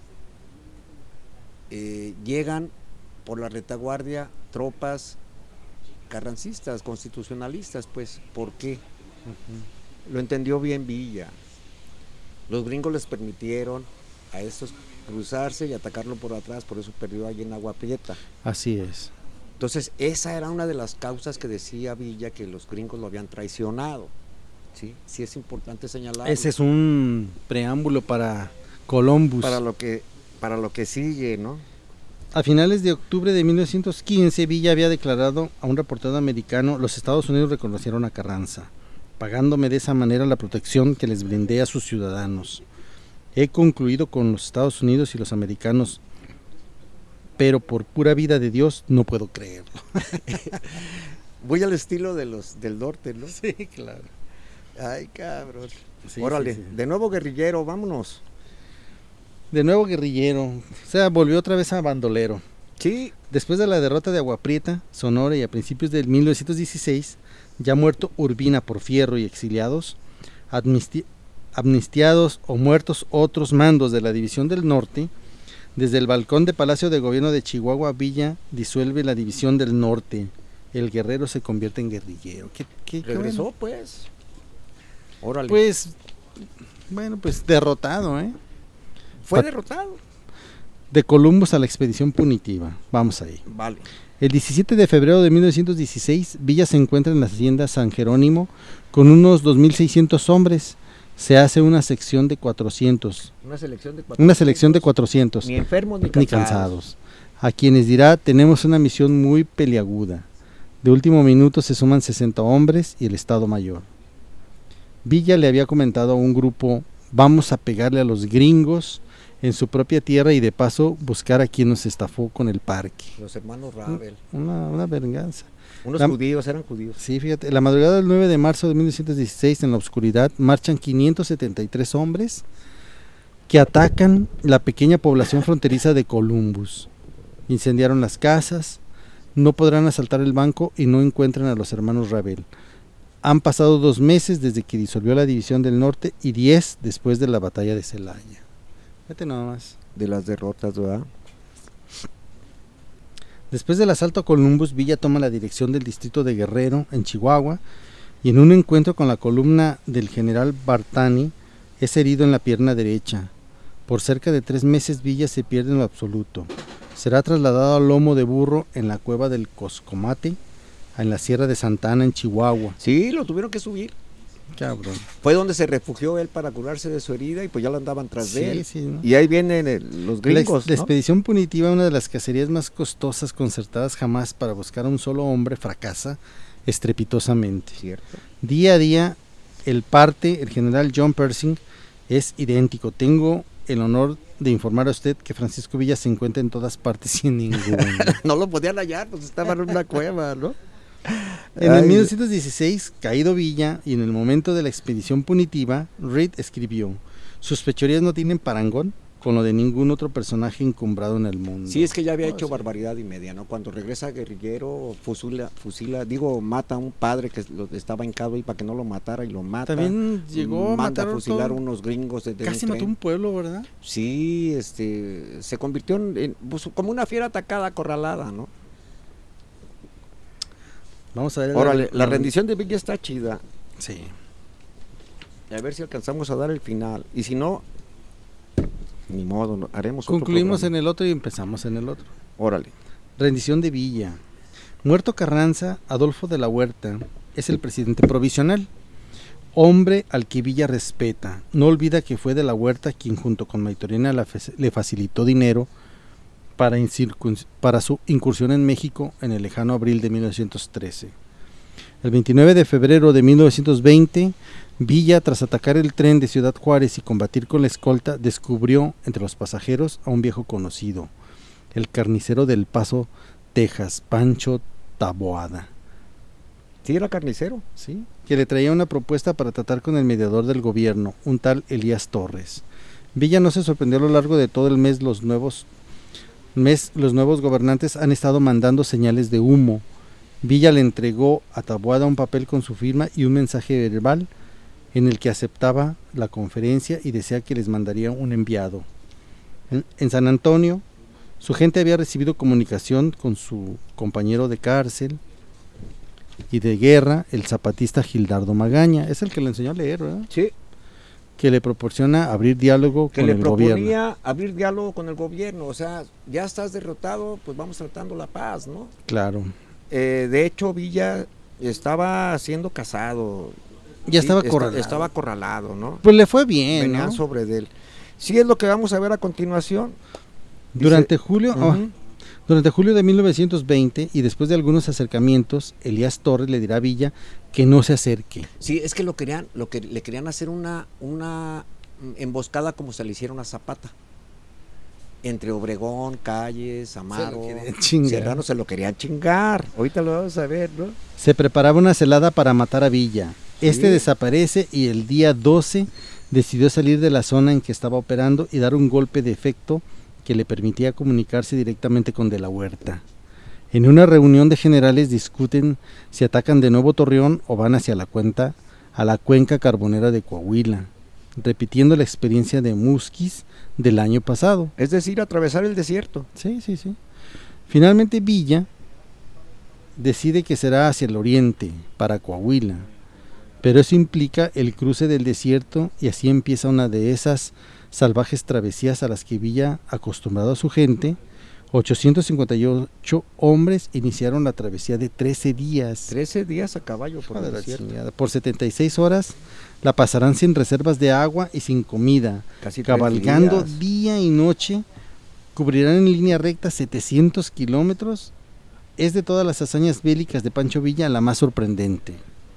eh, llegan por la retaguardia tropas carrancistas, constitucionalistas, pues, ¿por qué? Uh-huh. Lo entendió bien Villa. Los gringos les permitieron a estos cruzarse y atacarlo por atrás, por eso perdió allí en Agua Prieta. Así es. Entonces, esa era una de las causas que decía Villa, que los gringos lo habían traicionado. Sí, sí es importante señalar. Ese es un preámbulo para Columbus. Para lo que, para lo que sigue, ¿no? A finales de octubre de mil novecientos quince, Villa había declarado a un reportero americano: los Estados Unidos reconocieron a Carranza, pagándome de esa manera la protección que les brindé a sus ciudadanos. He concluido con los Estados Unidos y los americanos, pero por pura vida de Dios no puedo creerlo. Voy al estilo de los del norte, ¿no? Sí, claro. Ay, cabrón. Sí, Órale, sí, sí. De nuevo guerrillero, vámonos. De nuevo guerrillero, o sea, volvió otra vez a bandolero. Sí. Después de la derrota de Agua Prieta, Sonora, y a principios de mil novecientos dieciséis, ya muerto Urbina por Fierro y exiliados, amnisti- amnistiados o muertos otros mandos de la División del Norte, desde el balcón de Palacio de Gobierno de Chihuahua, Villa disuelve la División del Norte. El guerrero se convierte en guerrillero. ¿Qué, qué, Regresó, qué bueno? pues. Órale. Pues, bueno, pues derrotado, ¿eh? Fue Pat- derrotado. De Columbus a la expedición punitiva. Vamos ahí. Vale. El diecisiete de febrero de mil novecientos dieciséis, Villa se encuentra en la hacienda San Jerónimo con unos dos mil seiscientos hombres. Se hace una sección de cuatrocientos. Una selección de cuatrocientos. Una selección de cuatrocientos. Ni enfermos ni cansados. Ni cansados. A quienes dirá: tenemos una misión muy peliaguda. De último minuto se suman sesenta hombres y el Estado Mayor. Villa le había comentado a un grupo: vamos a pegarle a los gringos en su propia tierra y de paso buscar a quien nos estafó con el parque. Los hermanos Ravel. Una, una venganza. Unos la, judíos, eran judíos. Sí, fíjate, la madrugada del nueve de marzo de mil novecientos dieciséis, en la oscuridad, marchan quinientos setenta y tres hombres que atacan la pequeña población fronteriza de Columbus. Incendiaron las casas, no podrán asaltar el banco y no encuentran a los hermanos Ravel. Han pasado dos meses desde que disolvió la División del Norte y diez después de la batalla de Celaya. Fíjate nomás. De las derrotas, ¿verdad? Después del asalto a Columbus, Villa toma la dirección del distrito de Guerrero, en Chihuahua, y en un encuentro con la columna del general Bartani, es herido en la pierna derecha. Por cerca de tres meses Villa se pierde en lo absoluto. Será trasladado al lomo de burro en la cueva del Coscomate, en la Sierra de Santa Ana, en Chihuahua. Sí, lo tuvieron que subir. Cabrón. Fue donde se refugió él para curarse de su herida y pues ya lo andaban tras Sí, de él. sí, ¿no? Y ahí vienen el- los La, gringos, ex- la ¿no? expedición punitiva, una de las cacerías más costosas concertadas jamás para buscar a un solo hombre, fracasa estrepitosamente. Cierto. Día a día, el parte, el general John Pershing, es idéntico. Tengo el honor de informar a usted que Francisco Villa se encuentra en todas partes y en ninguna. No lo podían hallar, pues estaba en una cueva, ¿no? En Ay, el mil novecientos dieciséis, caído Villa, y en el momento de la expedición punitiva, Reed escribió: sus fechorías no tienen parangón con lo de ningún otro personaje encumbrado en el mundo. Sí, es que ya había Oh, hecho sí. barbaridad y media, ¿no? Cuando regresa guerrillero, fusila, fusila, digo, mata a un padre que lo, estaba hincado ahí para que no lo matara y lo mata. También llegó a manda matar a fusilar todo- unos gringos desde Casi un mató tren. un pueblo, ¿verdad? Sí, este, se convirtió en, en, pues, como una fiera atacada, acorralada, ¿no? Vamos a ver. Órale, la rendición de Villa está chida. Sí. A ver si alcanzamos a dar el final. Y si no, ni modo, no- haremos otro Concluimos programa. en el otro y empezamos en el otro. Órale. Rendición de Villa. Muerto Carranza, Adolfo de la Huerta es el presidente provisional, hombre al que Villa respeta. No olvida que fue de la Huerta quien junto con Maytorena la fe- le facilitó dinero para, incircun- para su incursión en México en el lejano abril de mil novecientos trece. El veintinueve de febrero de mil novecientos veinte, Villa, tras atacar el tren de Ciudad Juárez y combatir con la escolta, descubrió entre los pasajeros a un viejo conocido, el carnicero del Paso, Texas, Pancho Taboada, Sí, era carnicero. ¿sí? Que le traía una propuesta para tratar con el mediador del gobierno, un tal Elías Torres. Villa no se sorprendió. A lo largo de todo el mes los nuevos, mes, los nuevos gobernantes han estado mandando señales de humo. Villa le entregó a Taboada un papel con su firma y un mensaje verbal en el que aceptaba la conferencia y decía que les mandaría un enviado. En, en San Antonio, su gente había recibido comunicación con su compañero de cárcel y de guerra, el zapatista Gildardo Magaña, es el que le enseñó a leer, ¿verdad? Sí. Que le proporciona abrir diálogo Que con le el proponía gobierno. abrir diálogo con el gobierno. O sea, ya estás derrotado, pues vamos tratando la paz, ¿no? Claro. Eh, de hecho, Villa estaba siendo casado. Ya Sí, estaba esta- acorralado. Estaba acorralado, ¿no? Pues le fue bien, Venían ¿no? sobre de él. Sí, es lo que vamos a ver a continuación. Durante julio, Ujú. ah, durante julio de mil novecientos veinte y después de algunos acercamientos, Elías Torres le dirá a Villa que no se acerque. Sí, es que lo querían, lo que le querían hacer una, una emboscada como se le hicieron a Zapata. Entre Obregón, Calles, Amaro, querían chingar. Serrano se lo querían chingar. Ahorita lo vamos a ver, ¿no? Se preparaba una celada para matar a Villa. Este Sí. desaparece y el día doce decidió salir de la zona en que estaba operando y dar un golpe de efecto que le permitía comunicarse directamente con De la Huerta. En una reunión de generales discuten si atacan de nuevo Torreón o van hacia la cuenta a la cuenca carbonera de Coahuila, repitiendo la experiencia de Musquiz del año pasado. Es decir, atravesar el desierto. Sí, sí, sí. Finalmente Villa decide que será hacia el oriente, para Coahuila, pero eso implica el cruce del desierto y así empieza una de esas salvajes travesías a las que Villa, acostumbrado a su gente, ochocientos cincuenta y ocho hombres iniciaron la travesía de trece días. trece días a caballo por Hijo de el la desierto. chingada. Por setenta y seis horas la pasarán sin reservas de agua y sin comida, Casi tres cabalgando días. día y noche. Cubrirán en línea recta setecientos kilómetros es de todas las hazañas bélicas de Pancho Villa la más sorprendente,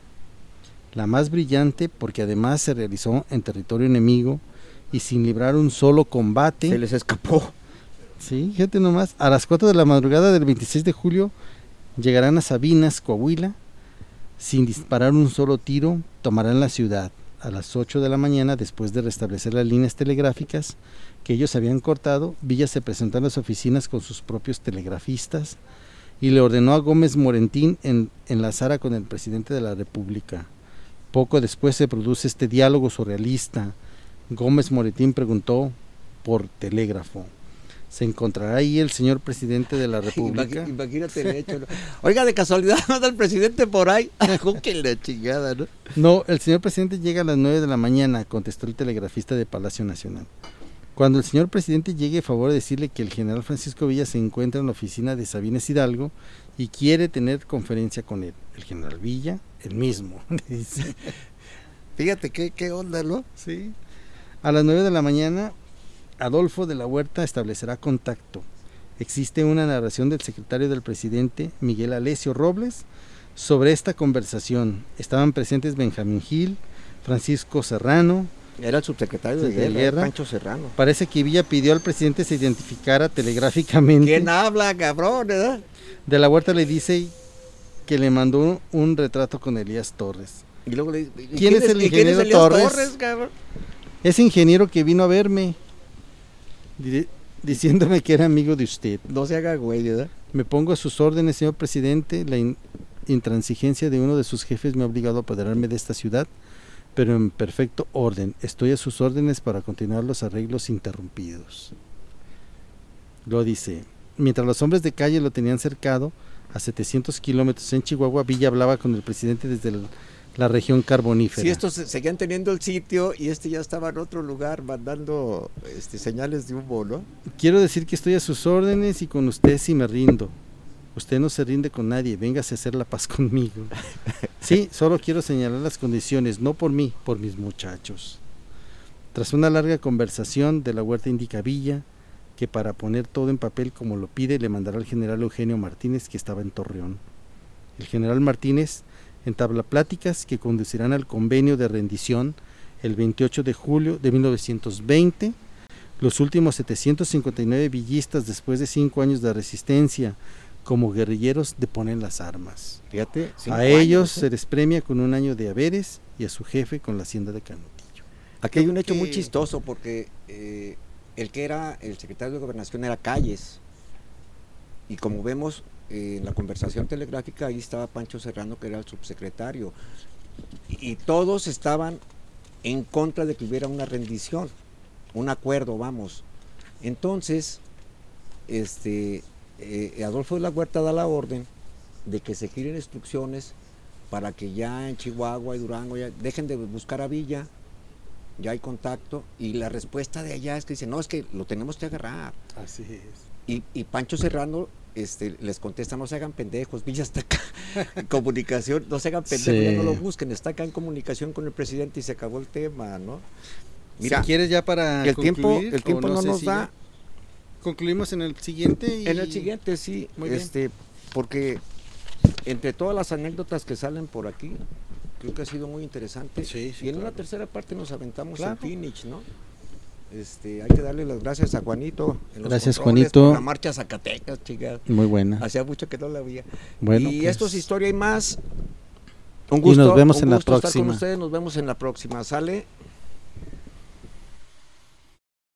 la más brillante, porque además se realizó en territorio enemigo y sin librar un solo combate. Se les escapó. Sí, fíjate nomás, a las cuatro de la madrugada del veintiséis de julio llegarán a Sabinas, Coahuila, sin disparar un solo tiro, tomarán la ciudad. A las ocho de la mañana, después de restablecer las líneas telegráficas que ellos habían cortado, Villa se presentó en las oficinas con sus propios telegrafistas y le ordenó a Gómez Morentín en, enlazara con el presidente de la República. Poco después se produce este diálogo surrealista. Gómez Morentín preguntó por telégrafo: ¿se encontrará ahí el señor presidente de la República? Imagínate el hecho, ¿no? Oiga, de casualidad no anda el presidente por ahí. Que la chingada, ¿no? No, el señor presidente llega a las nueve de la mañana, contestó el telegrafista de Palacio Nacional. Cuando el señor presidente llegue, favor de decirle que el general Francisco Villa se encuentra en la oficina de Sabines Hidalgo y quiere tener conferencia con él. El general Villa, el mismo, dice. Fíjate qué, qué onda, ¿no? Sí. A las nueve de la mañana, Adolfo de la Huerta establecerá contacto. Existe una narración del secretario del presidente, Miguel Alesio Robles, sobre esta conversación. Estaban presentes Benjamín Gil, Francisco Serrano. Era el subsecretario de, de guerra, guerra, Pancho Serrano. Parece que Villa pidió al presidente se identificara telegráficamente. ¿Quién habla, cabrón? ¿Verdad? De la Huerta le dice que le mandó un retrato con Elías Torres. Y luego le dice, ¿quién, ¿quién es el ingeniero es Torres? Torres, cabrón? Ese ingeniero que vino a verme, di- diciéndome que era amigo de usted. No se haga güey, ¿verdad? Me pongo a sus órdenes, señor presidente. La in- intransigencia de uno de sus jefes me ha obligado a apoderarme de esta ciudad, pero en perfecto orden. Estoy a sus órdenes para continuar los arreglos interrumpidos. Lo dice. Mientras los hombres de calle lo tenían cercado a setecientos kilómetros en Chihuahua, Villa hablaba con el presidente desde el, la región carbonífera. Sí, estos seguían teniendo el sitio y este ya estaba en otro lugar mandando este, señales de humo, ¿no? Quiero decir que estoy a sus órdenes y con usted si me rindo. Usted no se rinde con nadie, véngase a hacer la paz conmigo. Sí, solo quiero señalar las condiciones, no por mí, por mis muchachos. Tras una larga conversación, de la Huerta indica a Villa que para poner todo en papel como lo pide, le mandará al general Eugenio Martínez, que estaba en Torreón. El general Martínez entabla pláticas que conducirán al convenio de rendición el veintiocho de julio de mil novecientos veinte. Los últimos setecientos cincuenta y nueve villistas, después de cinco años de resistencia, como guerrilleros, deponen las armas. Fíjate, a ellos años, ¿eh? Se les premia con un año de haberes y a su jefe con la hacienda de Canutillo. Aquí hay un hecho muy chistoso porque eh, el que era el secretario de Gobernación era Calles, y como vemos eh, en la conversación telegráfica, ahí estaba Pancho Serrano, que era el subsecretario, y, y todos estaban en contra de que hubiera una rendición, un acuerdo, vamos. Entonces, este... Eh, Adolfo de la Huerta da la orden de que se giren instrucciones para que ya en Chihuahua y Durango ya dejen de buscar a Villa, ya hay contacto, y la respuesta de allá es que dice, no, es que lo tenemos que agarrar. Así es. Y, y Pancho Serrano este, les contesta, no se hagan pendejos, Villa está acá en comunicación, no se hagan pendejos, sí. Ya no lo busquen, está acá en comunicación con el presidente y se acabó el tema, ¿no? Mira, si quieres ya para el concluir, tiempo, el tiempo no, no nos si da. Concluimos en el siguiente. Y... En el siguiente, sí, Muy este, porque entre todas las anécdotas que salen por aquí, creo que ha sido muy interesante. Sí, sí, y en claro. una tercera parte nos aventamos claro. el finish, ¿no? Este, hay que darle las gracias a Juanito. En los gracias, Juanito. Por la marcha Zacatecas, chica. Muy buena. Hacía mucho que no la había. Bueno, y pues... esto es Historia y Más. Un gusto, y nos vemos un en gusto la estar próxima. con ustedes, nos vemos en la próxima. ¿Sale?